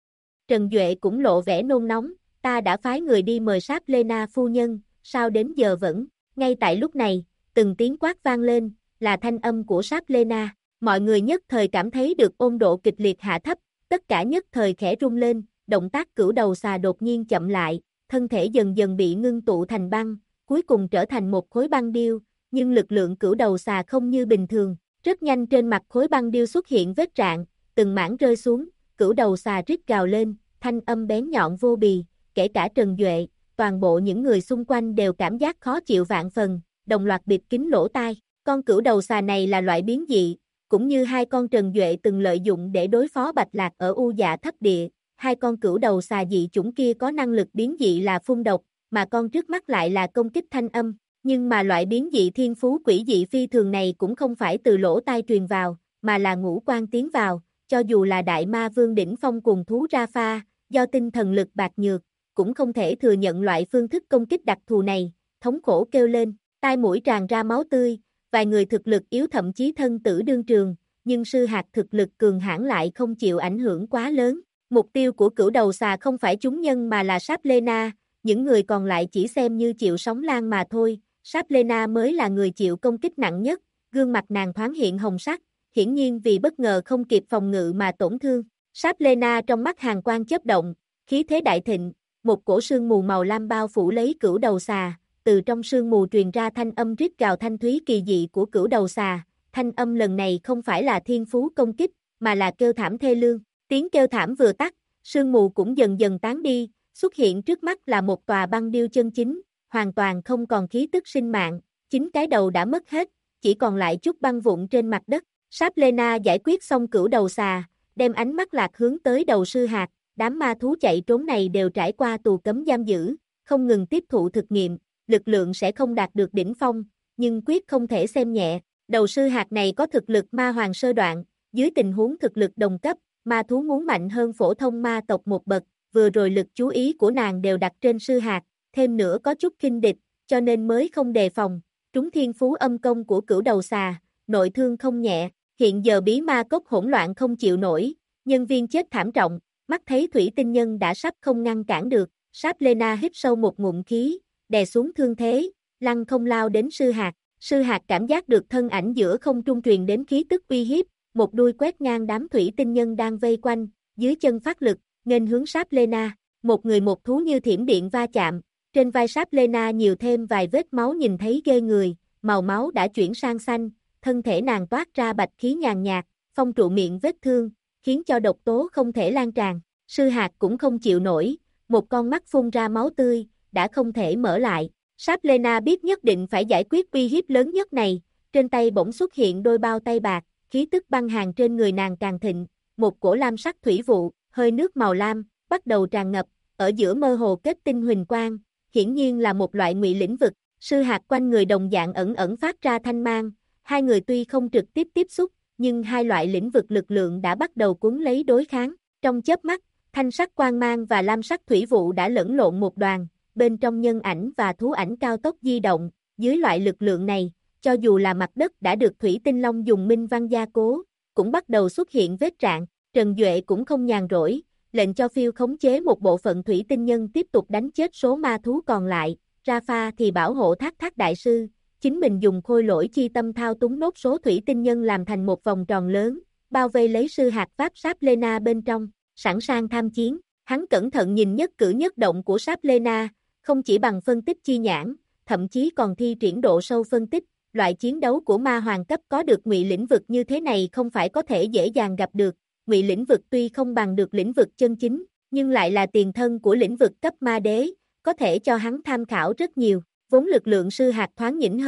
Trần Duệ cũng lộ vẻ nôn nóng, ta đã phái người đi mời Sáp Lena phu nhân, sao đến giờ vẫn, ngay tại lúc này, từng tiếng quát vang lên, là thanh âm của Sáp Lena, mọi người nhất thời cảm thấy được ôn độ kịch liệt hạ thấp, tất cả nhất thời khẽ rung lên, động tác cửu đầu xà đột nhiên chậm lại, thân thể dần dần bị ngưng tụ thành băng, cuối cùng trở thành một khối băng điêu, nhưng lực lượng cửu đầu xà không như bình thường, rất nhanh trên mặt khối băng điêu xuất hiện vết rạn, từng mảng rơi xuống, cửu đầu xà rít gào lên, thanh âm bén nhọn vô bì, kể cả Trần Duệ, toàn bộ những người xung quanh đều cảm giác khó chịu vạn phần, đồng loạt bịt kín lỗ tai. Con cửu đầu xà này là loại biến dị, cũng như hai con Trần Duệ từng lợi dụng để đối phó Bạch Lạc ở U Dạ thấp địa. Hai con cửu đầu xà dị chủng kia có năng lực biến dị là phun độc, mà con trước mắt lại là công kích thanh âm. Nhưng mà loại biến dị thiên phú quỷ dị phi thường này cũng không phải từ lỗ tai truyền vào, mà là ngũ quan tiến vào, cho dù là đại ma vương đỉnh phong cùng thú ra pha, do tinh thần lực bạc nhược, cũng không thể thừa nhận loại phương thức công kích đặc thù này, thống khổ kêu lên, tai mũi tràn ra máu tươi, vài người thực lực yếu thậm chí thân tử đương trường, nhưng sư hạt thực lực cường hãn lại không chịu ảnh hưởng quá lớn. Mục tiêu của cửu đầu xà không phải chúng nhân mà là Sáp Lena, những người còn lại chỉ xem như chịu sóng lan mà thôi, Sáp Lena mới là người chịu công kích nặng nhất, gương mặt nàng thoáng hiện hồng sắc, hiển nhiên vì bất ngờ không kịp phòng ngự mà tổn thương. Sáp Lena trong mắt hàn quang chớp động, khí thế đại thịnh, một cổ sương mù màu lam bao phủ lấy cửu đầu xà, từ trong sương mù truyền ra thanh âm rít gào thanh thúy kỳ dị của cửu đầu xà, thanh âm lần này không phải là thiên phú công kích, mà là kêu thảm thê lương, tiếng kêu thảm vừa tắt, sương mù cũng dần dần tán đi, xuất hiện trước mắt là một tòa băng điêu chân chính, hoàn toàn không còn khí tức sinh mạng, chính cái đầu đã mất hết, chỉ còn lại chút băng vụn trên mặt đất. Sáp Lena giải quyết xong cửu đầu xà, đem ánh mắt lạc hướng tới đầu sư hạt, đám ma thú chạy trốn này đều trải qua tù cấm giam giữ, không ngừng tiếp thụ thực nghiệm, lực lượng sẽ không đạt được đỉnh phong, nhưng quyết không thể xem nhẹ, đầu sư hạt này có thực lực ma hoàng sơ đoạn, dưới tình huống thực lực đồng cấp, ma thú muốn mạnh hơn phổ thông ma tộc một bậc, vừa rồi lực chú ý của nàng đều đặt trên sư hạt, thêm nữa có chút khinh địch, cho nên mới không đề phòng, trúng thiên phú âm công của cửu đầu xà, nội thương không nhẹ, hiện giờ bí ma cốc hỗn loạn không chịu nổi, nhân viên chết thảm trọng, mắt thấy thủy tinh nhân đã sắp không ngăn cản được, Sáp Lena hít sâu một ngụm khí, đè xuống thương thế, lăng không lao đến sư hạt cảm giác được thân ảnh giữa không trung truyền đến khí tức uy hiếp, một đuôi quét ngang đám thủy tinh nhân đang vây quanh, dưới chân phát lực, nghênh hướng Sáp Lena, một người một thú như thiểm điện va chạm, trên vai Sáp Lena nhiều thêm vài vết máu nhìn thấy ghê người, màu máu đã chuyển sang xanh, thân thể nàng toát ra bạch khí nhàn nhạt, phong trụ miệng vết thương, khiến cho độc tố không thể lan tràn, sư hạt cũng không chịu nổi, một con mắt phun ra máu tươi, đã không thể mở lại. Sáp Lena biết nhất định phải giải quyết uy hiếp lớn nhất này, trên tay bỗng xuất hiện đôi bao tay bạc, khí tức băng hàn trên người nàng càng thịnh, một cổ lam sắc thủy vụ, hơi nước màu lam, bắt đầu tràn ngập, ở giữa mơ hồ kết tinh huỳnh quang, hiển nhiên là một loại ngụy lĩnh vực, sư hạt quanh người đồng dạng ẩn ẩn phát ra thanh mang, hai người tuy không trực tiếp tiếp xúc, nhưng hai loại lĩnh vực lực lượng đã bắt đầu cuốn lấy đối kháng, trong chớp mắt, thanh sắc quang mang và lam sắc thủy vụ đã lẫn lộn một đoàn, bên trong nhân ảnh và thú ảnh cao tốc di động, dưới loại lực lượng này, cho dù là mặt đất đã được Thủy Tinh Long dùng minh văn gia cố, cũng bắt đầu xuất hiện vết rạn, Trần Duệ cũng không nhàn rỗi, lệnh cho phiêu khống chế một bộ phận Thủy Tinh Nhân tiếp tục đánh chết số ma thú còn lại, Rafa thì bảo hộ Thác Thác đại sư, chính mình dùng khôi lỗi chi tâm thao túng nốt số Thủy Tinh Nhân làm thành một vòng tròn lớn, bao vây lấy sư hạt pháp Sáp Lena bên trong, sẵn sàng tham chiến, hắn cẩn thận nhìn nhất cử nhất động của Sáp Lena, không chỉ bằng phân tích chi nhãn, thậm chí còn thi triển độ sâu phân tích, loại chiến đấu của ma hoàng cấp có được ngụy lĩnh vực như thế này không phải có thể dễ dàng gặp được, ngụy lĩnh vực tuy không bằng được lĩnh vực chân chính, nhưng lại là tiền thân của lĩnh vực cấp ma đế, có thể cho hắn tham khảo rất nhiều, vốn lực lượng sư hạt thoáng nhỉnh hơn,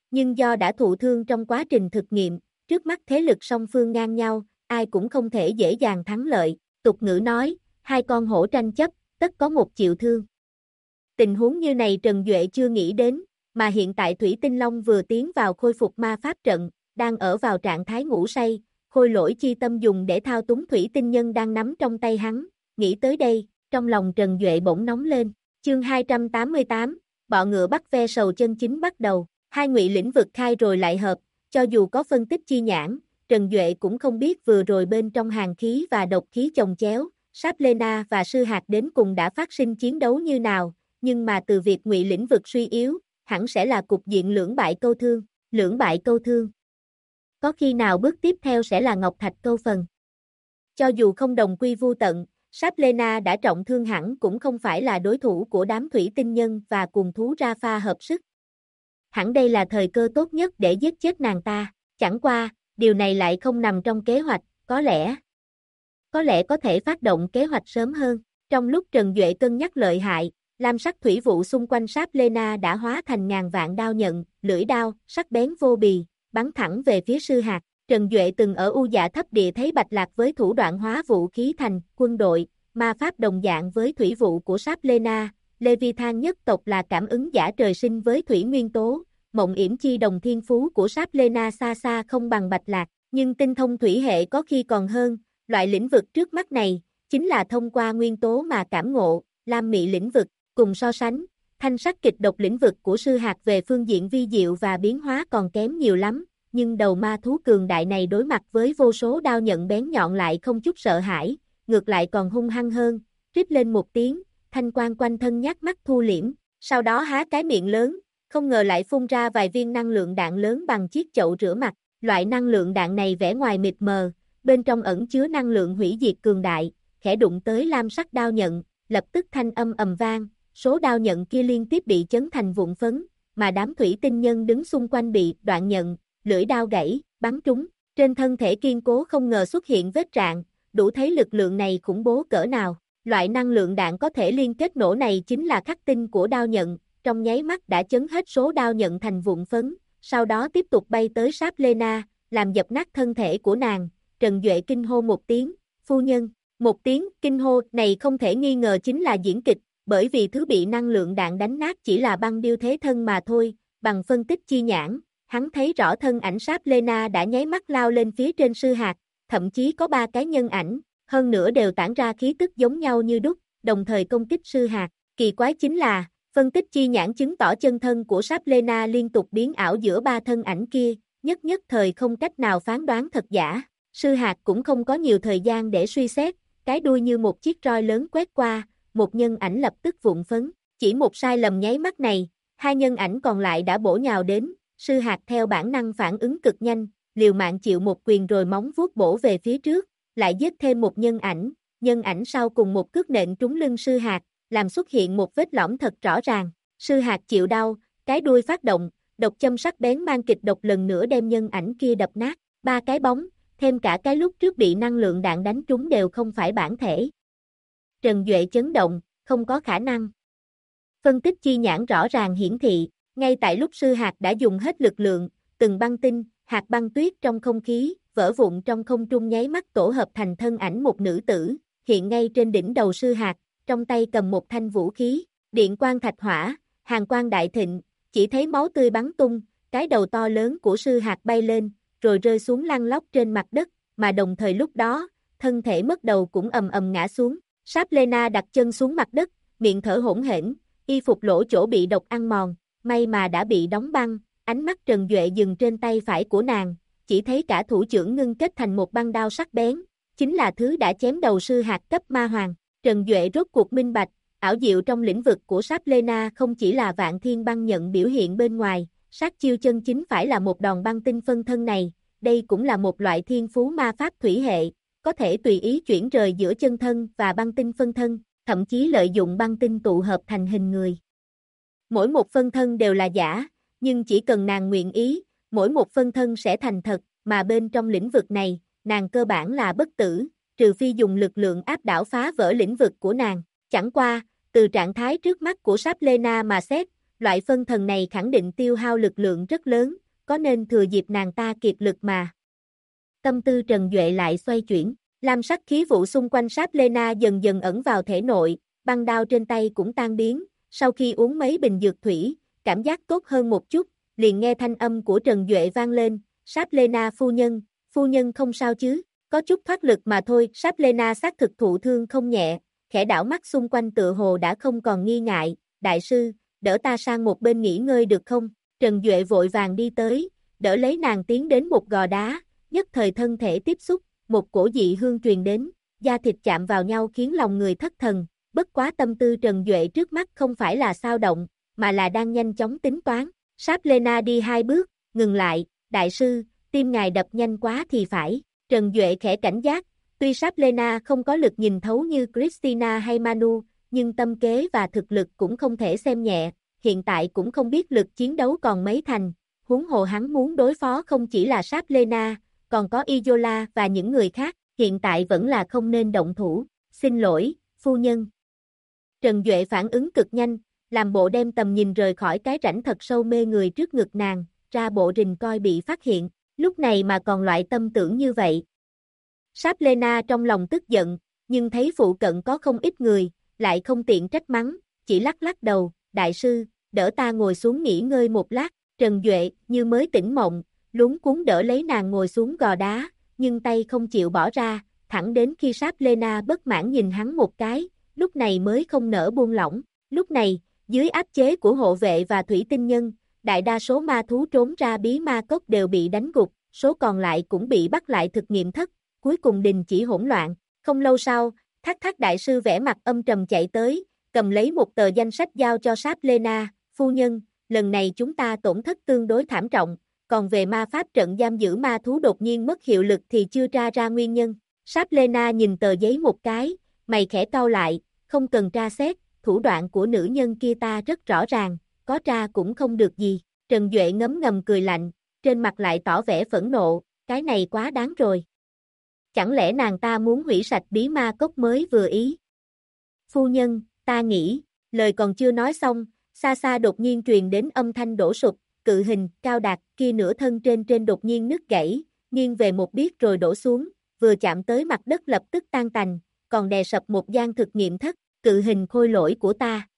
nhưng do đã thụ thương trong quá trình thực nghiệm, trước mắt thế lực song phương ngang nhau, ai cũng không thể dễ dàng thắng lợi. Tục ngữ nói, hai con hổ tranh chấp, tất có một chịu thương. Tình huống như này Trần Duệ chưa nghĩ đến, mà hiện tại Thủy Tinh Long vừa tiến vào khôi phục ma pháp trận, đang ở vào trạng thái ngủ say, khôi lỗi chi tâm dùng để thao túng Thủy Tinh Nhân đang nắm trong tay hắn, nghĩ tới đây, trong lòng Trần Duệ bỗng nóng lên. Chương 288, bọ ngựa bắt ve sầu chân chính bắt đầu, hai ngụy lĩnh vực khai rồi lại hợp, cho dù có phân tích chi nhãn, Trần Duệ cũng không biết vừa rồi bên trong hàn khí và độc khí chồng chéo, Sáp Lena và Sư Hạc đến cùng đã phát sinh chiến đấu như nào, nhưng mà từ việc ngụy lĩnh vực suy yếu, hẳn sẽ là cục diện lưỡng bại câu thương. Có khi nào bước tiếp theo sẽ là Ngọc Thạch câu phần. Cho dù không đồng quy vu tận, Sáp Lena đã trọng thương hẳn cũng không phải là đối thủ của đám thủy tinh nhân và cùng thú ra pha hợp sức. Hẳn đây là thời cơ tốt nhất để giết chết nàng ta, chẳng qua, điều này lại không nằm trong kế hoạch, có lẽ có thể phát động kế hoạch sớm hơn. Trong lúc Trần Duệ cân nhắc lợi hại, lam sắc thủy vụ xung quanh Sáp Lena đã hóa thành ngàn vạn đao nhận, lưỡi đao, sắc bén vô bì, bắn thẳng về phía Sư Hạc. Trần Duệ từng ở U Dạ Thấp Địa thấy Bạch Lạc với thủ đoạn hóa vũ khí thành quân đội, ma pháp đồng dạng với thủy vụ của Sáp Lena. Leviathan nhất tộc là cảm ứng giả trời sinh với thủy nguyên tố, mộng yểm chi đồng thiên phú của Sáp Lena xa xa không bằng Bạch Lạc, nhưng tinh thông thủy hệ có khi còn hơn. Loại lĩnh vực trước mắt này, chính là thông qua nguyên tố mà cảm ngộ, lam mị lĩnh vực, cùng so sánh, thanh sắc kịch độc lĩnh vực của Sư Hạc về phương diện vi diệu và biến hóa còn kém nhiều lắm, nhưng đầu ma thú cường đại này đối mặt với vô số đao nhận bén nhọn lại không chút sợ hãi, ngược lại còn hung hăng hơn, rít lên một tiếng, thanh quang quanh thân nhát mắt thu liễm, sau đó há cái miệng lớn, không ngờ lại phun ra vài viên năng lượng đạn lớn bằng chiếc chậu rửa mặt, loại năng lượng đạn này vẻ ngoài mịt mờ, bên trong ẩn chứa năng lượng hủy diệt cường đại, khẽ đụng tới lam sắc đao nhận, lập tức thanh âm ầm vang, số đao nhận kia liên tiếp bị chấn thành vụn phấn, mà đám thủy tinh nhân đứng xung quanh bị đoạn nhận, lưỡi đao gãy, bắn trúng, trên thân thể kiên cố không ngờ xuất hiện vết rạn, đủ thấy lực lượng này khủng bố cỡ nào. Loại năng lượng đạn có thể liên kết nổ này chính là khắc tinh của đao nhận, trong nháy mắt đã chấn hết số đao nhận thành vụn phấn, sau đó tiếp tục bay tới Sáp Lena, làm dập nát thân thể của nàng. Trần Duệ kinh hô một tiếng, phu nhân, một tiếng kinh hô này không thể nghi ngờ chính là diễn kịch, bởi vì thứ bị năng lượng đạn đánh nát chỉ là băng điêu thế thân mà thôi, bằng phân tích chi nhãn, hắn thấy rõ thân ảnh Sáp Lena đã nháy mắt lao lên phía trên Sư Hạc, thậm chí có 3 cái nhân ảnh, hơn nữa đều tản ra khí tức giống nhau như đúc, đồng thời công kích Sư Hạc. Kỳ quái chính là, phân tích chi nhãn chứng tỏ chân thân của Sáp Lena liên tục biến ảo giữa 3 thân ảnh kia, nhất thời không cách nào phán đoán thật giả. Sư Hạc cũng không có nhiều thời gian để suy xét, cái đuôi như một chiếc roi lớn quét qua, một nhân ảnh lập tức vụn phấn, chỉ một sai lầm nháy mắt này, 2 nhân ảnh còn lại đã bổ nhào đến, Sư Hạc theo bản năng phản ứng cực nhanh, liều mạng chịu một quyền rồi móng vuốt bổ về phía trước, lại giết thêm một nhân ảnh sau cùng một cước nện trúng lưng Sư Hạc, làm xuất hiện một vết lõm thật rõ ràng. Sư Hạc chịu đau, cái đuôi phát động, độc châm sắc bén mang kịch độc lần nữa đem nhân ảnh kia đập nát, 3 cái bóng, thêm cả cái lúc trước bị năng lượng đạn đánh trúng đều không phải bản thể. Trần Duệ chấn động, không có khả năng. Phân tích chi nhãn rõ ràng hiển thị, ngay tại lúc Sư Hạc đã dùng hết lực lượng, từng băng tinh, hạt băng tuyết trong không khí, vỡ vụn trong không trung nháy mắt tổ hợp thành thân ảnh một nữ tử, hiện ngay trên đỉnh đầu Sư Hạc, trong tay cầm một thanh vũ khí, điện quang thạch hỏa, hàn quang đại thịnh, chỉ thấy máu tươi bắn tung, cái đầu to lớn của Sư Hạc bay lên, rồi rơi xuống lăn lóc trên mặt đất, mà đồng thời lúc đó, thân thể mất đầu cũng ầm ầm ngã xuống. Sáp Lena đặt chân xuống mặt đất, miệng thở hổn hển, y phục lỗ chỗ bị độc ăn mòn, may mà đã bị đóng băng, ánh mắt Trần Duệ dừng trên tay phải của nàng, chỉ thấy cả thủ trưởng ngưng kết thành một băng đao sắc bén, chính là thứ đã chém đầu Sư Hạc cấp ma hoàng. Trần Duệ rốt cuộc minh bạch, ảo diệu trong lĩnh vực của Sáp Lena không chỉ là vạn thiên băng nhận biểu hiện bên ngoài, sát chiêu chân chính phải là một đòn băng tinh phân thân này, đây cũng là một loại thiên phú ma pháp thủy hệ, có thể tùy ý chuyển rời giữa chân thân và băng tinh phân thân, thậm chí lợi dụng băng tinh tụ hợp thành hình người. Mỗi một phân thân đều là giả, nhưng chỉ cần nàng nguyện ý, mỗi một phân thân sẽ thành thật, mà bên trong lĩnh vực này, nàng cơ bản là bất tử, trừ phi dùng lực lượng áp đảo phá vỡ lĩnh vực của nàng. Chẳng qua, từ trạng thái trước mắt của Sáp Lena mà xét, loại phân thần này khẳng định tiêu hao lực lượng rất lớn, có nên thừa dịp nàng ta kiệt lực mà. Tâm tư Trần Duệ lại xoay chuyển, lam sắc khí vụ xung quanh sáp Lena dần dần ẩn vào thể nội, băng đao trên tay cũng tan biến, sau khi uống mấy bình dược thủy, cảm giác tốt hơn một chút, liền nghe thanh âm của Trần Duệ vang lên, sáp Lena phu nhân không sao chứ, có chút thoát lực mà thôi, sáp Lena xác thực thụ thương không nhẹ, khẽ đảo mắt xung quanh tựa hồ đã không còn nghi ngại, đại sư, đỡ ta sang một bên nghỉ ngơi được không? Trần Duệ vội vàng đi tới, đỡ lấy nàng tiến đến một gò đá, nhất thời thân thể tiếp xúc, một cổ dị hương truyền đến, da thịt chạm vào nhau khiến lòng người thất thần, bất quá tâm tư Trần Duệ trước mắt không phải là xao động, mà là đang nhanh chóng tính toán, sáp Lena đi 2 bước, ngừng lại, đại sư, tim ngài đập nhanh quá thì phải, Trần Duệ khẽ cảnh giác, tuy sáp Lena không có lực nhìn thấu như Christina hay Manu, nhưng tâm kế và thực lực cũng không thể xem nhẹ, hiện tại cũng không biết lực chiến đấu còn mấy thành, huống hồ hắn muốn đối phó không chỉ là sáp Lena, còn có Isola và những người khác, hiện tại vẫn là không nên động thủ, xin lỗi, phu nhân. Trần Duệ phản ứng cực nhanh, làm bộ đem tầm nhìn rời khỏi cái rãnh thật sâu mê người trước ngực nàng, ra bộ rình coi bị phát hiện, lúc này mà còn loại tâm tưởng như vậy. Sáp Lena trong lòng tức giận, nhưng thấy phụ cận có không ít người, lại không tiện trách mắng, chỉ lắc lắc đầu, đại sư, đỡ ta ngồi xuống nghỉ ngơi một lát, Trần Duệ như mới tỉnh mộng, luống cuống đỡ lấy nàng ngồi xuống gò đá, nhưng tay không chịu bỏ ra, thẳng đến khi sáp Lena bất mãn nhìn hắn một cái, lúc này mới không nỡ buông lỏng, lúc này, dưới áp chế của hộ vệ và thủy tinh nhân, đại đa số ma thú trốn ra bí ma cốc đều bị đánh gục, số còn lại cũng bị bắt lại thực nghiệm thất, cuối cùng đình chỉ hỗn loạn, không lâu sau, Thác đại sư vẻ mặt âm trầm chạy tới, cầm lấy một tờ danh sách giao cho sáp Lena, phu nhân, lần này chúng ta tổn thất tương đối thảm trọng, còn về ma pháp trận giam giữ ma thú đột nhiên mất hiệu lực thì chưa tra ra nguyên nhân, sáp Lena nhìn tờ giấy một cái, mày khẽ cau lại, không cần tra xét, thủ đoạn của nữ nhân kia ta rất rõ ràng, có tra cũng không được gì, Trần Duệ ngấm ngầm cười lạnh, trên mặt lại tỏ vẻ phẫn nộ, cái này quá đáng rồi. Chẳng lẽ nàng ta muốn hủy sạch bí ma cốc mới vừa ý? Phu nhân, ta nghĩ, lời còn chưa nói xong, xa xa đột nhiên truyền đến âm thanh đổ sụp, cự hình, cao đạt, kia nửa thân trên đột nhiên nứt gãy, nghiêng về một biết rồi đổ xuống, vừa chạm tới mặt đất lập tức tan tành, còn đè sập một gian thực nghiệm thất, cự hình khôi lỗi của ta.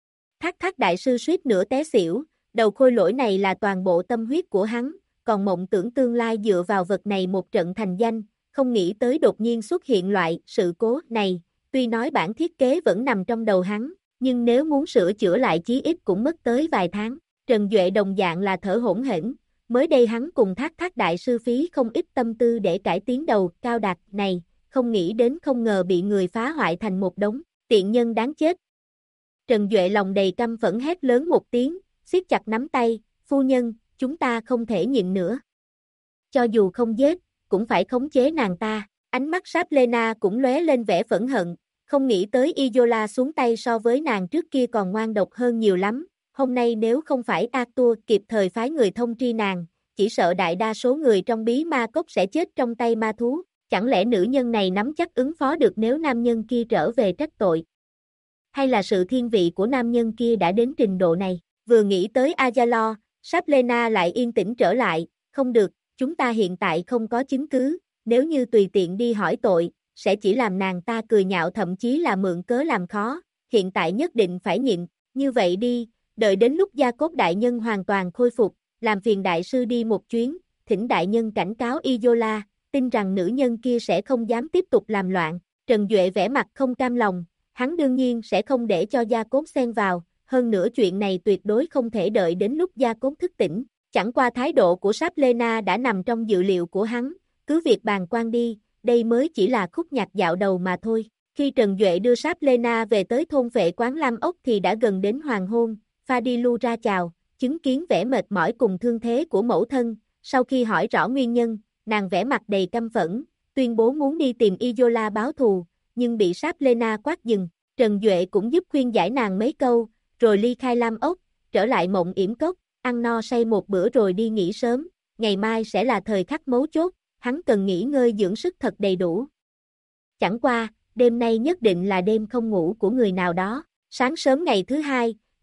Thác đại sư suýt nửa té xỉu, đầu khôi lỗi này là toàn bộ tâm huyết của hắn, còn mộng tưởng tương lai dựa vào vật này một trận thành danh, không nghĩ tới đột nhiên xuất hiện loại sự cố này, tuy nói bản thiết kế vẫn nằm trong đầu hắn, nhưng nếu muốn sửa chữa lại chí ít cũng mất tới vài tháng. Trần Duệ đồng dạng là thở hổn hển, mới đây hắn cùng Thác đại sư phí không ít tâm tư để cải tiến đầu cao đạt này, không nghĩ đến không ngờ bị người phá hoại thành một đống, tiện nhân đáng chết. Trần Duệ lòng đầy căm phẫn hét lớn một tiếng, siết chặt nắm tay, phu nhân, chúng ta không thể nhịn nữa. Cho dù không giết, cũng phải khống chế nàng ta, ánh mắt sáp Lena cũng lóe lên vẻ phẫn hận, không nghĩ tới Isola xuống tay so với nàng trước kia còn ngoan độc hơn nhiều lắm, hôm nay nếu không phải Arthur kịp thời phái người thông tri nàng, chỉ sợ đại đa số người trong bí ma cốc sẽ chết trong tay ma thú, chẳng lẽ nữ nhân này nắm chắc ứng phó được nếu nam nhân kia trở về trách tội? Hay là sự thiên vị của nam nhân kia đã đến trình độ này? Vừa nghĩ tới Azalor, sáp Lena lại yên tĩnh trở lại, không được, chúng ta hiện tại không có chứng cứ, nếu như tùy tiện đi hỏi tội, sẽ chỉ làm nàng ta cười nhạo thậm chí là mượn cớ làm khó, hiện tại nhất định phải nhịn, như vậy đi, đợi đến lúc Gia Cốt đại nhân hoàn toàn khôi phục, làm phiền đại sư đi một chuyến, thỉnh đại nhân cảnh cáo Isola, tin rằng nữ nhân kia sẽ không dám tiếp tục làm loạn, Trần Duệ vẻ mặt không cam lòng, hắn đương nhiên sẽ không để cho Gia Cốt xen vào, hơn nữa chuyện này tuyệt đối không thể đợi đến lúc Gia Cốt thức tỉnh, chẳng qua thái độ của sáp Lena đã nằm trong dự liệu của hắn, cứ việc bàn quan đi, đây mới chỉ là khúc nhạc dạo đầu mà thôi. Khi Trần Duệ đưa sáp Lena về tới thôn vệ quán Lam Ốc thì đã gần đến hoàng hôn, Fadilu ra chào, chứng kiến vẻ mệt mỏi cùng thương thế của mẫu thân, sau khi hỏi rõ nguyên nhân, nàng vẻ mặt đầy căm phẫn, tuyên bố muốn đi tìm Isola báo thù, nhưng bị sáp Lena quát dừng, Trần Duệ cũng giúp khuyên giải nàng mấy câu, rồi ly khai Lam Ốc, trở lại Mộng Yểm Cốc, ăn no say một bữa rồi đi nghỉ sớm, ngày mai sẽ là thời khắc mấu chốt, hắn cần nghỉ ngơi dưỡng sức thật đầy đủ. Chẳng qua, đêm nay nhất định là đêm không ngủ của người nào đó, sáng sớm ngày thứ hai,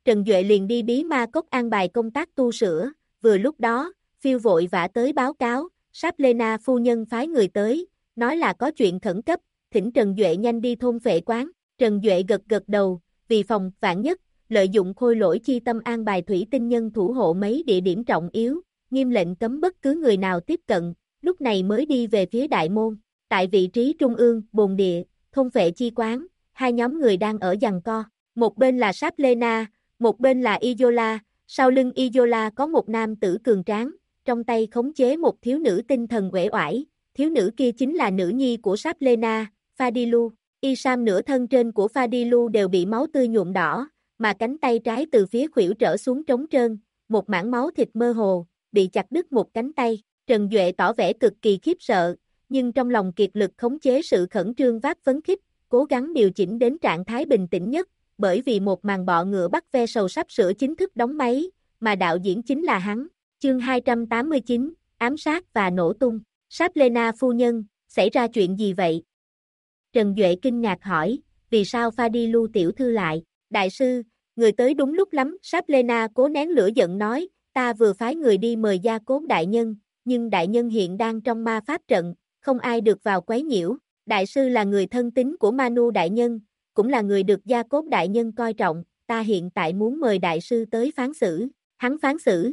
Trần Duệ liền đi bí ma cốc an bài công tác tu sửa, vừa lúc đó, phiêu vội vã tới báo cáo, Saplena phu nhân phái người tới, nói là có chuyện khẩn cấp, thỉnh Trần Duệ nhanh đi thôn Phệ Quán. Trần Duệ gật gật đầu, vì phòng vạn nhất, lợi dụng khôi lỗi chi tâm an bài thủy tinh nhân thủ hộ mấy địa điểm trọng yếu, nghiêm lệnh cấm bất cứ người nào tiếp cận, lúc này mới đi về phía đại môn. Tại vị trí trung ương, bồn địa, thôn Phệ chi quán, hai nhóm người đang ở giằng co, một bên là Saplena, một bên là Iyola, sau lưng Iyola có một nam tử cường tráng, trong tay khống chế một thiếu nữ tinh thần uể oải, thiếu nữ kia chính là nữ nhi của Saplena, Fadilu. Y sam nửa thân trên của Fadilu đều bị máu tươi nhuộm đỏ, mà cánh tay trái từ phía khuỷu trở xuống trống trơn, một mảng máu thịt mơ hồ, bị chặt đứt một cánh tay. Trần Duệ tỏ vẻ cực kỳ khiếp sợ, nhưng trong lòng kiệt lực khống chế sự khẩn trương vác phấn khích, cố gắng điều chỉnh đến trạng thái bình tĩnh nhất, bởi vì một màn bọ ngựa bắt ve sầu sắp sửa chính thức đóng máy, mà đạo diễn chính là hắn. Chương 289, ám sát và nổ tung. Saplena phu nhân, xảy ra chuyện gì vậy? Trần Duệ kinh ngạc hỏi, vì sao Fadilu tiểu thư lại? Đại sư, người tới đúng lúc lắm, Saplena cố nén lửa giận nói, ta vừa phái người đi mời Gia Cốt đại nhân, nhưng đại nhân hiện đang trong ma pháp trận, không ai được vào quấy nhiễu. Đại sư là người thân tín của Manu đại nhân, cũng là người được Gia Cốt đại nhân coi trọng, ta hiện tại muốn mời đại sư tới phán xử. Hắn phán xử.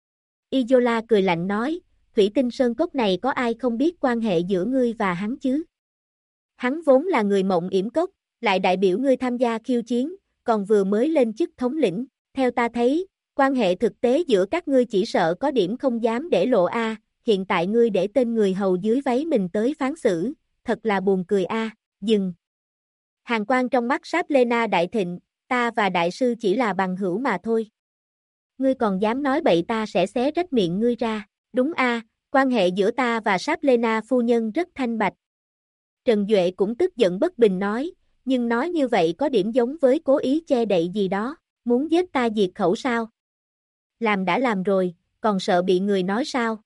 Iyola cười lạnh nói, Thủy Tinh Sơn Cốc này có ai không biết quan hệ giữa ngươi và hắn chứ? Hắn vốn là người Mộng Yểm Cốc, lại đại biểu ngươi tham gia khiêu chiến, còn vừa mới lên chức thống lĩnh, theo ta thấy, quan hệ thực tế giữa các ngươi chỉ sợ có điểm không dám để lộ a, hiện tại ngươi để tên người hầu dưới váy mình tới phán xử, thật là buồn cười a. Dừng. Hàn quang trong mắt Saplena đại thịnh, ta và đại sư chỉ là bằng hữu mà thôi. Ngươi còn dám nói bậy ta sẽ xé rách miệng ngươi ra, đúng a, quan hệ giữa ta và Saplena phu nhân rất thanh bạch. Trần Duệ cũng tức giận bất bình nói, nhưng nói như vậy có điểm giống với cố ý che đậy gì đó, muốn giết ta diệt khẩu sao? Làm đã làm rồi, còn sợ bị người nói sao?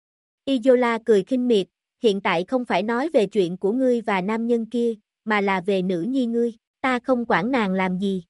Iyola cười khinh miệt, hiện tại không phải nói về chuyện của ngươi và nam nhân kia, mà là về nữ nhi ngươi, ta không quản nàng làm gì.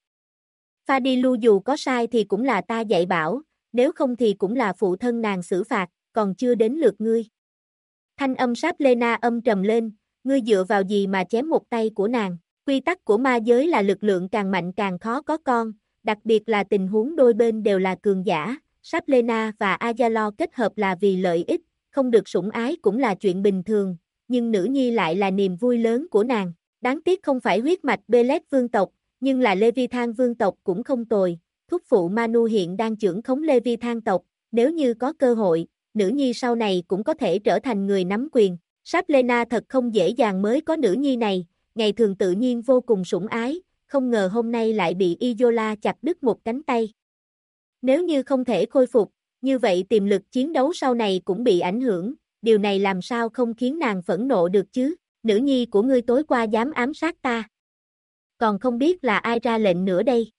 Fadilu dù có sai thì cũng là ta dạy bảo, nếu không thì cũng là phụ thân nàng xử phạt, còn chưa đến lượt ngươi. Thanh âm Saplena âm trầm lên, ngươi dựa vào gì mà chém một tay của nàng? Quy tắc của ma giới là lực lượng càng mạnh càng khó có con, đặc biệt là tình huống đôi bên đều là cường giả, Saplena và Ayalo kết hợp là vì lợi ích, không được sủng ái cũng là chuyện bình thường, nhưng nữ nhi lại là niềm vui lớn của nàng. Đáng tiếc không phải huyết mạch Belet vương tộc, nhưng là Leviathan vương tộc cũng không tồi, thúc phụ Manu hiện đang trưởng khống Leviathan tộc, nếu như có cơ hội, nữ nhi sau này cũng có thể trở thành người nắm quyền. Saplena thật không dễ dàng mới có nữ nhi này, ngày thường tự nhiên vô cùng sủng ái, không ngờ hôm nay lại bị Iyola chặt đứt một cánh tay. Nếu như không thể khôi phục, như vậy tiềm lực chiến đấu sau này cũng bị ảnh hưởng, điều này làm sao không khiến nàng phẫn nộ được chứ? Nữ nhi của ngươi tối qua dám ám sát ta. Còn không biết là ai ra lệnh nữa đây.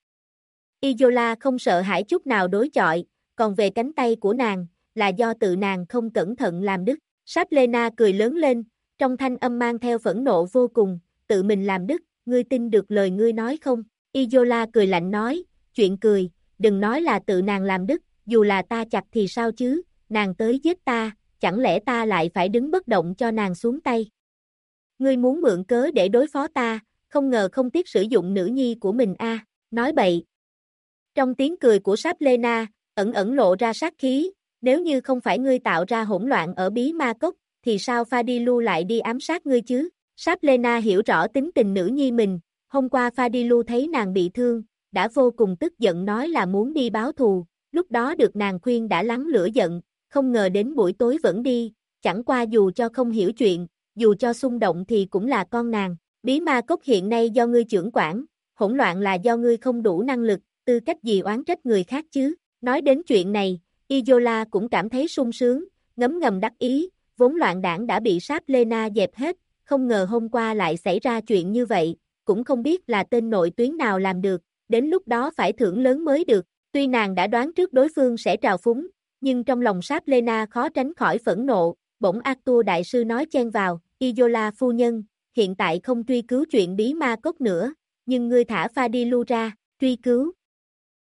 Iyola không sợ hãi chút nào đối chọi, còn về cánh tay của nàng, là do tự nàng không cẩn thận làm đứt. Saplena cười lớn lên, trong thanh âm mang theo phẫn nộ vô cùng, tự mình làm đứt, ngươi tin được lời ngươi nói không? Iyola cười lạnh nói, chuyện cười, đừng nói là tự nàng làm đứt, dù là ta chặt thì sao chứ, nàng tới giết ta, chẳng lẽ ta lại phải đứng bất động cho nàng xuống tay? Ngươi muốn mượn cớ để đối phó ta, không ngờ không tiếc sử dụng nữ nhi của mình a, nói bậy. Trong tiếng cười của Saplena, ẩn ẩn lộ ra sát khí, nếu như không phải ngươi tạo ra hỗn loạn ở bí ma cốc, thì sao Fadilu lại đi ám sát ngươi chứ? Saplena hiểu rõ tính tình nữ nhi mình, hôm qua Fadilu thấy nàng bị thương, đã vô cùng tức giận nói là muốn đi báo thù, lúc đó được nàng khuyên đã lắng lửa giận, không ngờ đến buổi tối vẫn đi, chẳng qua dù cho không hiểu chuyện, dù cho xung động thì cũng là con nàng. Bí ma cốc hiện nay do ngươi trưởng quản, hỗn loạn là do ngươi không đủ năng lực, tư cách gì oán trách người khác chứ? Nói đến chuyện này, Iyola cũng cảm thấy sung sướng, ngấm ngầm đắc ý, vốn loạn đảng đã bị Saplena dẹp hết, không ngờ hôm qua lại xảy ra chuyện như vậy, cũng không biết là tên nội tuyến nào làm được, đến lúc đó phải thưởng lớn mới được. Tuy nàng đã đoán trước đối phương sẽ trào phúng, nhưng trong lòng Saplena khó tránh khỏi phẫn nộ, bỗng Arthur đại sư nói chen vào, Iyola phu nhân, hiện tại không truy cứu chuyện bí ma cốc nữa, nhưng ngươi thả Fadilu ra, truy cứu.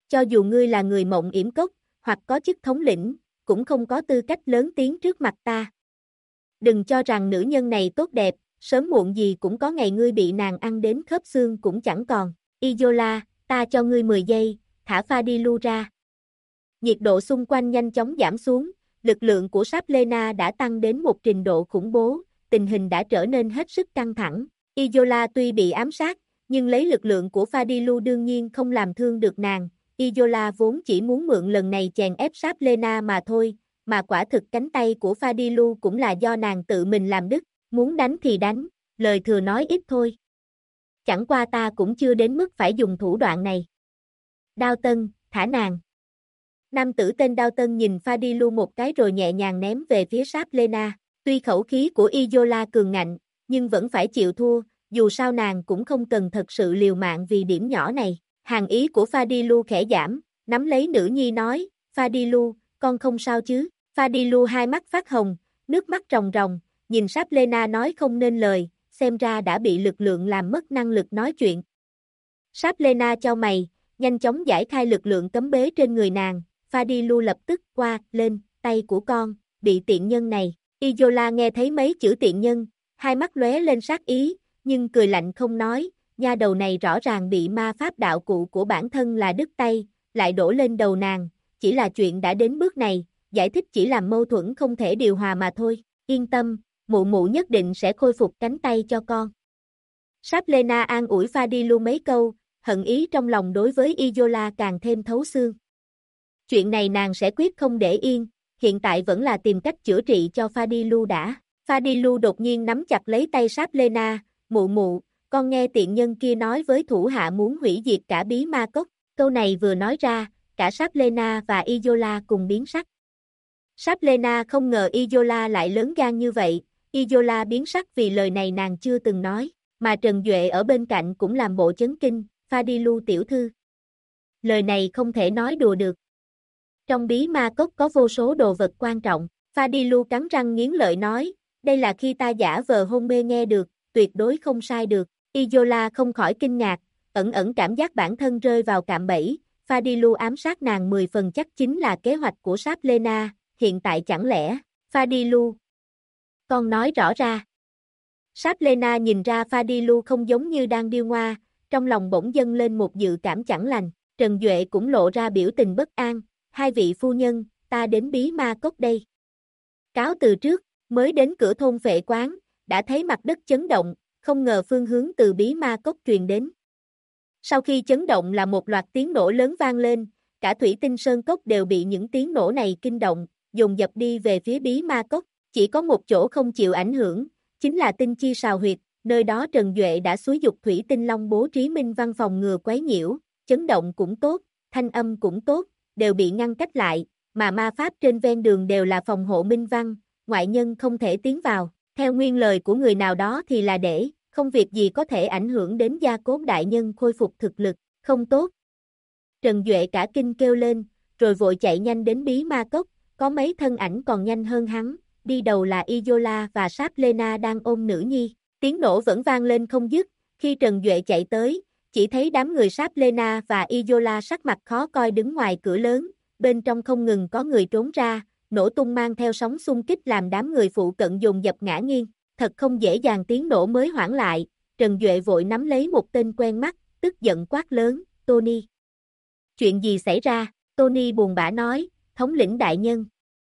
Cho dù ngươi là người Mộng Yểm Cốc, hoặc có chức thống lĩnh, cũng không có tư cách lớn tiếng trước mặt ta. Đừng cho rằng nữ nhân này tốt đẹp, sớm muộn gì cũng có ngày ngươi bị nàng ăn đến khớp xương cũng chẳng còn. Izola, ta cho ngươi 10 giây, thả Fadilu ra. Nhiệt độ xung quanh nhanh chóng giảm xuống, lực lượng của Saplena đã tăng đến một trình độ khủng bố, tình hình đã trở nên hết sức căng thẳng. Izola tuy bị ám sát, nhưng lấy lực lượng của Fadilu đương nhiên không làm thương được nàng. Izola vốn chỉ muốn mượn lần này chèn ép Saplena mà thôi, mà quả thực cánh tay của Fadilu cũng là do nàng tự mình làm đứt, muốn đánh thì đánh, lời thừa nói ít thôi. Chẳng qua ta cũng chưa đến mức phải dùng thủ đoạn này. Đao Tân, thả nàng. Nam tử tên Đao Tân nhìn Fadilu một cái rồi nhẹ nhàng ném về phía Saplena. Tuy khẩu khí của Izola cường ngạnh, nhưng vẫn phải chịu thua, dù sao nàng cũng không cần thật sự liều mạng vì điểm nhỏ này. Hàng ý của Fadilu khẽ giảm, nắm lấy nữ nhi nói, Fadilu, con không sao chứ? Fadilu hai mắt phát hồng, nước mắt ròng ròng, nhìn Saplena nói không nên lời, xem ra đã bị lực lượng làm mất năng lực nói chuyện. Saplena chau mày, nhanh chóng giải khai lực lượng cấm bế trên người nàng, Fadilu lập tức qua, lên, tay của con, bị tiện nhân này. Izola nghe thấy mấy chữ tiện nhân, hai mắt lóe lên sát ý, nhưng cười lạnh không nói, nha đầu này rõ ràng bị ma pháp đạo cụ của bản thân là đứt tay, lại đổ lên đầu nàng, chỉ là chuyện đã đến bước này, giải thích chỉ làm mâu thuẫn không thể điều hòa mà thôi, yên tâm, mụ mụ nhất định sẽ khôi phục cánh tay cho con. Saplena an ủi Fadilu mấy câu, hận ý trong lòng đối với Izola càng thêm thấu xương. Chuyện này nàng sẽ quyết không để yên, hiện tại vẫn là tìm cách chữa trị cho Fadilu đã. Fadilu đột nhiên nắm chặt lấy tay Saplena, mụ mụ, con nghe tiện nhân kia nói với thủ hạ muốn hủy diệt cả bí ma cốc, câu này vừa nói ra, cả Saplena và Izola cùng biến sắc. Saplena không ngờ Izola lại lớn gan như vậy, Izola biến sắc vì lời này nàng chưa từng nói, mà Trần Duệ ở bên cạnh cũng làm bộ chấn kinh, Fadilu tiểu thư. Lời này không thể nói đùa được. Trong bí ma cốc có vô số đồ vật quan trọng, Fadilu cắn răng nghiến lợi nói, đây là khi ta giả vờ hôn mê nghe được, tuyệt đối không sai được. Izola không khỏi kinh ngạc, ẩn ẩn cảm giác bản thân rơi vào cạm bẫy, Fadilu ám sát nàng 10 phần chắc chính là kế hoạch của Saplena, hiện tại chẳng lẽ, Fadilu, con nói rõ ra. Saplena nhìn ra Fadilu không giống như đang điêu ngoa, trong lòng bỗng dâng lên một dự cảm chẳng lành, Trần Duệ cũng lộ ra biểu tình bất an, hai vị phu nhân, ta đến bí ma cốc đây. Cáo từ trước, mới đến cửa thôn Phệ Quán, đã thấy mặt đất chấn động, không ngờ phương hướng từ bí ma cốc truyền đến. Sau khi chấn động là một loạt tiếng nổ lớn vang lên, cả Thủy Tinh Sơn Cốc đều bị những tiếng nổ này kinh động, dồn dập đi về phía bí ma cốc, chỉ có một chỗ không chịu ảnh hưởng, chính là Tinh Chi Sào Huyệt, nơi đó Trần Duệ đã xúi dục Thủy Tinh Long bố trí minh văn phòng ngừa quấy nhiễu, chấn động cũng tốt, thanh âm cũng tốt, đều bị ngăn cách lại, mà ma pháp trên ven đường đều là phòng hộ minh văn, ngoại nhân không thể tiến vào, theo nguyên lời của người nào đó thì là để, không việc gì có thể ảnh hưởng đến Gia Cốt đại nhân khôi phục thực lực, không tốt. Trần Duệ cả kinh kêu lên, rồi vội chạy nhanh đến bí ma cốc, có mấy thân ảnh còn nhanh hơn hắn, đi đầu là Izola và Saplena đang ôm nữ nhi, tiếng nổ vẫn vang lên không dứt, khi Trần Duệ chạy tới, chỉ thấy đám người Saplena và Izola sắc mặt khó coi đứng ngoài cửa lớn, bên trong không ngừng có người trốn ra, nổ tung mang theo sóng xung kích làm đám người phụ cận dồn dập ngã nghiêng, thật không dễ dàng tiếng nổ mới hoãn lại, Trần Duệ vội nắm lấy một tên quen mắt, tức giận quát lớn, Tony. Chuyện gì xảy ra? Tony buồn bã nói, thống lĩnh đại nhân.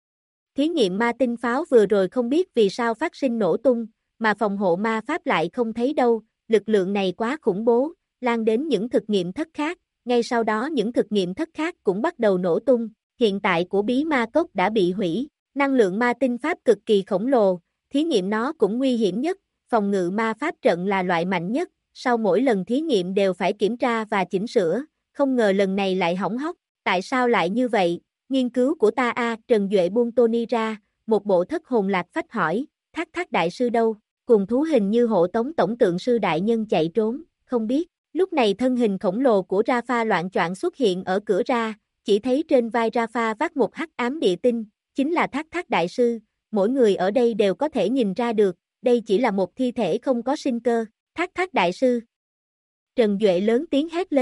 Thí nghiệm ma tinh pháo vừa rồi không biết vì sao phát sinh nổ tung, mà phòng hộ ma pháp lại không thấy đâu, lực lượng này quá khủng bố, lan đến những thực nghiệm thất khác, ngay sau đó những thực nghiệm thất khác cũng bắt đầu nổ tung, hiện tại của bí ma cốc đã bị hủy, năng lượng ma tinh pháp cực kỳ khổng lồ, thí nghiệm nó cũng nguy hiểm nhất, phòng ngự ma pháp trận là loại mạnh nhất, sau mỗi lần thí nghiệm đều phải kiểm tra và chỉnh sửa, không ngờ lần này lại hỏng hóc, tại sao lại như vậy, nghiên cứu của ta Trần Duệ buông Tony ra, một bộ thất hồn lạc phách hỏi, Thác đại sư đâu, cùng thú hình như hộ tống tổng tượng sư đại nhân chạy trốn, không biết, lúc này thân hình khổng lồ của Rafa loạn choạng xuất hiện ở cửa ra, chỉ thấy trên vai Rafa vác một hắc ám địa tinh, chính là Thác đại sư, mỗi người ở đây đều có thể nhìn ra được, đây chỉ là một thi thể không có sinh cơ, Thác đại sư. Trần Duệ lớn tiếng hét lên,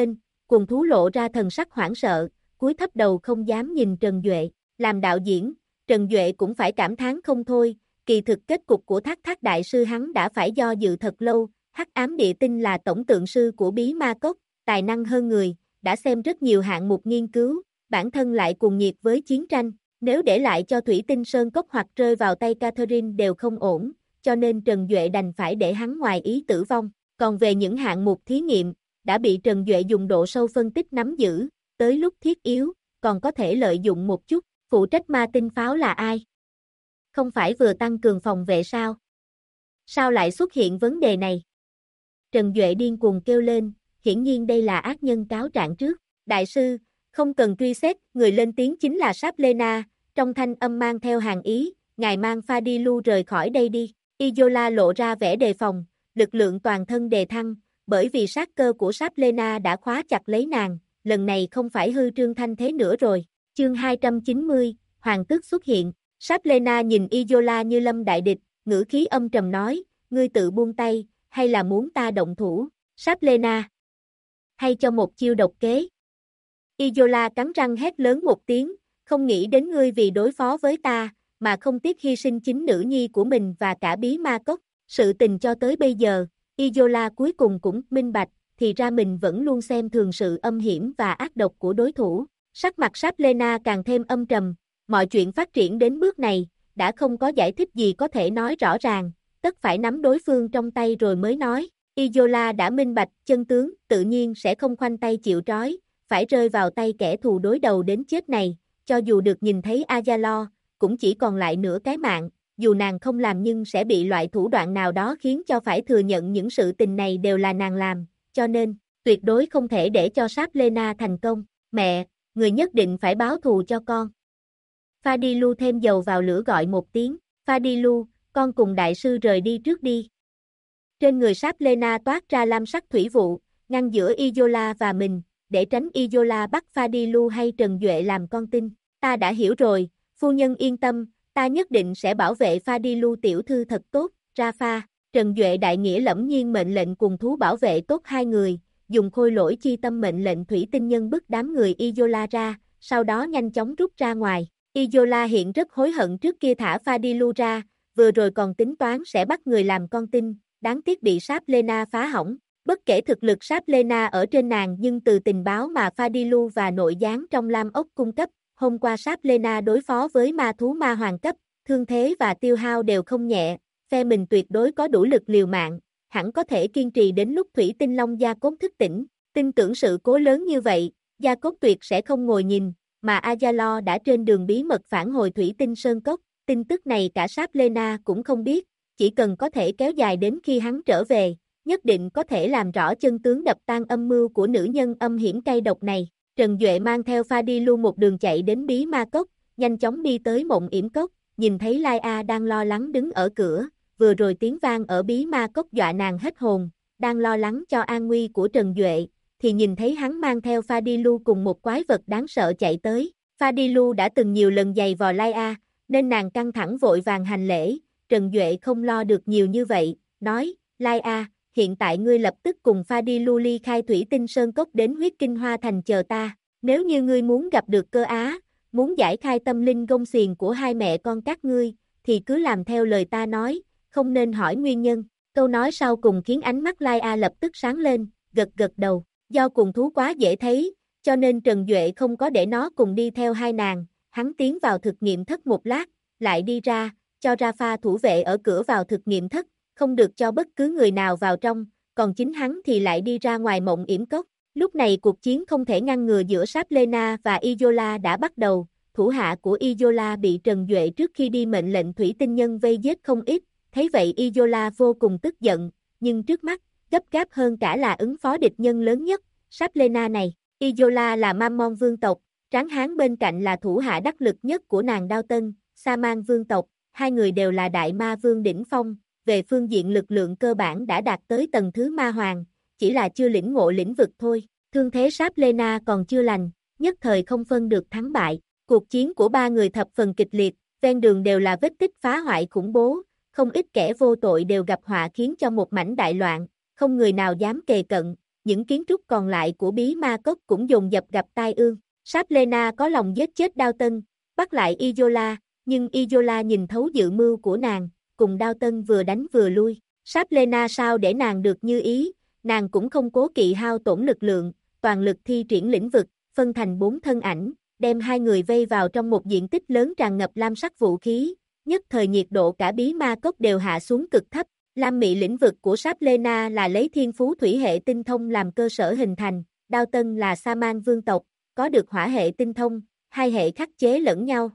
Cùng thú lộ ra thần sắc hoảng sợ, cúi thấp đầu không dám nhìn Trần Duệ. Làm đạo diễn, Trần Duệ cũng phải cảm thán không thôi, kỳ thực kết cục của Thác Thác đại sư hắn đã phải do dự thật lâu. Hắc ám địa tinh là tổng tượng sư của bí ma cốc, tài năng hơn người, đã xem rất nhiều hạng mục nghiên cứu, bản thân lại cuồng nhiệt với chiến tranh, nếu để lại cho Thủy Tinh Sơn Cốc hoặc rơi vào tay Catherine đều không ổn, cho nên Trần Duệ đành phải để hắn ngoài ý tử vong. Còn về những hạng mục thí nghiệm, đã bị Trần Duệ dùng độ sâu phân tích nắm giữ, tới lúc thiết yếu, còn có thể lợi dụng một chút. Phụ trách ma tinh pháo là ai? Không phải vừa tăng cường phòng vệ sao? Sao lại xuất hiện vấn đề này? Trần Duệ điên cuồng kêu lên, hiển nhiên đây là ác nhân cáo trạng trước. Đại sư, không cần truy xét, người lên tiếng chính là Sáp Lena, trong thanh âm mang theo hàn ý, ngài mang Fadilu rời khỏi đây đi. Izola lộ ra vẻ đề phòng, lực lượng toàn thân đề thăng, bởi vì sát cơ của Sáp Lena đã khóa chặt lấy nàng, lần này không phải hư trương thanh thế nữa rồi. Chương 290, Hoàng tước xuất hiện. Sáp Lena nhìn Izola như lâm đại địch, ngữ khí âm trầm nói, ngươi tự buông tay, hay là muốn ta động thủ? Sáp Lena, hay cho một chiêu độc kế? Izola cắn răng hét lớn một tiếng, không nghĩ đến ngươi vì đối phó với ta, mà không tiếc hy sinh chính nữ nhi của mình và cả bí ma cốc. Sự tình cho tới bây giờ, Izola cuối cùng cũng minh bạch, thì ra mình vẫn luôn xem thường sự âm hiểm và ác độc của đối thủ. Sắc mặt Sáp Lena càng thêm âm trầm, mọi chuyện phát triển đến bước này, đã không có giải thích gì có thể nói rõ ràng, tất phải nắm đối phương trong tay rồi mới nói. Izola đã minh bạch chân tướng, tự nhiên sẽ không khoanh tay chịu trói, phải rơi vào tay kẻ thù đối đầu đến chết này, cho dù được nhìn thấy Ayalo, cũng chỉ còn lại nửa cái mạng, dù nàng không làm nhưng sẽ bị loại thủ đoạn nào đó khiến cho phải thừa nhận những sự tình này đều là nàng làm, cho nên, tuyệt đối không thể để cho Sáp Lena thành công. Mẹ, người nhất định phải báo thù cho con. Fadilu thêm dầu vào lửa gọi một tiếng, Fadilu, con cùng đại sư rời đi trước đi. Trên người Sáp Lena toát ra lam sắc thủy vụ, ngăn giữa Izola và mình, để tránh Izola bắt Fadilu hay Trần Duệ làm con tin. Ta đã hiểu rồi, phu nhân yên tâm, ta nhất định sẽ bảo vệ Fadilu tiểu thư thật tốt. Rafa, Trần Duệ đại nghĩa lẫm nhiên mệnh lệnh cùng thú bảo vệ tốt hai người, dùng khôi lỗi chi tâm mệnh lệnh thủy tinh nhân bức đám người Izola ra, sau đó nhanh chóng rút ra ngoài. Izola hiện rất hối hận trước kia thả Fadilu ra, vừa rồi còn tính toán sẽ bắt người làm con tin, đáng tiếc bị Sáp Lena phá hỏng. Bất kể thực lực Sáp Lena ở trên nàng nhưng từ tình báo mà Fadilu và nội gián trong Lam Ốc cung cấp, hôm qua Sáp Lena đối phó với ma thú ma hoàng cấp, thương thế và tiêu hao đều không nhẹ, phe mình tuyệt đối có đủ lực liều mạng, hẳn có thể kiên trì đến lúc Thủy Tinh Long Gia Cốt thức tỉnh. Tin tưởng sự cố lớn như vậy, Gia Cốt tuyệt sẽ không ngồi nhìn, mà Ayalo đã trên đường bí mật phản hồi Thủy Tinh Sơn Cốc, tin tức này cả Sáp Lena cũng không biết, chỉ cần có thể kéo dài đến khi hắn trở về, nhất định có thể làm rõ chân tướng đập tan âm mưu của nữ nhân âm hiểm cay độc này. Trần Duệ mang theo Fadilu một đường chạy đến bí ma cốc, nhanh chóng đi tới Mộng Yểm Cốc, nhìn thấy Lai A đang lo lắng đứng ở cửa, vừa rồi tiếng vang ở bí ma cốc dọa nàng hết hồn, đang lo lắng cho an nguy của Trần Duệ, thì nhìn thấy hắn mang theo Fadilu cùng một quái vật đáng sợ chạy tới. Fadilu đã từng nhiều lần giày vò Lai A, nên nàng căng thẳng vội vàng hành lễ, Trần Duệ không lo được nhiều như vậy, nói, Lai A, hiện tại ngươi lập tức cùng Fadilu ly khai Thủy Tinh Sơn Cốc đến Huyết Kinh Hoa Thành chờ ta, nếu như ngươi muốn gặp được cơ á, muốn giải khai tâm linh gông xiềng của hai mẹ con các ngươi, thì cứ làm theo lời ta nói, không nên hỏi nguyên nhân. Câu nói sau cùng khiến ánh mắt Lai A lập tức sáng lên, gật gật đầu, do cùng thú quá dễ thấy, cho nên Trần Duệ không có để nó cùng đi theo hai nàng, hắn tiến vào thực nghiệm thất một lát, lại đi ra, cho Rafa thủ vệ ở cửa vào thực nghiệm thất, không được cho bất cứ người nào vào trong, còn chính hắn thì lại đi ra ngoài Mộng Yểm Cốc. Lúc này cuộc chiến không thể ngăn ngừa giữa Sáp Lena và Izola đã bắt đầu, thủ hạ của Izola bị Trần Duệ trước khi đi mệnh lệnh thủy tinh nhân vây giết không ít, thấy vậy Izola vô cùng tức giận, nhưng trước mắt, gấp gáp hơn cả là ứng phó địch nhân lớn nhất, Sáp Lena này. Izola là Mammon vương tộc, tráng hán bên cạnh là thủ hạ đắc lực nhất của nàng Đao Tân, Sa-man vương tộc, hai người đều là đại ma vương đỉnh phong, về phương diện lực lượng cơ bản đã đạt tới tầng thứ ma hoàng, chỉ là chưa lĩnh ngộ lĩnh vực thôi. Thương thế Sáp Lena còn chưa lành, nhất thời không phân được thắng bại. Cuộc chiến của ba người thập phần kịch liệt, ven đường đều là vết tích phá hoại khủng bố, không ít kẻ vô tội đều gặp họa khiến cho một mảnh đại loạn, không người nào dám kề cận, những kiến trúc còn lại của bí ma cốc cũng dồn dập gặp tai ương. Saplena có lòng giết chết Đao Tân, bắt lại Izola, nhưng Izola nhìn thấu dự mưu của nàng, cùng Đao Tân vừa đánh vừa lui. Saplena sao để nàng được như ý, nàng cũng không cố kỵ hao tổn lực lượng, toàn lực thi triển lĩnh vực, phân thành 4 thân ảnh, đem hai người vây vào trong một diện tích lớn tràn ngập lam sắc vũ khí, nhất thời nhiệt độ cả bí ma cốc đều hạ xuống cực thấp. Lam mị lĩnh vực của Saplena là lấy thiên phú thủy hệ tinh thông làm cơ sở hình thành, Đao Tân là Sa-man vương tộc, có được hỏa hệ tinh thông, hai hệ khắc chế lẫn nhau.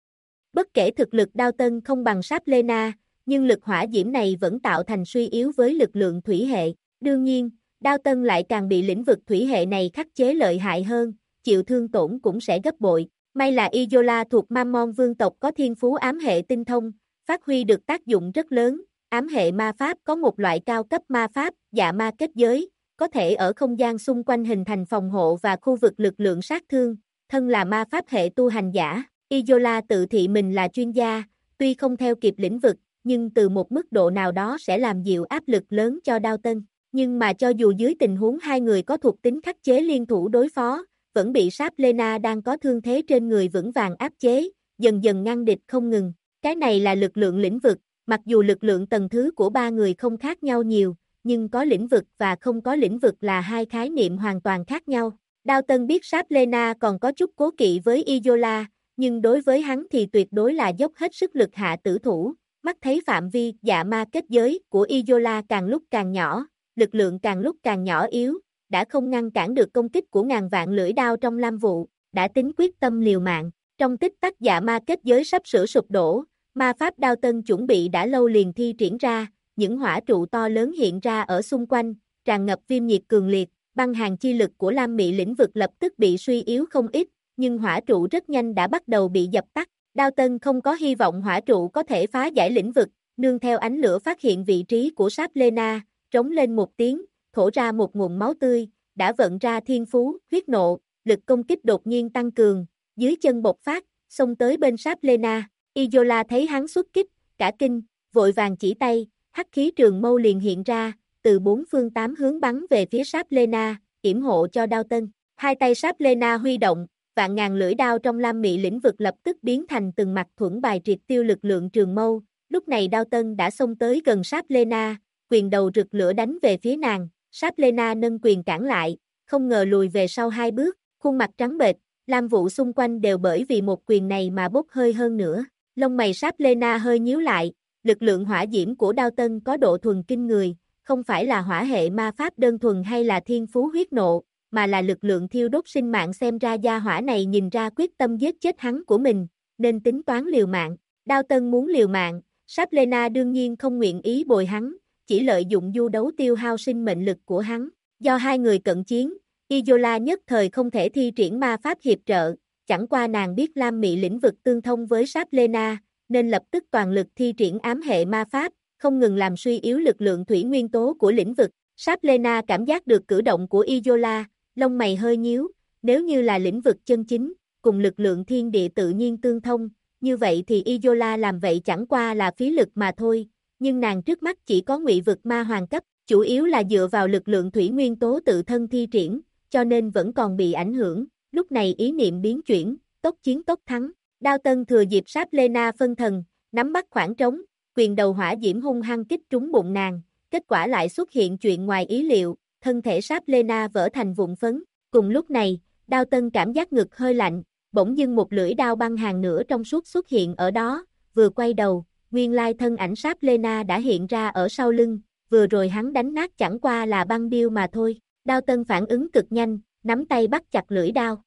Bất kể thực lực Đao Tân không bằng Saplena, nhưng lực hỏa diễm này vẫn tạo thành suy yếu với lực lượng thủy hệ. Đương nhiên, Đao Tân lại càng bị lĩnh vực thủy hệ này khắc chế lợi hại hơn, chịu thương tổn cũng sẽ gấp bội. May là Izola thuộc Mammon vương tộc có thiên phú ám hệ tinh thông, phát huy được tác dụng rất lớn. Ám hệ ma pháp có một loại cao cấp ma pháp, dạ ma kết giới, có thể ở không gian xung quanh hình thành phòng hộ và khu vực lực lượng sát thương. Thân là ma pháp hệ tu hành giả, Izola tự thị mình là chuyên gia, tuy không theo kịp lĩnh vực, nhưng từ một mức độ nào đó sẽ làm dịu áp lực lớn cho Đao Tân. Nhưng mà cho dù dưới tình huống hai người có thuộc tính khắc chế liên thủ đối phó, vẫn bị Saplena đang có thương thế trên người vững vàng áp chế, dần dần ngăn địch không ngừng. Cái này là lực lượng lĩnh vực, mặc dù lực lượng tầng thứ của ba người không khác nhau nhiều, nhưng có lĩnh vực và không có lĩnh vực là hai khái niệm hoàn toàn khác nhau. Đao Tân biết Saplena còn có chút cố kỵ với Izola, nhưng đối với hắn thì tuyệt đối là dốc hết sức lực hạ tử thủ. Mắt thấy phạm vi dạ ma kết giới của Izola càng lúc càng nhỏ, lực lượng càng lúc càng nhỏ yếu, đã không ngăn cản được công kích của ngàn vạn lưỡi đao trong lam vụ, đã tính quyết tâm liều mạng. Trong tích tắc dạ ma kết giới sắp sửa sụp đổ, ma pháp Đao Tân chuẩn bị đã lâu liền thi triển ra, những hỏa trụ to lớn hiện ra ở xung quanh, tràn ngập viêm nhiệt cường liệt, băng hàn chi lực của Lam Mị lĩnh vực lập tức bị suy yếu không ít, nhưng hỏa trụ rất nhanh đã bắt đầu bị dập tắt. Đao Tân không có hy vọng hỏa trụ có thể phá giải lĩnh vực, nương theo ánh lửa phát hiện vị trí của Saplena, trống lên một tiếng, thổ ra một nguồn máu tươi, đã vận ra thiên phú, huyết nộ, lực công kích đột nhiên tăng cường, dưới chân bộc phát, xông tới bên Saplena. Izola thấy hắn xuất kích, cả kinh, vội vàng chỉ tay, hắc khí trường mâu liền hiện ra, từ 4 phương 8 hướng bắn về phía Saplena, yểm hộ cho Đao Tân. Hai tay Saplena huy động, vạn ngàn lưỡi đao trong Lam Mị lĩnh vực lập tức biến thành từng mặt thuẫn bài triệt tiêu lực lượng trường mâu. Lúc này Đao Tân đã xông tới gần Saplena, quyền đầu rực lửa đánh về phía nàng. Saplena nâng quyền cản lại, không ngờ lùi về sau 2 bước, khuôn mặt trắng bệch, lam vụ xung quanh đều bởi vì một quyền này mà bốc hơi hơn nữa. Lông mày Saplena hơi nhíu lại, lực lượng hỏa diễm của Đao Tân có độ thuần kinh người, không phải là hỏa hệ ma pháp đơn thuần hay là thiên phú huyết nộ, mà là lực lượng thiêu đốt sinh mạng, xem ra gia hỏa này nhìn ra quyết tâm giết chết hắn của mình, nên tính toán liều mạng. Đao Tân muốn liều mạng, Saplena đương nhiên không nguyện ý bồi hắn, chỉ lợi dụng du đấu tiêu hao sinh mệnh lực của hắn. Do hai người cận chiến, Izola nhất thời không thể thi triển ma pháp hiệp trợ, chẳng qua nàng biết Lam Mị lĩnh vực tương thông với Saplena, nên lập tức toàn lực thi triển ám hệ ma pháp, không ngừng làm suy yếu lực lượng thủy nguyên tố của lĩnh vực. Saplena cảm giác được cử động của Izola, lông mày hơi nhíu, nếu như là lĩnh vực chân chính, cùng lực lượng thiên địa tự nhiên tương thông, như vậy thì Izola làm vậy chẳng qua là phí lực mà thôi, nhưng nàng trước mắt chỉ có ngụy vực ma hoàng cấp, chủ yếu là dựa vào lực lượng thủy nguyên tố tự thân thi triển, cho nên vẫn còn bị ảnh hưởng. Lúc này ý niệm biến chuyển, tốc chiến tốc thắng. Đao Tân thừa dịp Saplena phân thần, nắm bắt khoảng trống, quyền đầu hỏa diễm hung hăng kích trúng bụng nàng, kết quả lại xuất hiện chuyện ngoài ý liệu, thân thể Saplena vỡ thành vụn phấn. Cùng lúc này, Đao Tân cảm giác ngực hơi lạnh, bỗng dưng một lưỡi đao băng hàn nửa trong suốt xuất hiện ở đó, vừa quay đầu, nguyên lai thân ảnh Saplena đã hiện ra ở sau lưng, vừa rồi hắn đánh nát chẳng qua là băng điêu mà thôi. Đao Tân phản ứng cực nhanh, nắm tay bắt chặt lưỡi đao.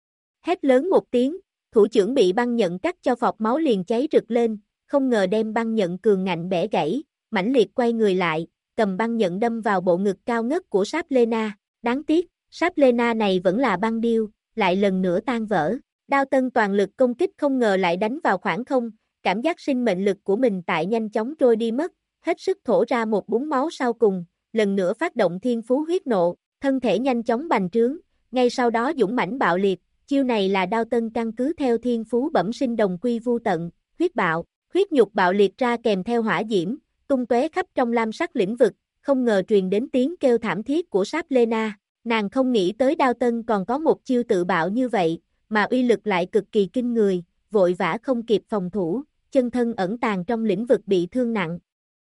Hét lớn một tiếng, thủ trưởng bị băng nhận cắt cho phọt máu liền cháy rực lên, không ngờ đem băng nhận cường ngạnh bẻ gãy, mãnh liệt quay người lại, cầm băng nhận đâm vào bộ ngực cao ngất của Saplena. Đáng tiếc, Saplena này vẫn là băng điêu, lại lần nữa tan vỡ. Đao Tân toàn lực công kích không ngờ lại đánh vào khoảng không, cảm giác sinh mệnh lực của mình tại nhanh chóng trôi đi mất, hết sức thổ ra một búng máu sau cùng, lần nữa phát động thiên phú huyết nộ, thân thể nhanh chóng bành trướng, ngay sau đó dũng mãnh bạo liệt. Chiêu này là Đao Tân căn cứ theo thiên phú bẩm sinh đồng quy vu tận, huyết bạo, huyết nhục bạo liệt ra kèm theo hỏa diễm, tung tóe khắp trong lam sắc lĩnh vực, không ngờ truyền đến tiếng kêu thảm thiết của Sáp Lena. Nàng không nghĩ tới Đao Tân còn có một chiêu tự bạo như vậy, mà uy lực lại cực kỳ kinh người, vội vã không kịp phòng thủ, chân thân ẩn tàng trong lĩnh vực bị thương nặng.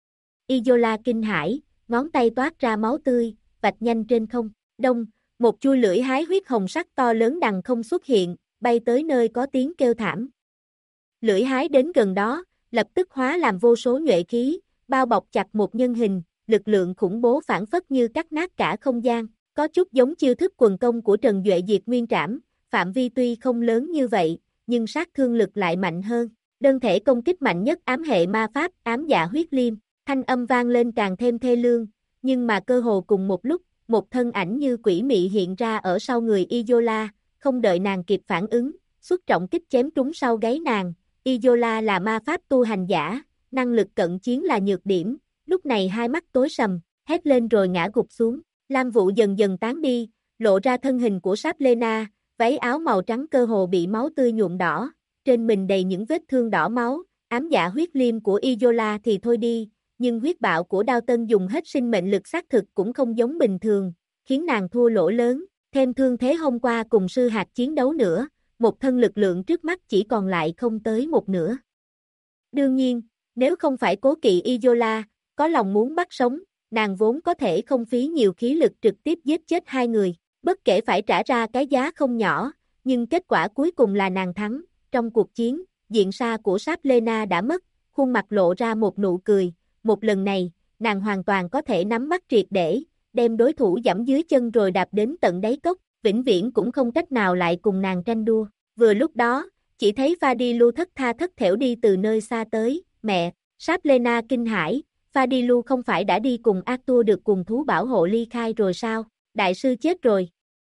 Isola kinh hãi, ngón tay toát ra máu tươi, vạch nhanh trên không. Đông, một chui lưỡi hái huyết hồng sắc to lớn đằng không xuất hiện, bay tới nơi có tiếng kêu thảm. Lưỡi hái đến gần đó, lập tức hóa làm vô số nhuệ khí, bao bọc chặt một nhân hình, lực lượng khủng bố phản phất như cắt nát cả không gian, có chút giống chiêu thức quần công của Trần Duệ diệt nguyên trảm, phạm vi tuy không lớn như vậy, nhưng sát thương lực lại mạnh hơn. Đơn thể công kích mạnh nhất ám hệ ma pháp, ám dạ huyết liêm, thanh âm vang lên càng thêm thê lương, nhưng mà cơ hồ cùng một lúc, một thân ảnh như quỷ mị hiện ra ở sau người Isola, không đợi nàng kịp phản ứng, xuất trọng kích chém trúng sau gáy nàng. Isola là ma pháp tu hành giả, năng lực cận chiến là nhược điểm, lúc này hai mắt tối sầm, hét lên rồi ngã gục xuống. Lam vụ dần dần tán đi, lộ ra thân hình của Sáp Lena, váy áo màu trắng cơ hồ bị máu tươi nhuộm đỏ, trên mình đầy những vết thương đỏ máu, ám dạ huyết liêm của Isola thì thôi đi, nhưng huyết bạo của Đao Tân dùng hết sinh mệnh lực xác thực cũng không giống bình thường, khiến nàng thua lỗ lớn, thêm thương thế hôm qua cùng sư hạt chiến đấu nữa, một thân lực lượng trước mắt chỉ còn lại không tới một nửa. Đương nhiên, nếu không phải cố kỵ Isola, có lòng muốn bắt sống, nàng vốn có thể không phí nhiều khí lực trực tiếp giết chết hai người, bất kể phải trả ra cái giá không nhỏ, nhưng kết quả cuối cùng là nàng thắng. Trong cuộc chiến, diện sa của Sáp Lena đã mất, khuôn mặt lộ ra một nụ cười, một lần này, nàng hoàn toàn có thể nắm bắt triệt để, đem đối thủ giẫm dưới chân rồi đạp đến tận đáy cốc, vĩnh viễn cũng không cách nào lại cùng nàng tranh đua. Vừa lúc đó, chỉ thấy Fadilu thất tha thất thểu đi từ nơi xa tới, mẹ, Sáp Lena kinh hãi, Fadilu không phải đã đi cùng Arthur được cùng thú bảo hộ ly khai rồi sao, đại sư chết rồi.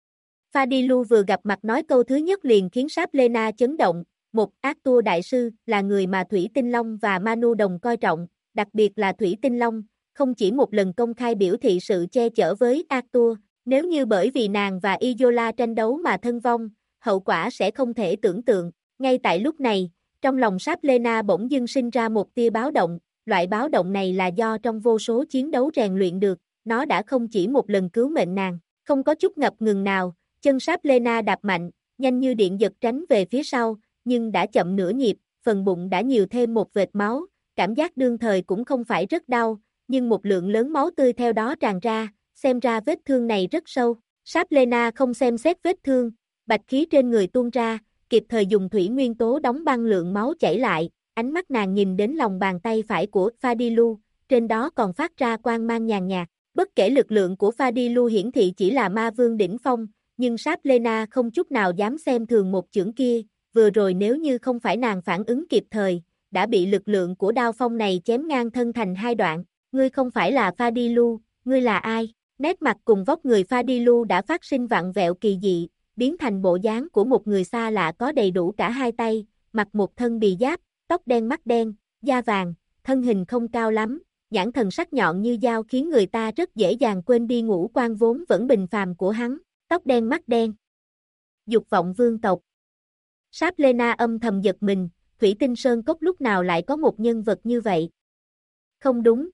Fadilu vừa gặp mặt nói câu thứ nhất liền khiến Sáp Lena chấn động, một Arthur đại sư là người mà Thủy Tinh Long và Manu Đồng coi trọng, đặc biệt là Thủy Tinh Long, không chỉ một lần công khai biểu thị sự che chở với Arthur, nếu như bởi vì nàng và Isola tranh đấu mà thân vong, hậu quả sẽ không thể tưởng tượng. Ngay tại lúc này, trong lòng Sáp Lena bỗng dưng sinh ra một tia báo động, loại báo động này là do trong vô số chiến đấu rèn luyện được, nó đã không chỉ một lần cứu mệnh nàng, không có chút ngập ngừng nào, chân Sáp Lena đạp mạnh, nhanh như điện giật tránh về phía sau, nhưng đã chậm nửa nhịp, phần bụng đã nhiều thêm một vệt máu, cảm giác đương thời cũng không phải rất đau, nhưng một lượng lớn máu tươi theo đó tràn ra, xem ra vết thương này rất sâu. Sáp Lena không xem xét vết thương, bạch khí trên người tuôn ra, kịp thời dùng thủy nguyên tố đóng băng lượng máu chảy lại, ánh mắt nàng nhìn đến lòng bàn tay phải của Fadilu, trên đó còn phát ra quang mang nhàn nhạt. Bất kể lực lượng của Fadilu hiển thị chỉ là ma vương đỉnh phong, nhưng Sáp Lena không chút nào dám xem thường một chưởng kia, vừa rồi nếu như không phải nàng phản ứng kịp thời, đã bị lực lượng của đao phong này chém ngang thân thành hai đoạn. Ngươi không phải là Fadilu, ngươi là ai? Nét mặt cùng vóc người Fadilu đã phát sinh vặn vẹo kỳ dị, biến thành bộ dáng của một người xa lạ có đầy đủ cả hai tay, mặc một thân bì giáp, tóc đen mắt đen, da vàng, thân hình không cao lắm, nhãn thần sắc nhọn như dao khiến người ta rất dễ dàng quên đi ngũ quan vốn vẫn bình phàm của hắn, tóc đen mắt đen. Dục vọng vương tộc. Sáp Lena âm thầm giật mình, Thủy Tinh Sơn Cốc lúc nào lại có một nhân vật như vậy? Không đúng.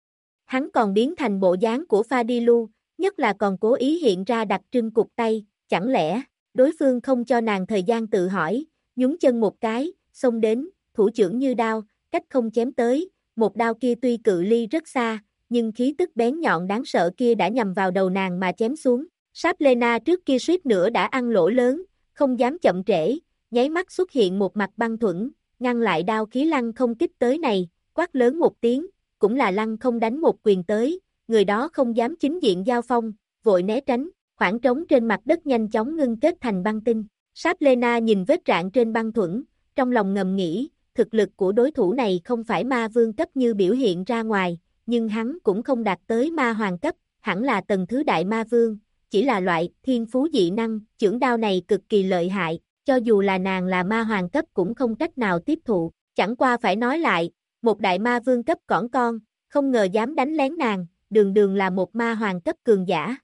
Hắn còn biến thành bộ dáng của Fadilu, nhất là còn cố ý hiện ra đặc trưng cụt tay, chẳng lẽ, đối phương không cho nàng thời gian tự hỏi, nhún chân một cái, xông đến, thủ chưởng như đao, cách không chém tới, một đao kia tuy cự ly rất xa, nhưng khí tức bén nhọn đáng sợ kia đã nhằm vào đầu nàng mà chém xuống. Sáp Lena trước kia suýt nữa đã ăn lỗ lớn, không dám chậm trễ, nháy mắt xuất hiện một mặt băng thuẫn, ngăn lại đao khí lăng không kích tới này, quát lớn một tiếng, cũng là lăng không đánh một quyền tới, người đó không dám chính diện giao phong, vội né tránh, khoảng trống trên mặt đất nhanh chóng ngưng kết thành băng tinh. Sáp Lena nhìn vết rạn trên băng thuẫn, trong lòng ngầm nghĩ, thực lực của đối thủ này không phải ma vương cấp như biểu hiện ra ngoài, nhưng hắn cũng không đạt tới ma hoàng cấp, hẳn là tầng thứ đại ma vương, chỉ là loại thiên phú dị năng, chưởng đao này cực kỳ lợi hại, cho dù là nàng là ma hoàng cấp cũng không cách nào tiếp thụ, chẳng qua phải nói lại, một đại ma vương cấp cỏn con, không ngờ dám đánh lén nàng, đường đường là một ma hoàng cấp cường giả.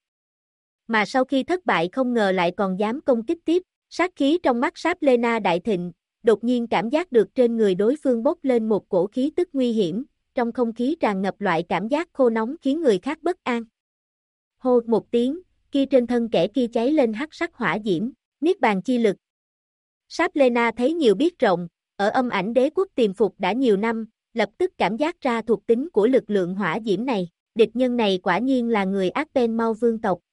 Mà sau khi thất bại không ngờ lại còn dám công kích tiếp, sát khí trong mắt Sáp Lena đại thịnh, đột nhiên cảm giác được trên người đối phương bốc lên một cổ khí tức nguy hiểm, trong không khí tràn ngập loại cảm giác khô nóng khiến người khác bất an. Hô một tiếng, kia trên thân kẻ kia cháy lên hắc sắc hỏa diễm, niết bàn chi lực. Sáp Lena thấy nhiều biết rộng, ở âm ảnh đế quốc tiềm phục đã nhiều năm, lập tức cảm giác ra thuộc tính của lực lượng hỏa diễm này, địch nhân này quả nhiên là người Arpen Mau vương tộc.